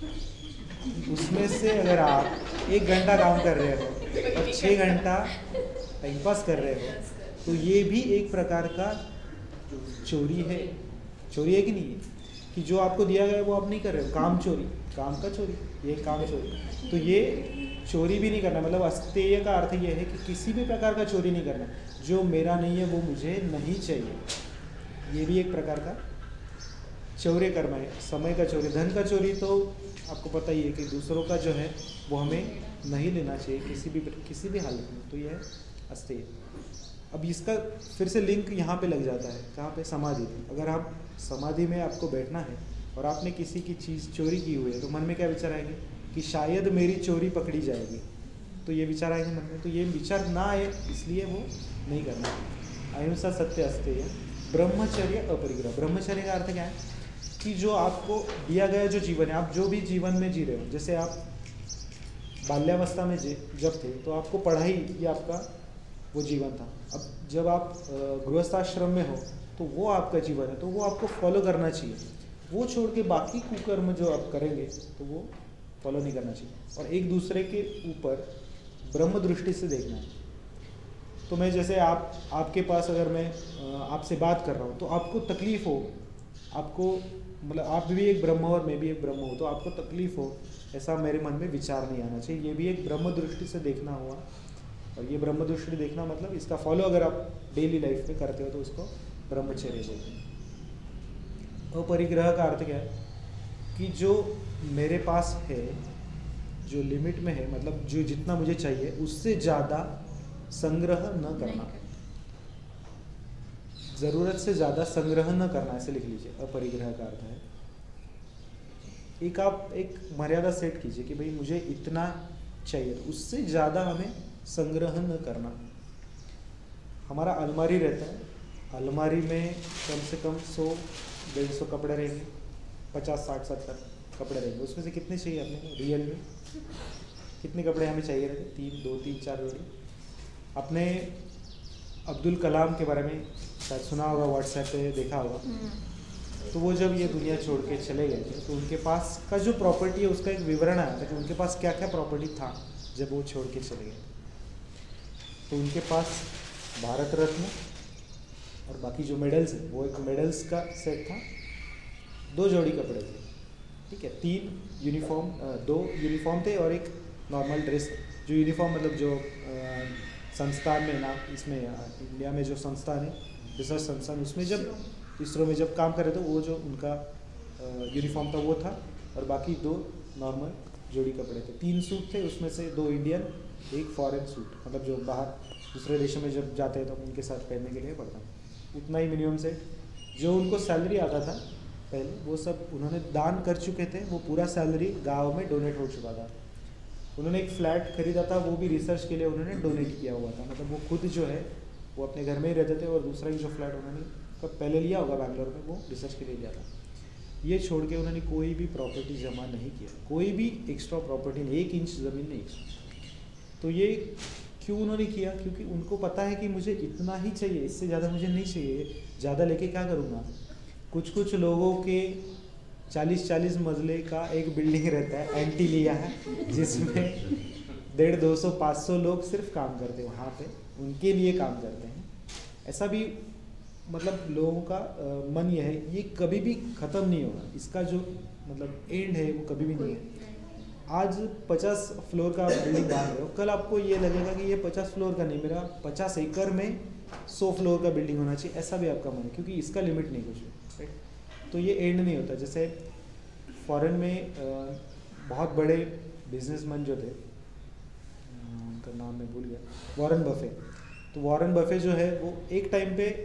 उसमें से अगर आप एक घंटा काम कर रहे हो और छः घंटा टाइम पास कर रहे हो, तो ये भी एक प्रकार का चोरी है। चोरी है कि नहीं है? कि जो आपको दिया गया है वो आप नहीं कर रहे हो, काम चोरी, काम का चोरी, ये काम चोरी। तो ये चोरी भी नहीं करना, मतलब अस्तेय का अर्थ ये है कि किसी भी प्रकार का चोरी नहीं करना। जो मेरा नहीं है वो मुझे नहीं चाहिए, ये भी एक प्रकार का चौर्य कर्म है। समय का चोरी, धन का चोरी तो आपको पता ही है कि दूसरों का जो है वो हमें नहीं लेना चाहिए किसी भी किसी भी हालत में। तो ये है अस्तेय। अब इसका फिर से लिंक यहाँ पे लग जाता है, कहाँ पे? समाधि। अगर आप समाधि में आपको बैठना है और आपने किसी की चीज़ चोरी की हुई है, तो मन में क्या विचार आएंगे? कि शायद मेरी चोरी पकड़ी जाएगी। तो ये विचार आएंगे मन में। तो ये विचार ना आए इसलिए वो नहीं करना। अहिंसा सत्य अस्तेय, ब्रह्मचर्य अपरिग्रह। ब्रह्मचर्य का अर्थ क्या है? कि जो आपको दिया गया जो जीवन है, आप जो भी जीवन में जी रहे हो, जैसे आप बाल्यावस्था में जब थे तो आपको पढ़ाई ये आपका वो जीवन था। अब जब आप गृहस्थाश्रम में हो तो वो आपका जीवन है, तो वो आपको फॉलो करना चाहिए। वो छोड़ के बाकी कुकर्म जो आप करेंगे तो वो फॉलो नहीं करना चाहिए। और एक दूसरे के ऊपर ब्रह्म दृष्टि से देखना है। तो मैं जैसे आप आपके पास अगर मैं आपसे बात कर रहा हूँ तो आपको तकलीफ़ हो, आपको मतलब आप भी एक ब्रह्म हो और मैं भी एक ब्रह्म हूँ, तो आपको तकलीफ़ हो, ऐसा मेरे मन में विचार नहीं आना चाहिए। ये भी एक ब्रह्म दृष्टि से देखना हुआ। और ये ब्रह्म दृष्टि देखना मतलब इसका फॉलो अगर आप डेली लाइफ में करते हो तो उसको ब्रह्मचर्य बोलते हैं। अपरिग्रह का अर्थ क्या है? कि जो मेरे पास है, जो लिमिट में है, मतलब जो जितना मुझे चाहिए उससे ज़्यादा संग्रह न करना, ज़रूरत से ज़्यादा संग्रह न करना, ऐसे लिख लीजिए। अपरिग्रह का अर्थ है एक आप एक मर्यादा सेट कीजिए कि भाई मुझे इतना चाहिए, तो उससे ज़्यादा हमें संग्रह न करना। हमारा अलमारी रहता है, अलमारी में कम से कम सौ डेढ़ सौ कपड़े रहेंगे, पचास साठ सत्तर कपड़े रहेंगे। उसमें से कितने चाहिए अपने रियल में? कितने कपड़े हमें चाहिए रहते? तीन, दो तीन चार जोड़ी। अपने अब्दुल कलाम के बारे में शायद सुना होगा, व्हाट्सएप पे देखा होगा। तो वो जब ये दुनिया छोड़ के चले गए थे तो उनके पास का जो प्रॉपर्टी है उसका एक विवरण आया था कि उनके पास क्या क्या प्रॉपर्टी था जब वो छोड़ के चले गए। तो उनके पास भारत रत्न और बाकी जो मेडल्स हैं वो एक मेडल्स का सेट था, दो जोड़ी कपड़े थे, ठीक है, तीन यूनिफॉर्म, दो यूनिफॉर्म थे और एक नॉर्मल ड्रेस। जो यूनिफॉर्म मतलब जो संस्थान में ना, इसमें इंडिया में जो संस्थान है रिसर्च संस्थान, उसमें जब इसरो में जब काम कर रहे थे वो जो उनका यूनिफॉर्म था वो था, और बाकी दो नॉर्मल जोड़ी कपड़े थे। तीन सूट थे, उसमें से दो इंडियन, एक फॉरेन सूट, मतलब जो बाहर दूसरे देशों में जब जाते हैं तो उनके साथ पहनने के लिए पड़ता। उतना ही मिनिमम से जो उनको सैलरी आता था पहले वो सब उन्होंने दान कर चुके थे। वो पूरा सैलरी गाँव में डोनेट हो चुका था। उन्होंने एक फ्लैट खरीदा था, वो भी रिसर्च के लिए उन्होंने डोनेट किया हुआ था। मतलब वो खुद जो है वो अपने घर में ही रहते थे और दूसरा ही जो फ्लैट उन्होंने कब पहले लिया होगा बैंगलोर में, वो रिसर्च के लिए लिया था। ये छोड़ के उन्होंने कोई भी प्रॉपर्टी जमा नहीं किया, कोई भी एक्स्ट्रा प्रॉपर्टी नहीं, एक इंच ज़मीन नहीं एक्स्ट्रा। तो ये क्यों उन्होंने किया? क्योंकि उनको पता है कि मुझे इतना ही चाहिए, इससे ज़्यादा मुझे नहीं चाहिए, ज़्यादा लेके क्या करूँगा। कुछ कुछ लोगों के चालीस चालीस मंजिले का एक बिल्डिंग रहता है, एंटी लिया है, जिसमें डेढ़ दो सौ पाँच सौ लोग सिर्फ काम करते हैं वहाँ पे, उनके लिए काम करते हैं। ऐसा भी मतलब लोगों का आ, मन यह है, ये कभी भी ख़त्म नहीं होगा। इसका जो मतलब एंड है वो कभी भी नहीं है। आज पचास फ्लोर का बिल्डिंग बना रहे हो, कल आपको ये लगेगा कि ये पचास फ्लोर का नहीं, मेरा पचास एकड़ में सौ फ्लोर का बिल्डिंग होना चाहिए, ऐसा भी आपका मन है, क्योंकि इसका लिमिट नहीं कुछ है, राइट। तो ये एंड नहीं होता। जैसे फॉरेन में बहुत बड़े बिजनेसमैन जो थे, उनका नाम मैं भूल गया, वॉरेन बफे। तो वॉरेन बफे जो है वो एक टाइम पे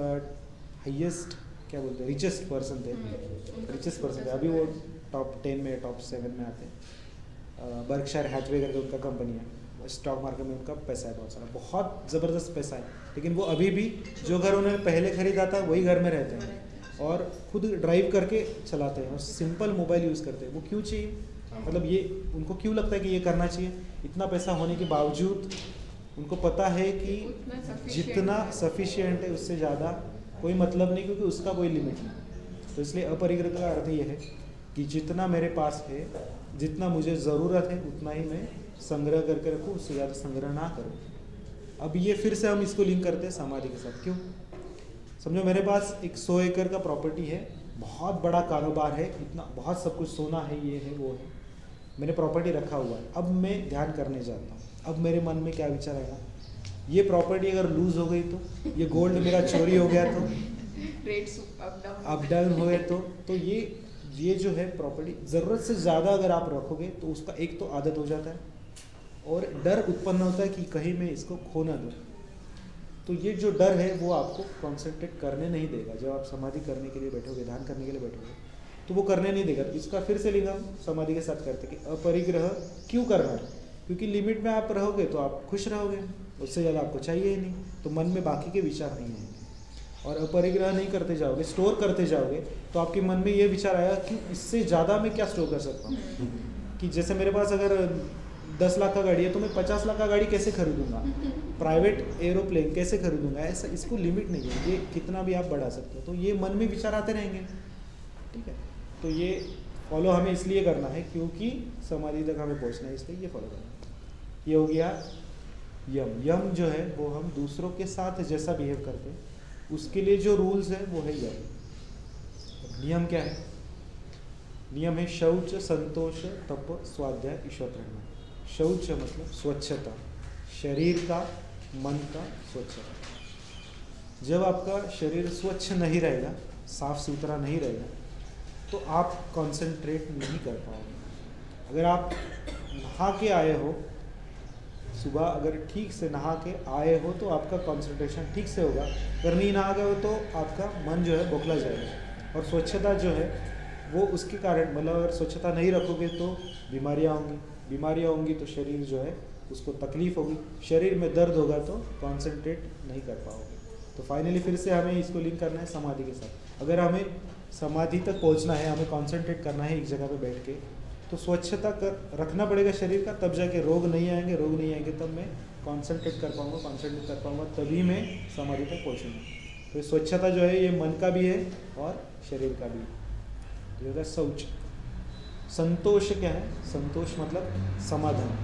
हाईएस्ट क्या बोलते हैं रिचेस्ट पर्सन थे, रिचेस्ट पर्सन थे। अभी वो टॉप टेन में टॉप सेवन में आते हैं। बर्कशायर हैथवे करके उनका कंपनी है, स्टॉक मार्केट में उनका पैसा है बहुत सारा, बहुत ज़बरदस्त पैसा है। लेकिन वो अभी भी जो घर उन्होंने पहले खरीदा था वही घर में रहते हैं और खुद ड्राइव करके चलाते हैं और सिंपल मोबाइल यूज़ करते हैं। वो क्यों चाहिए, मतलब ये उनको क्यों लगता है कि ये करना चाहिए? इतना पैसा होने के बावजूद उनको पता है कि जितना सफिशिएंट है उससे ज़्यादा कोई मतलब नहीं, क्योंकि उसका कोई लिमिट नहीं। तो इसलिए अपरिग्रह का अर्थ ये है कि जितना मेरे पास है, जितना मुझे ज़रूरत है उतना ही मैं संग्रह करके रखूँ, उससे ज़्यादा संग्रह ना करूँ। अब ये फिर से हम इसको लिंक करते हैं समाधि के साथ। क्यों? समझो मेरे पास एक सौ एकड़ का प्रॉपर्टी है, बहुत बड़ा कारोबार है, इतना बहुत सब कुछ सोना है, ये है वो है, मैंने प्रॉपर्टी रखा हुआ है। अब मैं ध्यान करने जाता हूँ, अब मेरे मन में क्या विचार आएगा? ये प्रॉपर्टी अगर लूज हो गई तो, ये गोल्ड मेरा चोरी हो गया तो,
rates up down
up down हुए तो तो ये ये जो है प्रॉपर्टी ज़रूरत से ज़्यादा अगर आप रखोगे तो उसका एक तो आदत हो जाता है और डर उत्पन्न होता है कि कहीं मैं इसको खो ना दूँ। तो ये जो डर है वो आपको कॉन्सेंट्रेट करने नहीं देगा। जब आप समाधि करने के लिए बैठोगे, ध्यान करने के लिए बैठोगे, तो वो करने नहीं देगा। तो इसका फिर से लिंक हम समाधि के साथ करते कि अपरिग्रह क्यों करना है? क्योंकि लिमिट में आप रहोगे तो आप खुश रहोगे, उससे ज़्यादा आपको चाहिए ही नहीं, तो मन में बाकी के विचार नहीं आएंगे। और अपरिग्रह नहीं करते जाओगे, स्टोर करते जाओगे, तो आपके मन में ये विचार आएगा कि इससे ज़्यादा मैं क्या स्टोर कर सकता हूँ। कि जैसे मेरे पास अगर दस लाख का गाड़ी है तो मैं पचास लाख का गाड़ी कैसे खरीदूंगा, प्राइवेट एरोप्लेन कैसे खरीदूंगा, ऐसा इसको लिमिट नहीं है। ये कितना भी आप बढ़ा सकते हो, तो ये मन में विचार आते रहेंगे, ठीक है। तो ये फॉलो हमें इसलिए करना है क्योंकि समाधि तक हमें पहुँचना है, इसलिए ये फॉलो करना है। ये हो गया यम। यम जो है वो हम दूसरों के साथ जैसा बिहेव करते हैं उसके लिए जो रूल्स है वो है यम। नियम क्या है? नियम है शौच, संतोष, तप, स्वाध्याय, ईश्वर प्रेरणा। शौच मतलब स्वच्छता, शरीर का, मन का स्वच्छता। जब आपका शरीर स्वच्छ नहीं रहेगा, साफ सुथरा नहीं रहेगा, तो आप कंसंट्रेट नहीं कर पाओगे। अगर आप नहा के आए हो, सुबह अगर ठीक से नहा के आए हो तो आपका कंसंट्रेशन ठीक से होगा। अगर नहीं नहा गए हो तो आपका मन जो है बौखला जाएगा। और स्वच्छता जो है वो उसके कारण, मतलब अगर स्वच्छता नहीं रखोगे तो बीमारियाँ होंगी, बीमारियाँ होंगी तो शरीर जो है उसको तकलीफ होगी, शरीर में दर्द होगा तो कंसंट्रेट नहीं कर पाओगे। तो फाइनली फिर से हमें इसको लिंक करना है समाधि के साथ। अगर हमें समाधि तक पहुंचना है, हमें कंसंट्रेट करना है एक जगह पे बैठ के, तो स्वच्छता कर रखना पड़ेगा शरीर का, तब जाके रोग नहीं आएंगे। रोग नहीं आएंगे तब मैं कंसंट्रेट कर पाऊँगा, कंसंट्रेट कर पाऊँगा तभी मैं समाधि तक पहुँचूँगा। तो स्वच्छता जो है ये मन का भी है और शरीर का भी है। तो होगा शौच। संतोष क्या है? संतोष मतलब समाधान।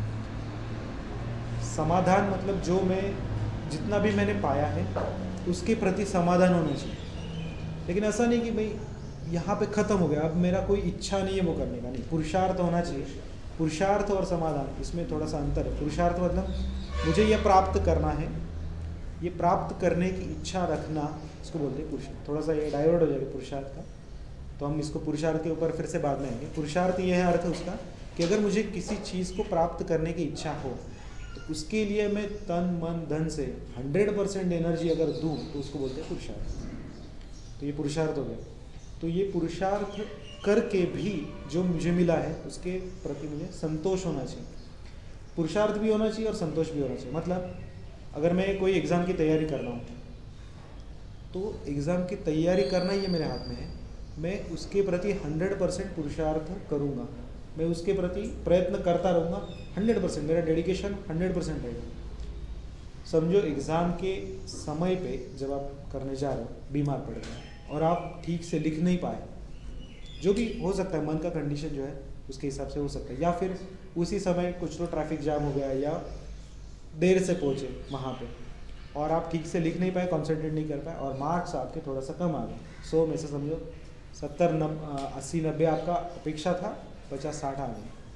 समाधान मतलब जो मैं जितना भी मैंने पाया है उसके प्रति समाधान होना चाहिए। लेकिन ऐसा नहीं कि भाई यहाँ पे ख़त्म हो गया, अब मेरा कोई इच्छा नहीं है वो करने का, नहीं, पुरुषार्थ होना चाहिए। पुरुषार्थ और समाधान इसमें थोड़ा सा अंतर है। पुरुषार्थ मतलब मुझे ये प्राप्त करना है, ये प्राप्त करने की इच्छा रखना, इसको बोलते हैं पुरुषार्थ। थोड़ा सा ये डाइवर्ट हो जाएगा पुरुषार्थ का, तो हम इसको पुरुषार्थ के ऊपर फिर से बाद में आएंगे। पुरुषार्थ ये है अर्थ उसका कि अगर मुझे किसी चीज़ को प्राप्त करने की इच्छा हो तो उसके लिए मैं तन मन धन से हंड्रेड परसेंट एनर्जी अगर दूँ तो उसको बोलते हैं पुरुषार्थ। तो ये पुरुषार्थ हो गया। तो ये पुरुषार्थ करके भी जो मुझे मिला है उसके प्रति मुझे संतोष होना चाहिए। पुरुषार्थ भी होना चाहिए और संतोष भी होना चाहिए। मतलब अगर मैं कोई एग्ज़ाम की तैयारी कर रहा हूँ तो एग्ज़ाम की तैयारी करना ही मेरे हाथ में है, मैं उसके प्रति हंड्रेड परसेंट पुरुषार्थ करूँगा, मैं उसके प्रति प्रयत्न करता रहूँगा, हंड्रेड परसेंट मेरा डेडिकेशन हंड्रेड परसेंट रहेगा। समझो एग्ज़ाम के समय पे जब आप करने जा रहे हो, बीमार पड़ गए और आप ठीक से लिख नहीं पाए, जो भी हो सकता है, मन का कंडीशन जो है उसके हिसाब से हो सकता है, या फिर उसी समय कुछ तो ट्रैफिक जाम हो गया या देर से पहुँचे वहाँ पे और आप ठीक से लिख नहीं पाए, कंसंट्रेट नहीं कर पाए और मार्क्स आपके थोड़ा सा कम आ गए। सौ में से समझो सत्तर नब अस्सी नब्बे आपका अपेक्षा था, पचास साठ आ गए।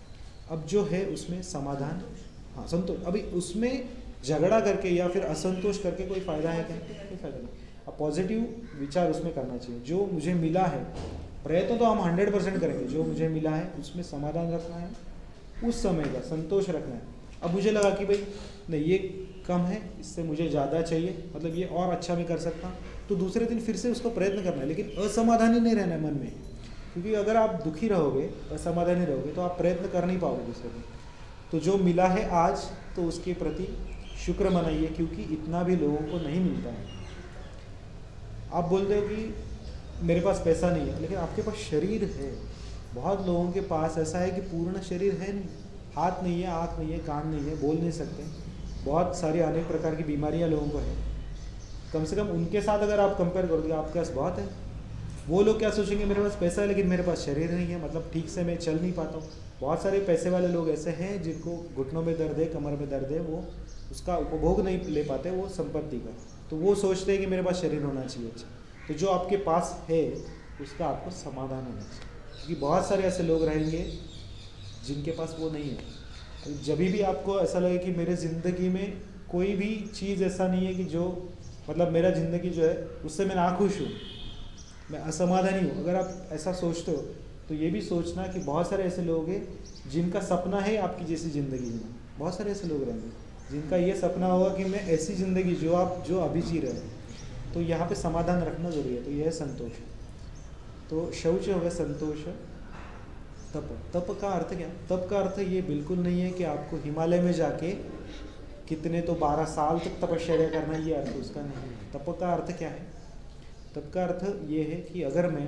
अब जो है उसमें समाधान, हाँ संतोष, अभी उसमें झगड़ा करके या फिर असंतोष करके कोई फ़ायदा है क्या? कोई फ़ायदा नहीं। अब पॉजिटिव विचार उसमें करना चाहिए, जो मुझे मिला है, प्रयत्न तो हम हंड्रेड परसेंट करेंगे, जो मुझे मिला है उसमें समाधान रखना है, उस समय का संतोष रखना है। अब मुझे लगा कि भाई नहीं ये कम है, इससे मुझे ज़्यादा चाहिए, मतलब ये और अच्छा मैं कर सकता हूँ, तो दूसरे दिन फिर से उसको प्रयत्न करना है, लेकिन असमाधानी नहीं रहना है मन में, क्योंकि अगर आप दुखी रहोगे, असमाधानी रहोगे, तो आप प्रयत्न कर नहीं पाओगे दूसरे दिन। तो जो मिला है आज, तो उसके प्रति शुक्र मनाइए, क्योंकि इतना भी लोगों को नहीं मिलता है। आप बोलते हो कि मेरे पास पैसा नहीं है, लेकिन आपके पास शरीर है। बहुत लोगों के पास ऐसा है कि पूर्ण शरीर है नहीं, हाथ नहीं है, आँख नहीं है, कान नहीं है, बोल नहीं सकते, बहुत सारी अनेक प्रकार की बीमारियां लोगों को है। कम से कम उनके साथ अगर आप कंपेयर करोगे, आपके पास बहुत है। वो लोग क्या सोचेंगे, मेरे पास पैसा है लेकिन मेरे पास शरीर नहीं है, मतलब ठीक से मैं चल नहीं पाता हूँ। बहुत सारे पैसे वाले लोग ऐसे हैं जिनको घुटनों में दर्द है, कमर में दर्द है, वो उसका उपभोग नहीं ले पाते वो संपत्ति का, तो वो सोचते हैं कि मेरे पास शरीर होना चाहिए। अच्छा, तो जो आपके पास है उसका आपको समाधान होना चाहिए, क्योंकि बहुत सारे ऐसे लोग रहेंगे जिनके पास वो नहीं है। जब भी आपको ऐसा लगे कि मेरे ज़िंदगी में कोई भी चीज़ ऐसा नहीं है कि जो मतलब मेरा ज़िंदगी जो है उससे मैं नाखुश हूँ, मैं असमाधानी हूँ, अगर आप ऐसा सोचते हो तो ये भी सोचना कि बहुत सारे ऐसे लोग हैं जिनका सपना है आपकी जैसी ज़िंदगी जीना। बहुत सारे ऐसे लोग रहेंगे जिनका ये सपना होगा कि मैं ऐसी ज़िंदगी जो आप जो अभी जी रहे हैं, तो यहाँ पे समाधान रखना ज़रूरी है। तो यह है संतोष। तो शौच हो गया संतोष। तप, तप का अर्थ क्या? तप का अर्थ ये बिल्कुल नहीं है कि आपको हिमालय में जाके कितने तो बारह साल तक तपश्चर्या करना, ये अर्थ उसका नहीं है। तप का अर्थ क्या है? तप का अर्थ ये है कि अगर मैं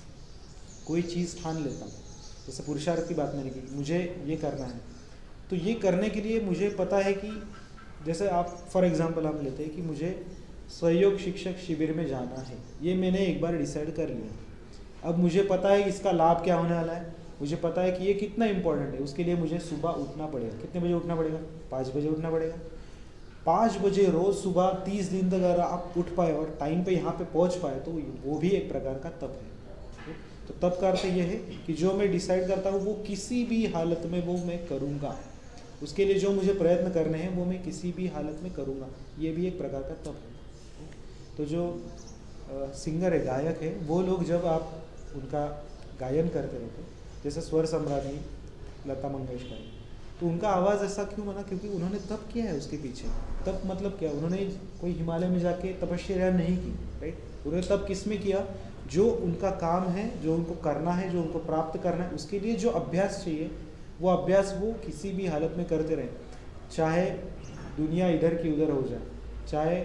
कोई चीज़ ठान लेता हूँ, जैसे पुरुषार्थ की बात मैंने की, मुझे ये करना है, तो ये करने के लिए मुझे पता है कि जैसे आप फॉर एग्जांपल हम लेते हैं कि मुझे सहयोग शिक्षक शिविर में जाना है, ये मैंने एक बार डिसाइड कर लिया। अब मुझे पता है इसका लाभ क्या होने वाला है, मुझे पता है कि ये कितना इम्पोर्टेंट है। उसके लिए मुझे सुबह उठना पड़ेगा। कितने बजे उठना पड़ेगा? पाँच बजे उठना पड़ेगा। पाँच बजे रोज़ सुबह तीस दिन तक अगर आप उठ पाए और टाइम पे यहाँ पे पहुँच पाए, तो वो भी एक प्रकार का तप है। तो तप का अर्थ ये है कि जो मैं डिसाइड करता हूँ वो किसी भी हालत में वो मैं करूँगा, उसके लिए जो मुझे प्रयत्न करने हैं वो मैं किसी भी हालत में करूँगा, ये भी एक प्रकार का तप है। तो जो आ, सिंगर है, गायक है, वो लोग जब आप उनका गायन करते रहते, जैसे स्वर सम्राज्ञी लता मंगेशकर, तो उनका आवाज़ ऐसा क्यों बना? क्योंकि उन्होंने तप किया है उसके पीछे। तप मतलब क्या? उन्होंने कोई हिमालय में जाके तपस्या नहीं की, राइट? उन्होंने तप किस में किया? जो उनका काम है, जो उनको करना है, जो उनको प्राप्त करना है, उसके लिए जो अभ्यास चाहिए, वो अभ्यास वो किसी भी हालत में करते रहे, चाहे दुनिया इधर की उधर हो जाए, चाहे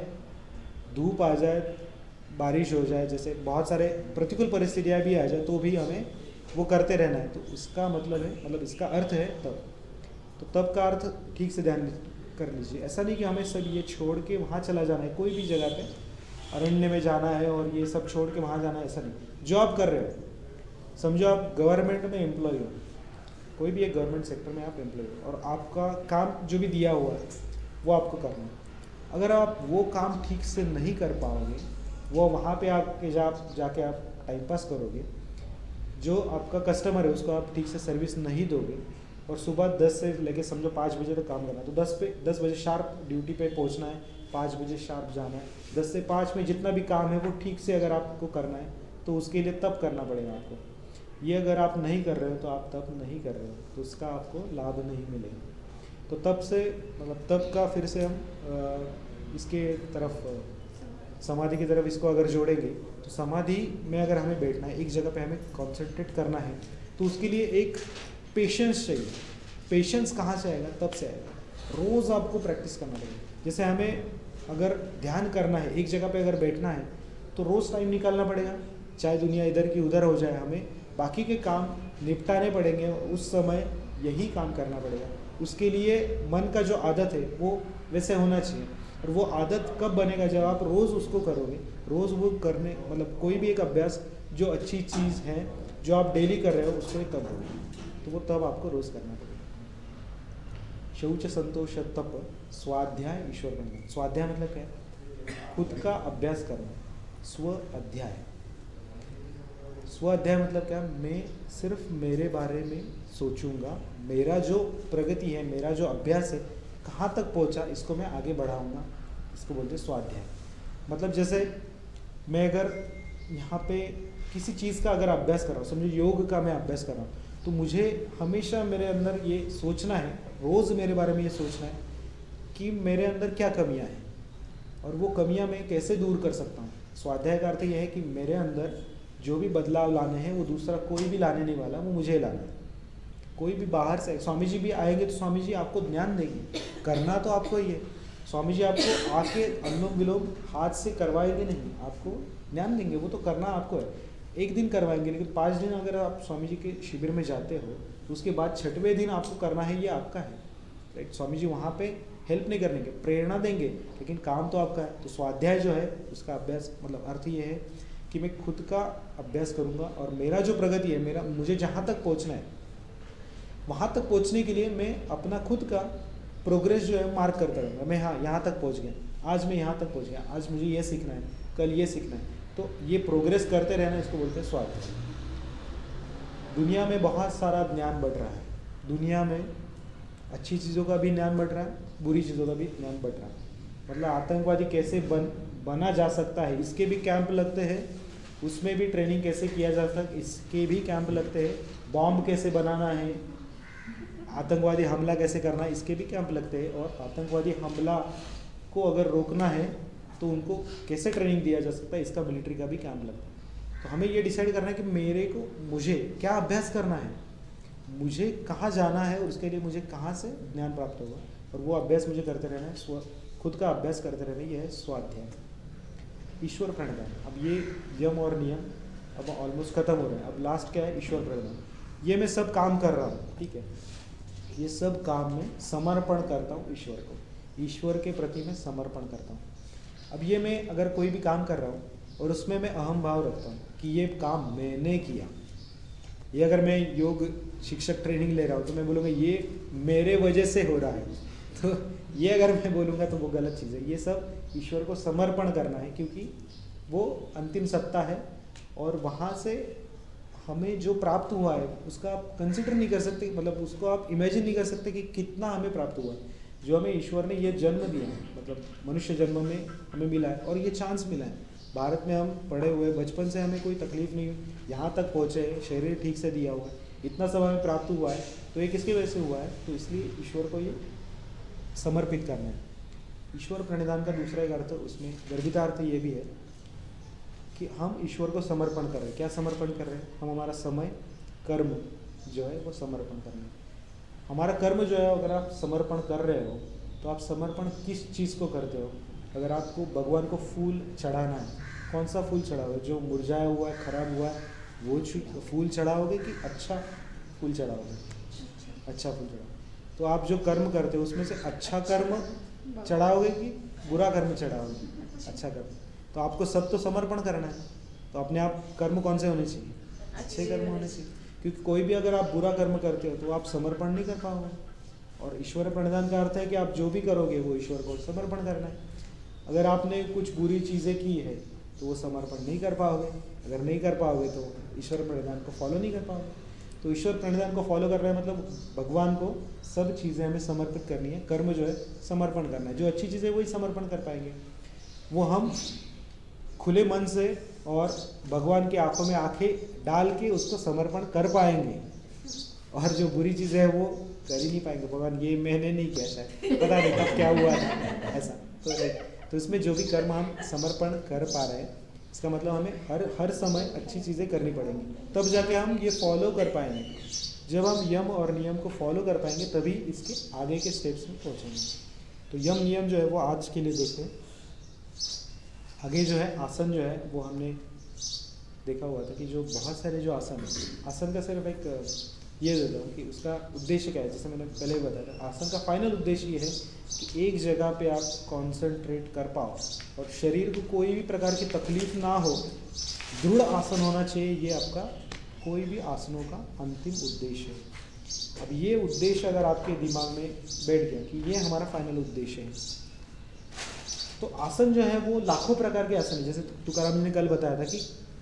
धूप आ जाए, बारिश हो जाए, जैसे बहुत सारे प्रतिकूल परिस्थितियाँ भी आ जाए, तो भी हमें वो करते रहना है। तो इसका मतलब है, मतलब इसका अर्थ है तप। तो तप का अर्थ ठीक से ध्यान कर लीजिए। ऐसा नहीं कि हमें सब ये छोड़ के वहाँ चला जाना है, कोई भी जगह पे अरण्य में जाना है और ये सब छोड़ के वहाँ जाना है, ऐसा नहीं। जो आप कर रहे हो, समझो आप गवर्नमेंट में एम्प्लॉय हो, कोई भी एक गवर्नमेंट सेक्टर में आप एम्प्लॉय हो और आपका काम जो भी दिया हुआ है वो आपको करना है। अगर आप वो काम ठीक से नहीं कर पाओगे, वो वहाँ पे आपके जा जाके आप टाइम पास करोगे, जो आपका कस्टमर है उसको आप ठीक से सर्विस नहीं दोगे, और सुबह दस से लेके समझो पाँच बजे तक काम करना है, तो दस पे दस बजे शार्प ड्यूटी पे पहुंचना है, पाँच बजे शार्प जाना है। दस से पाँच में जितना भी काम है वो ठीक से अगर आपको करना है, तो उसके लिए तप करना पड़ेगा आपको। ये अगर आप नहीं कर रहे हो तो आप तप नहीं कर रहे हो, तो उसका आपको लाभ नहीं मिलेगा। तो तप से मतलब तप का फिर से हम आ, इसके तरफ समाधि की तरफ इसको अगर जोड़ेंगे, तो समाधि में अगर हमें बैठना है, एक जगह पे हमें कॉन्सेंट्रेट करना है, तो उसके लिए एक पेशेंस चाहिए। पेशेंस कहाँ से आएगा? तब से आएगा। रोज़ आपको प्रैक्टिस करना पड़ेगा। जैसे हमें अगर ध्यान करना है, एक जगह पे अगर बैठना है, तो रोज़ टाइम निकालना पड़ेगा, चाहे दुनिया इधर की उधर हो जाए, हमें बाकी के काम निपटाने पड़ेंगे, उस समय यही काम करना पड़ेगा। उसके लिए मन का जो आदत है वो वैसे होना चाहिए, और वो आदत कब बनेगा? जब आप रोज़ उसको करोगे, रोज़ वो करने, मतलब कोई भी एक अभ्यास जो अच्छी चीज़ है जो आप डेली कर रहे हो उसको तब होगा, तो वो तब आपको रोज़ करना पड़ेगा। शौच संतोष तप स्वाध्याय ईश्वर बंधन। स्वाध्याय मतलब क्या है? खुद का अभ्यास करना, स्व अध्याय। स्वाध्याय मतलब क्या, मैं सिर्फ मेरे बारे में सोचूंगा, मेरा जो प्रगति है, मेरा जो अभ्यास है, कहाँ तक पहुँचा, इसको मैं आगे बढ़ाऊंगा, इसको बोलते हैं स्वाध्याय। मतलब जैसे मैं अगर यहाँ पे किसी चीज़ का अगर अभ्यास कर रहा हूँ, समझो योग का मैं अभ्यास कर रहा हूँ, तो मुझे हमेशा मेरे अंदर ये सोचना है, रोज़ मेरे बारे में ये सोचना है कि मेरे अंदर क्या कमियां हैं और वो कमियां मैं कैसे दूर कर सकता हूँ। स्वाध्याय का अर्थ यह है कि मेरे अंदर जो भी बदलाव लाने हैं वो दूसरा कोई भी लाने नहीं वाला, वो मुझे लाना है। कोई भी बाहर से, स्वामी जी भी आएंगे तो स्वामी जी आपको ज्ञान देंगे, करना तो आपको ही है। स्वामी जी आपको आके अनुलोम विलोम हाथ से करवाएंगे नहीं, आपको ज्ञान देंगे, वो तो करना आपको है। एक दिन करवाएंगे, लेकिन पाँच दिन अगर आप स्वामी जी के शिविर में जाते हो तो उसके बाद छठवें दिन आपको करना है, ये आपका है, राइट। स्वामी जी वहाँ पे हेल्प नहीं करने के, प्रेरणा देंगे, लेकिन काम तो आपका है। तो स्वाध्याय जो है उसका अभ्यास मतलब अर्थ ये है कि मैं खुद का अभ्यास करूँगा और मेरा जो प्रगति है, मेरा मुझे जहाँ तक पहुँचना है वहाँ तक पहुँचने के लिए मैं अपना खुद का प्रोग्रेस जो है मार्क करता रहूँगा। मैं हाँ यहाँ तक पहुँच गया, आज मैं यहाँ तक पहुँच गया, आज मुझे ये सीखना है, कल ये सीखना है, तो ये प्रोग्रेस करते रहना, इसको बोलते हैं स्वाध्याय। दुनिया में बहुत सारा ज्ञान बढ़ रहा है, दुनिया में अच्छी चीज़ों का भी ज्ञान बढ़ रहा है, बुरी चीज़ों का भी ज्ञान बढ़ रहा है। मतलब आतंकवादी कैसे बन बना जा सकता है, इसके भी कैंप लगते हैं, उसमें भी ट्रेनिंग कैसे किया जा सकता है, इसके भी कैंप लगते हैं। बॉम्ब कैसे बनाना है, आतंकवादी हमला कैसे करना है, इसके भी कैंप लगते हैं। और आतंकवादी हमला को अगर रोकना है तो उनको कैसे ट्रेनिंग दिया जा सकता है, इसका मिलिट्री का भी कैंप लगता है। तो हमें ये डिसाइड करना है कि मेरे को मुझे क्या अभ्यास करना है, मुझे कहाँ जाना है और उसके लिए मुझे कहाँ से ज्ञान प्राप्त होगा, और वो अभ्यास मुझे करते रहना है, स्व खुद का अभ्यास करते रहना है, यह है स्वाध्याय। ईश्वर प्रणिधान। अब ये यम और नियम अब ऑलमोस्ट खत्म हो रहे हैं, अब लास्ट क्या है, ईश्वर प्रणिधान। ये मैं सब काम कर रहा हूँ, ठीक है, ये सब काम में समर्पण करता हूँ ईश्वर को, ईश्वर के प्रति मैं समर्पण करता हूँ। अब ये मैं अगर कोई भी काम कर रहा हूँ और उसमें मैं अहम भाव रखता हूँ कि ये काम मैंने किया, ये अगर मैं योग शिक्षक ट्रेनिंग ले रहा हूँ तो मैं बोलूँगा ये मेरे वजह से हो रहा है, तो ये अगर मैं बोलूँगा तो वो गलत चीज़ है। ये सब ईश्वर को समर्पण करना है, क्योंकि वो अंतिम सत्ता है और वहाँ से हमें जो प्राप्त हुआ है उसका आप कंसिडर नहीं कर सकते, मतलब उसको आप इमेजिन नहीं कर सकते कि कितना हमें प्राप्त हुआ है। जो हमें ईश्वर ने ये जन्म दिया है, मतलब मनुष्य जन्म में हमें मिला है और ये चांस मिला है। भारत में हम पढ़े हुए, बचपन से हमें कोई तकलीफ नहीं, यहाँ तक पहुँचे, शरीर ठीक से दिया हुआ है, इतना सब हमें प्राप्त हुआ है, तो ये किसकी वजह से हुआ है, तो इसलिए ईश्वर को ये समर्पित करना है। ईश्वर प्रणिधान का दूसरा एक अर्थ, उसमें गर्भितार्थ ये भी है कि हम ईश्वर को समर्पण कर रहे हैं। क्या समर्पण कर रहे हैं, हम हमारा समय कर्म जो है वो समर्पण कर रहे हैं। हमारा कर्म जो है अगर आप समर्पण कर रहे हो तो आप समर्पण किस चीज़ को करते हो। अगर आपको भगवान को फूल चढ़ाना है, कौन सा फूल चढ़ाओगे, जो मुरझाया हुआ है, खराब हुआ है, वो फूल चढ़ाओगे कि अच्छा फूल चढ़ाओगे, अच्छा फूल चढ़ाओगे। तो आप जो कर्म करते हो उसमें से अच्छा कर्म चढ़ाओगे कि बुरा कर्म चढ़ाओगे, अच्छा कर्म। तो आपको सब तो समर्पण करना है, तो अपने आप कर्म कौन से होने चाहिए, अच्छे कर्म होने चाहिए, क्योंकि कोई भी अगर आप बुरा कर्म करते हो तो आप समर्पण नहीं कर पाओगे। और ईश्वर प्रणिधान का अर्थ है कि आप जो भी करोगे वो ईश्वर को समर्पण करना है। अगर आपने कुछ बुरी चीज़ें की है तो वो समर्पण नहीं कर पाओगे, अगर नहीं कर पाओगे तो ईश्वर प्रणिधान को फॉलो नहीं कर पाओगे। तो ईश्वर प्रणिधान को फॉलो कर रहे हैं मतलब भगवान को सब चीज़ें हमें समर्पित करनी है, कर्म जो है समर्पण करना है। जो अच्छी चीज़ें वही समर्पण कर पाएंगे, वो हम खुले मन से और भगवान की आंखों में आंखें डाल के उसको समर्पण कर पाएंगे, और जो बुरी चीज़ें हैं वो कर ही नहीं पाएंगे। भगवान ये मैंने नहीं किया, शायद पता नहीं कब क्या हुआ था ऐसा। तो तो इसमें जो भी कर्म हम समर्पण कर पा रहे हैं, इसका मतलब हमें हर हर समय अच्छी चीज़ें करनी पड़ेंगी, तब जाके हम ये फॉलो कर पाएंगे। जब हम यम और नियम को फॉलो कर पाएंगे तभी इसके आगे के स्टेप्स में पहुँचेंगे। तो यम नियम जो है वो आज के लिए देखते हैं। आगे जो है आसन जो है वो हमने देखा हुआ था कि जो बहुत सारे जो आसन है, आसन का सिर्फ एक ये देता हूँ कि उसका उद्देश्य क्या है। जैसे मैंने पहले ही बताया था, आसन का फाइनल उद्देश्य ये है कि एक जगह पे आप कंसंट्रेट कर पाओ और शरीर को कोई भी प्रकार की तकलीफ ना हो, दृढ़ आसन होना चाहिए। ये आपका कोई भी आसनों का अंतिम उद्देश्य है। अब ये उद्देश्य अगर आपके दिमाग में बैठ गया कि ये हमारा फाइनल उद्देश्य है, तो आसन जो है वो लाखों प्रकार के आसन है। जैसे तुकाराम जी ने कल बताया था कि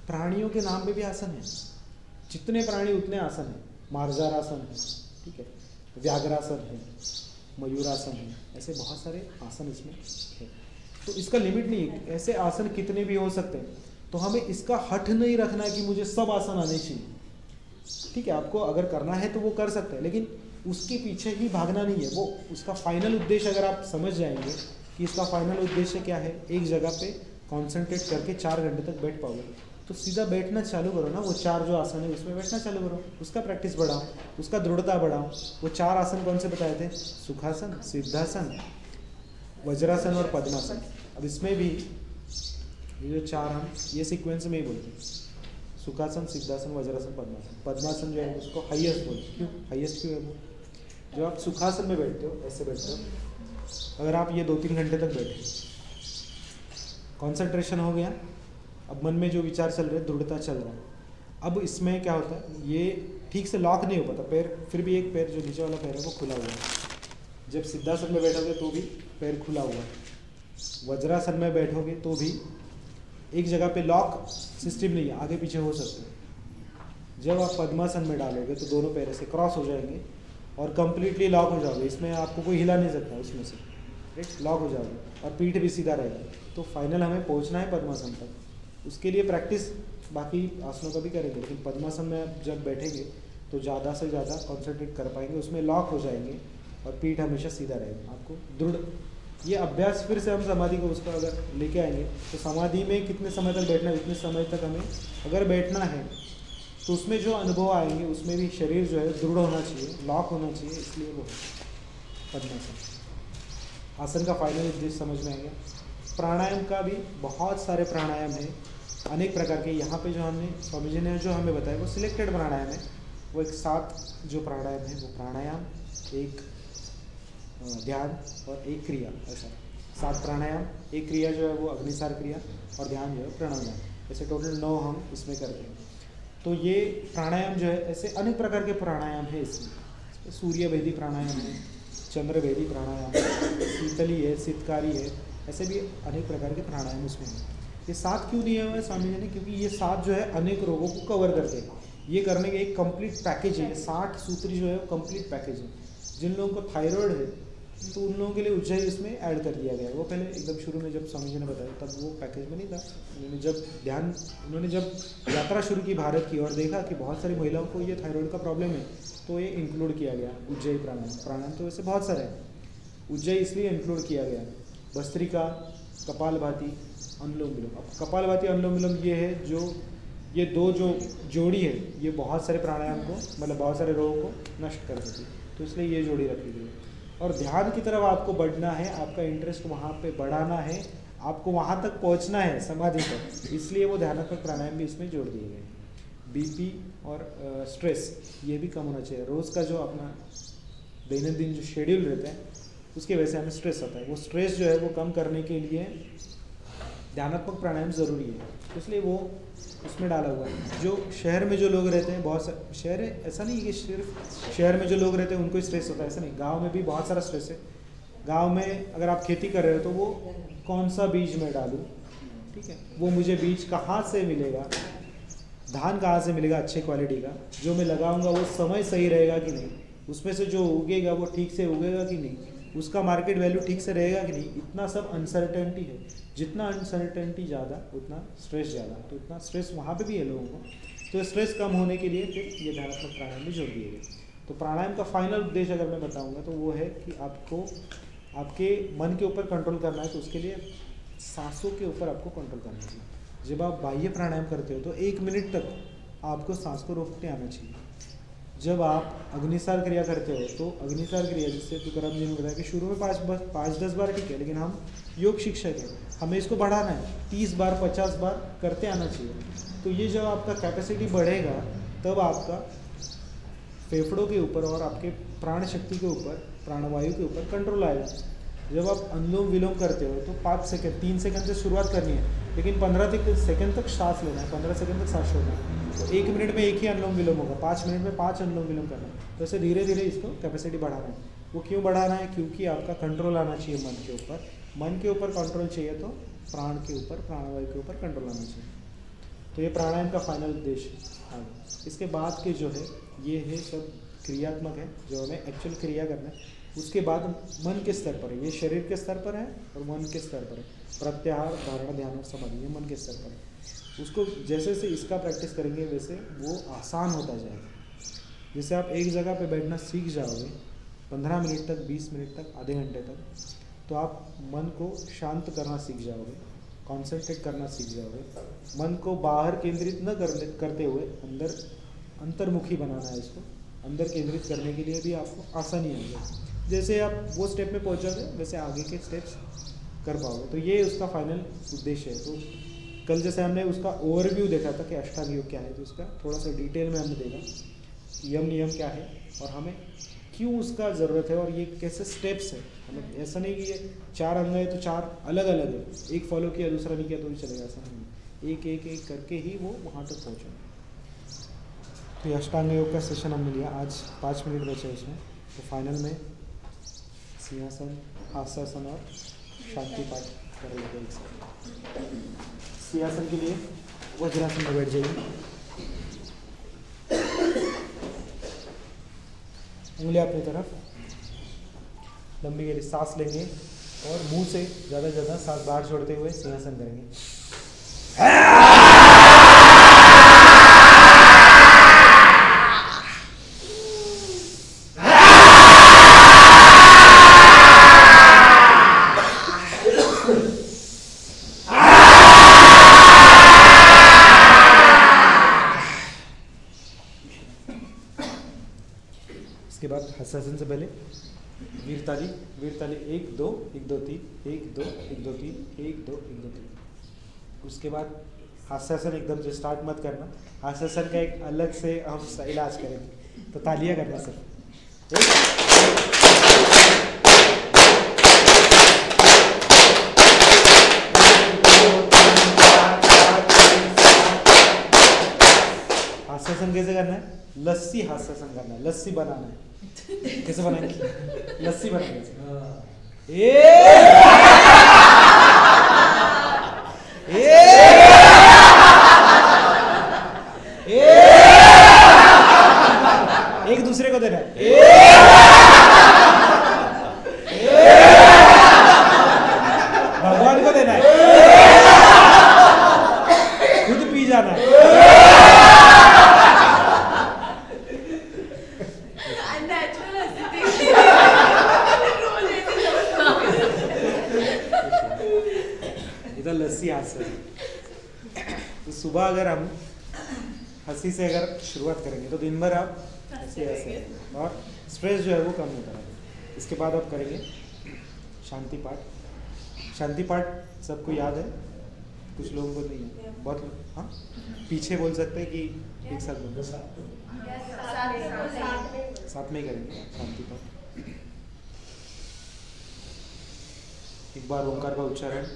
प्राणियों के नाम पे भी आसन है, जितने प्राणी उतने आसन है। मार्जारासन है, ठीक है, व्याघ्रासन है, मयूरासन है, ऐसे बहुत सारे आसन इसमें है। तो इसका लिमिट नहीं है, ऐसे आसन कितने भी हो सकते हैं। तो हमें इसका हठ नहीं रखना कि मुझे सब आसन आने चाहिए, ठीक है। आपको अगर करना है तो वो कर सकते हैं, लेकिन उसके पीछे ही भागना नहीं है। वो उसका फाइनल उद्देश्य अगर आप समझ जाएंगे कि इसका फाइनल उद्देश्य क्या है, एक जगह पे कॉन्सेंट्रेट करके चार घंटे तक बैठ पाओगे, तो सीधा बैठना चालू करो ना। वो चार जो आसन है उसमें बैठना चालू करो, उसका प्रैक्टिस बढ़ाओ, उसका दृढ़ता बढ़ाओ। वो चार आसन कौन से बताए थे? सुखासन, सिद्धासन, वज्रासन और पद्मासन। अब इसमें भी ये जो चार हम ये सीक्वेंस में ही बोलते हैं, सुखासन, सिद्धासन, वज्रासन, पद्मासन। पद्मासन जो है उसको हाईएस्ट बोलते हैं। क्यों हाईएस्ट क्यों है वो? जो आप सुखासन में बैठते हो, ऐसे बैठते हो, अगर आप ये दो तीन घंटे तक बैठे, कॉन्सेंट्रेशन हो गया, अब मन में जो विचार चल रहे हैं, दृढ़ता चल रहा है। अब इसमें क्या होता है, ये ठीक से लॉक नहीं हो पाता पैर, फिर भी एक पैर जो नीचे वाला पैर है वो खुला हुआ है। जब सिद्धासन में बैठोगे तो भी पैर खुला हुआ है, वज्रासन में बैठोगे तो भी एक जगह पे लॉक सिस्टम नहीं है, आगे पीछे हो सकते हैं। जब आप पद्मासन में डालोगे तो दोनों पैर से क्रॉस हो जाएंगे और कंप्लीटली लॉक हो जाओगे। इसमें आपको कोई हिला नहीं सकता उसमें से, राइट, लॉक हो जाओगे और पीठ भी सीधा रहेगा। तो फाइनल हमें पहुंचना है पद्मासन तक, उसके लिए प्रैक्टिस बाकी आसनों का भी करेंगे, लेकिन पद्मासन में जब बैठेंगे तो ज़्यादा से ज़्यादा कॉन्सेंट्रेट कर पाएंगे, उसमें लॉक हो जाएंगे और पीठ हमेशा सीधा रहेगा। आपको दृढ़ ये अभ्यास फिर से हम समाधि को उसका अगर लेके आएंगे तो समाधि में कितने समय तक बैठना है, उतने समय तक हमें अगर बैठना है तो उसमें जो अनुभव आएंगे उसमें भी शरीर जो है दृढ़ होना चाहिए, लॉक होना चाहिए, इसलिए वो पद्मासन। आसन का फाइनल उद्देश्य समझ में आएगा। प्राणायाम का भी बहुत सारे प्राणायाम है, अनेक प्रकार के। यहाँ पे जो हमने स्वामी जी ने जो हमें बताया वो सिलेक्टेड प्राणायाम है। वो एक सात जो प्राणायाम है वो प्राणायाम, एक ध्यान और एक क्रिया, ऐसा सात प्राणायाम, एक क्रिया जो है वो अग्निसार क्रिया और ध्यान जो है प्राणायाम, ऐसे टोटल नौ हम इसमें करते हैं। तो ये प्राणायाम जो है ऐसे अनेक प्रकार के प्राणायाम है इसमें। सूर्य भेदी प्राणायाम है, चंद्र भेदी प्राणायाम है, शीतली है, शीतकारी है, ऐसे भी अनेक प्रकार के प्राणायाम उसमें हैं। ये सात क्यों दिए हुए हैं स्वामी जी ने? क्योंकि ये सात जो है अनेक रोगों को कवर करते हैं। ये करने के एक कंप्लीट पैकेज है, साठ सूत्री जो है वो कंप्लीट पैकेज है। जिन लोगों को थायराइड है तो उन लोगों के लिए उज्जैन इसमें ऐड कर दिया गया है। वो पहले एकदम शुरू में जब स्वामी जी ने बताया तब वो पैकेज में नहीं था। उन्होंने जब ध्यान उन्होंने जब यात्रा शुरू की भारत की और देखा कि बहुत सारी महिलाओं को ये थायराइड का प्रॉब्लम है तो ये इंक्लूड किया गया उज्जैन प्राणायाम। प्राणायाम तो वैसे बहुत सारे हैं, उज्जैन इसलिए इंक्लूड किया गया। भस्त्रिका, कपालभाति, अनुलोम विलोम। अब कपालभाति अनुलोम विलोम ये है जो ये दो जो जोड़ी है ये बहुत सारे प्राणायाम को मतलब बहुत सारे रोगों को नष्ट कर देती है, तो इसलिए ये जोड़ी रखी गई। और ध्यान की तरफ आपको बढ़ना है, आपका इंटरेस्ट वहाँ पे बढ़ाना है, आपको वहाँ तक पहुँचना है समाधि तक, इसलिए वो ध्यानात्मक प्राणायाम भी इसमें जोड़ दिए गए। बीपी और स्ट्रेस ये भी कम होना चाहिए। रोज़ का जो अपना दैनंदिन जो शेड्यूल रहता है उसकी वजह से हमें स्ट्रेस आता है, वो स्ट्रेस जो है वो कम करने के लिए ध्यानात्मक प्राणायाम ज़रूरी है, इसलिए वो उसमें डाला हुआ है। जो शहर में जो लोग रहते हैं, बहुत सारे शहर है, ऐसा नहीं कि सिर्फ शहर में जो लोग रहते हैं उनको स्ट्रेस होता है, ऐसा नहीं। गांव में भी बहुत सारा स्ट्रेस है। गांव में अगर आप खेती कर रहे हो तो वो कौन सा बीज मैं डालूँ, ठीक है, वो मुझे बीज कहाँ से मिलेगा, धान कहाँ से मिलेगा अच्छे क्वालिटी का, जो मैं लगाऊंगा वो समय सही रहेगा कि नहीं, उसमें से जो उगेगा वो ठीक से उगेगा कि नहीं, उसका मार्केट वैल्यू ठीक से रहेगा कि नहीं, इतना सब अनसर्टेनिटी है। जितना अनसर्टेनिटी ज़्यादा उतना स्ट्रेस ज़्यादा, तो उतना स्ट्रेस वहाँ पे भी है लोगों को। तो स्ट्रेस कम होने के लिए फिर ये ध्यानात्मक प्राणायाम भी जोड़ दिए गए। तो प्राणायाम का फाइनल उद्देश्य अगर मैं बताऊँगा तो वो है कि आपको आपके मन के ऊपर कंट्रोल करना है, तो उसके लिए सांसों के ऊपर आपको कंट्रोल करना चाहिए। जब आप बाह्य प्राणायाम करते हो तो एक मिनट तक आपको सांस को रोकते आना चाहिए। जब आप अग्निसार क्रिया करते हो तो अग्निसार क्रिया जिससे तुकाराम जी ने बताया कि शुरू में पाँच बस पाँच दस बार ठीक है, लेकिन हम योग शिक्षक हैं, हमें इसको बढ़ाना है, तीस बार पचास बार करते आना चाहिए। तो ये जब आपका कैपेसिटी बढ़ेगा तब आपका फेफड़ों के ऊपर और आपके प्राण शक्ति के ऊपर, प्राणवायु के ऊपर कंट्रोल आएगा। जब आप अनुलोम विलोम करते हो तो पाँच सेकंड तीन सेकंड से शुरुआत करनी है, लेकिन पंद्रह सेकंड तक सांस लेना है, पंद्रह सेकंड तक सांस छोड़ना है। तो एक मिनट में एक ही अनुलोम विलोम होगा, पाँच मिनट में पाँच अनुलोम विलोम करना है। तो ऐसे धीरे धीरे इसको कैपेसिटी बढ़ाना है। वो क्यों बढ़ाना है? क्योंकि आपका कंट्रोल आना चाहिए मन के ऊपर। मन के ऊपर कंट्रोल चाहिए तो प्राण के ऊपर, प्राणवायु के ऊपर कंट्रोल आना चाहिए। तो ये प्राणायाम का फाइनल उद्देश्य है। इसके बाद के जो है ये है सब क्रियात्मक है, जो हमें एक्चुअल क्रिया करना है। उसके बाद मन के स्तर पर है, ये शरीर के स्तर पर है और मन के स्तर पर है। प्रत्याहार, धारणा, ध्यान और समाधि ये मन के स्तर पर है। उसको जैसे जैसे इसका प्रैक्टिस करेंगे वैसे वो आसान होता जाएगा। जैसे आप एक जगह पे बैठना सीख जाओगे पंद्रह मिनट तक, बीस मिनट तक, आधे घंटे तक, तो आप मन को शांत करना सीख जाओगे, कॉन्सेंट्रेट करना सीख जाओगे। मन को बाहर केंद्रित न कर, करते हुए अंदर अंतर्मुखी बनाना है। इसको अंदर केंद्रित करने के लिए भी आपको आसानी आएगी। जैसे आप वो स्टेप में पहुँचोगे वैसे आगे के स्टेप्स कर पाओगे। तो ये उसका फाइनल उद्देश्य है। तो कल जैसे हमने उसका ओवरव्यू देखा था कि अष्टांग योग क्या है, तो उसका थोड़ा सा डिटेल में हमने देखा यम नियम क्या है और हमें क्यों उसका ज़रूरत है और ये कैसे स्टेप्स है। हमें ऐसा नहीं कि ये चार अंग है तो चार अलग अलग है, एक फॉलो किया दूसरा नहीं किया तो भी चलेगा, ऐसा नहीं। एक एक एक करके ही वो वहाँ तक पहुँचे। तो ये अष्टांग योग का सेशन हमने लिया। आज पाँच मिनट बचे उसमें। तो फाइनल में सिंहासन, हास्यासन और शांति पाठ कर लेंगे एक साथ। सिंहासन के लिए वज्रासन में बैठ जाइए। उंगलियां अपनी तरफ लंबी गहरी सांस लेंगे और मुंह से ज़्यादा से ज़्यादा सांस बाहर छोड़ते हुए सिंहासन करेंगे। इसके बाद हस्तासन से पहले वीरताली, वीरताली एक दो एक दो तीन, एक दो एक दो तीन, एक दो एक दो तीन। उसके बाद हास्यासन एकदम से स्टार्ट मत करना। हास्यासन का एक अलग से हम इलाज करेंगे, तो तालियां करना सर। हास्यासन कैसे करना है? लस्सी हास्यासन करना है, लस्सी बनाना है। कैसे बनाएंगे? लस्सी बनाएंगे। ए ए ए एक दूसरे को देना है। ए भगवान को देना है, खुद पी जाना है। लस्सी हास्य। तो सुबह अगर हम हंसी से अगर शुरुआत करेंगे तो दिन भर आप हंसी हंसे और स्ट्रेस जो है वो कम होता है। इसके बाद आप करेंगे शांति पाठ। शांति पाठ सबको याद है, कुछ लोगों को नहीं है, बहुत लोग हाँ पीछे बोल सकते हैं कि एक साथ बोल साथ में ही करेंगे शांति पाठ। एक बार ओंकार का उच्चारण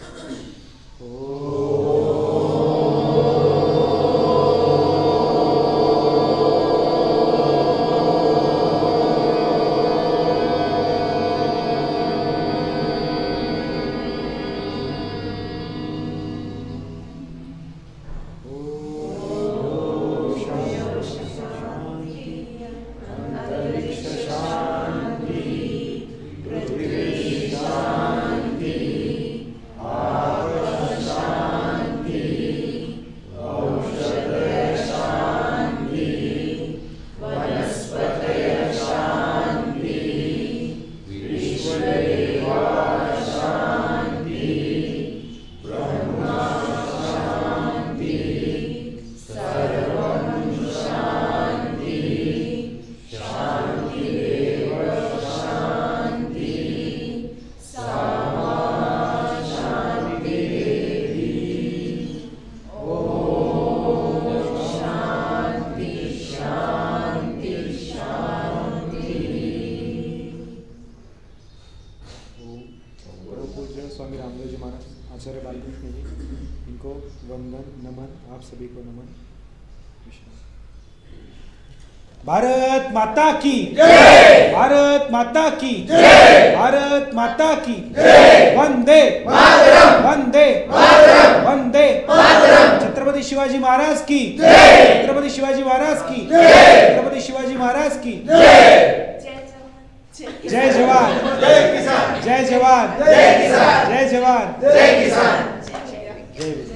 सभी को नमन। भारत माता की जय, भारत माता की जय, भारत माता की जय, वंदे मातरम, वंदे मातरम, वंदे मातरम, छत्रपति शिवाजी महाराज की जय, छत्रपति शिवाजी महाराज की जय, छत्रपति शिवाजी महाराज की जय, जय जवान जय किसान, जय जवान जय किसान, जय जवान जय किसान, जय विजय।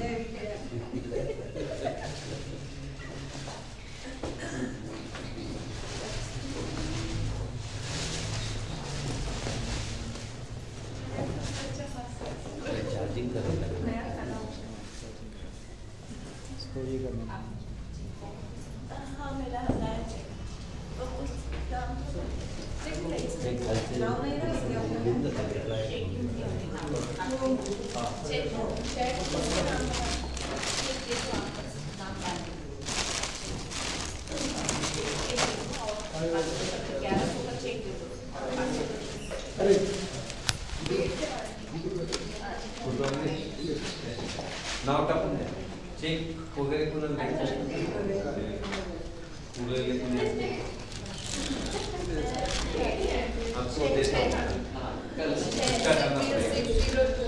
चार्जिंग करेगा
हाँ मेरा हजार चेक तो उस दाम
एक घर से
नाव नहीं ना
बिंदु तक अप्लाई
चेक चेक उसके नाम पर चेक तो आपका नाम डाल ग्यारह सौ का चेक दे दो। अरे
नाव टाकून द्या चेक वगैरे कुणाला आपको देता हूँ कल क्या करना पड़ेगा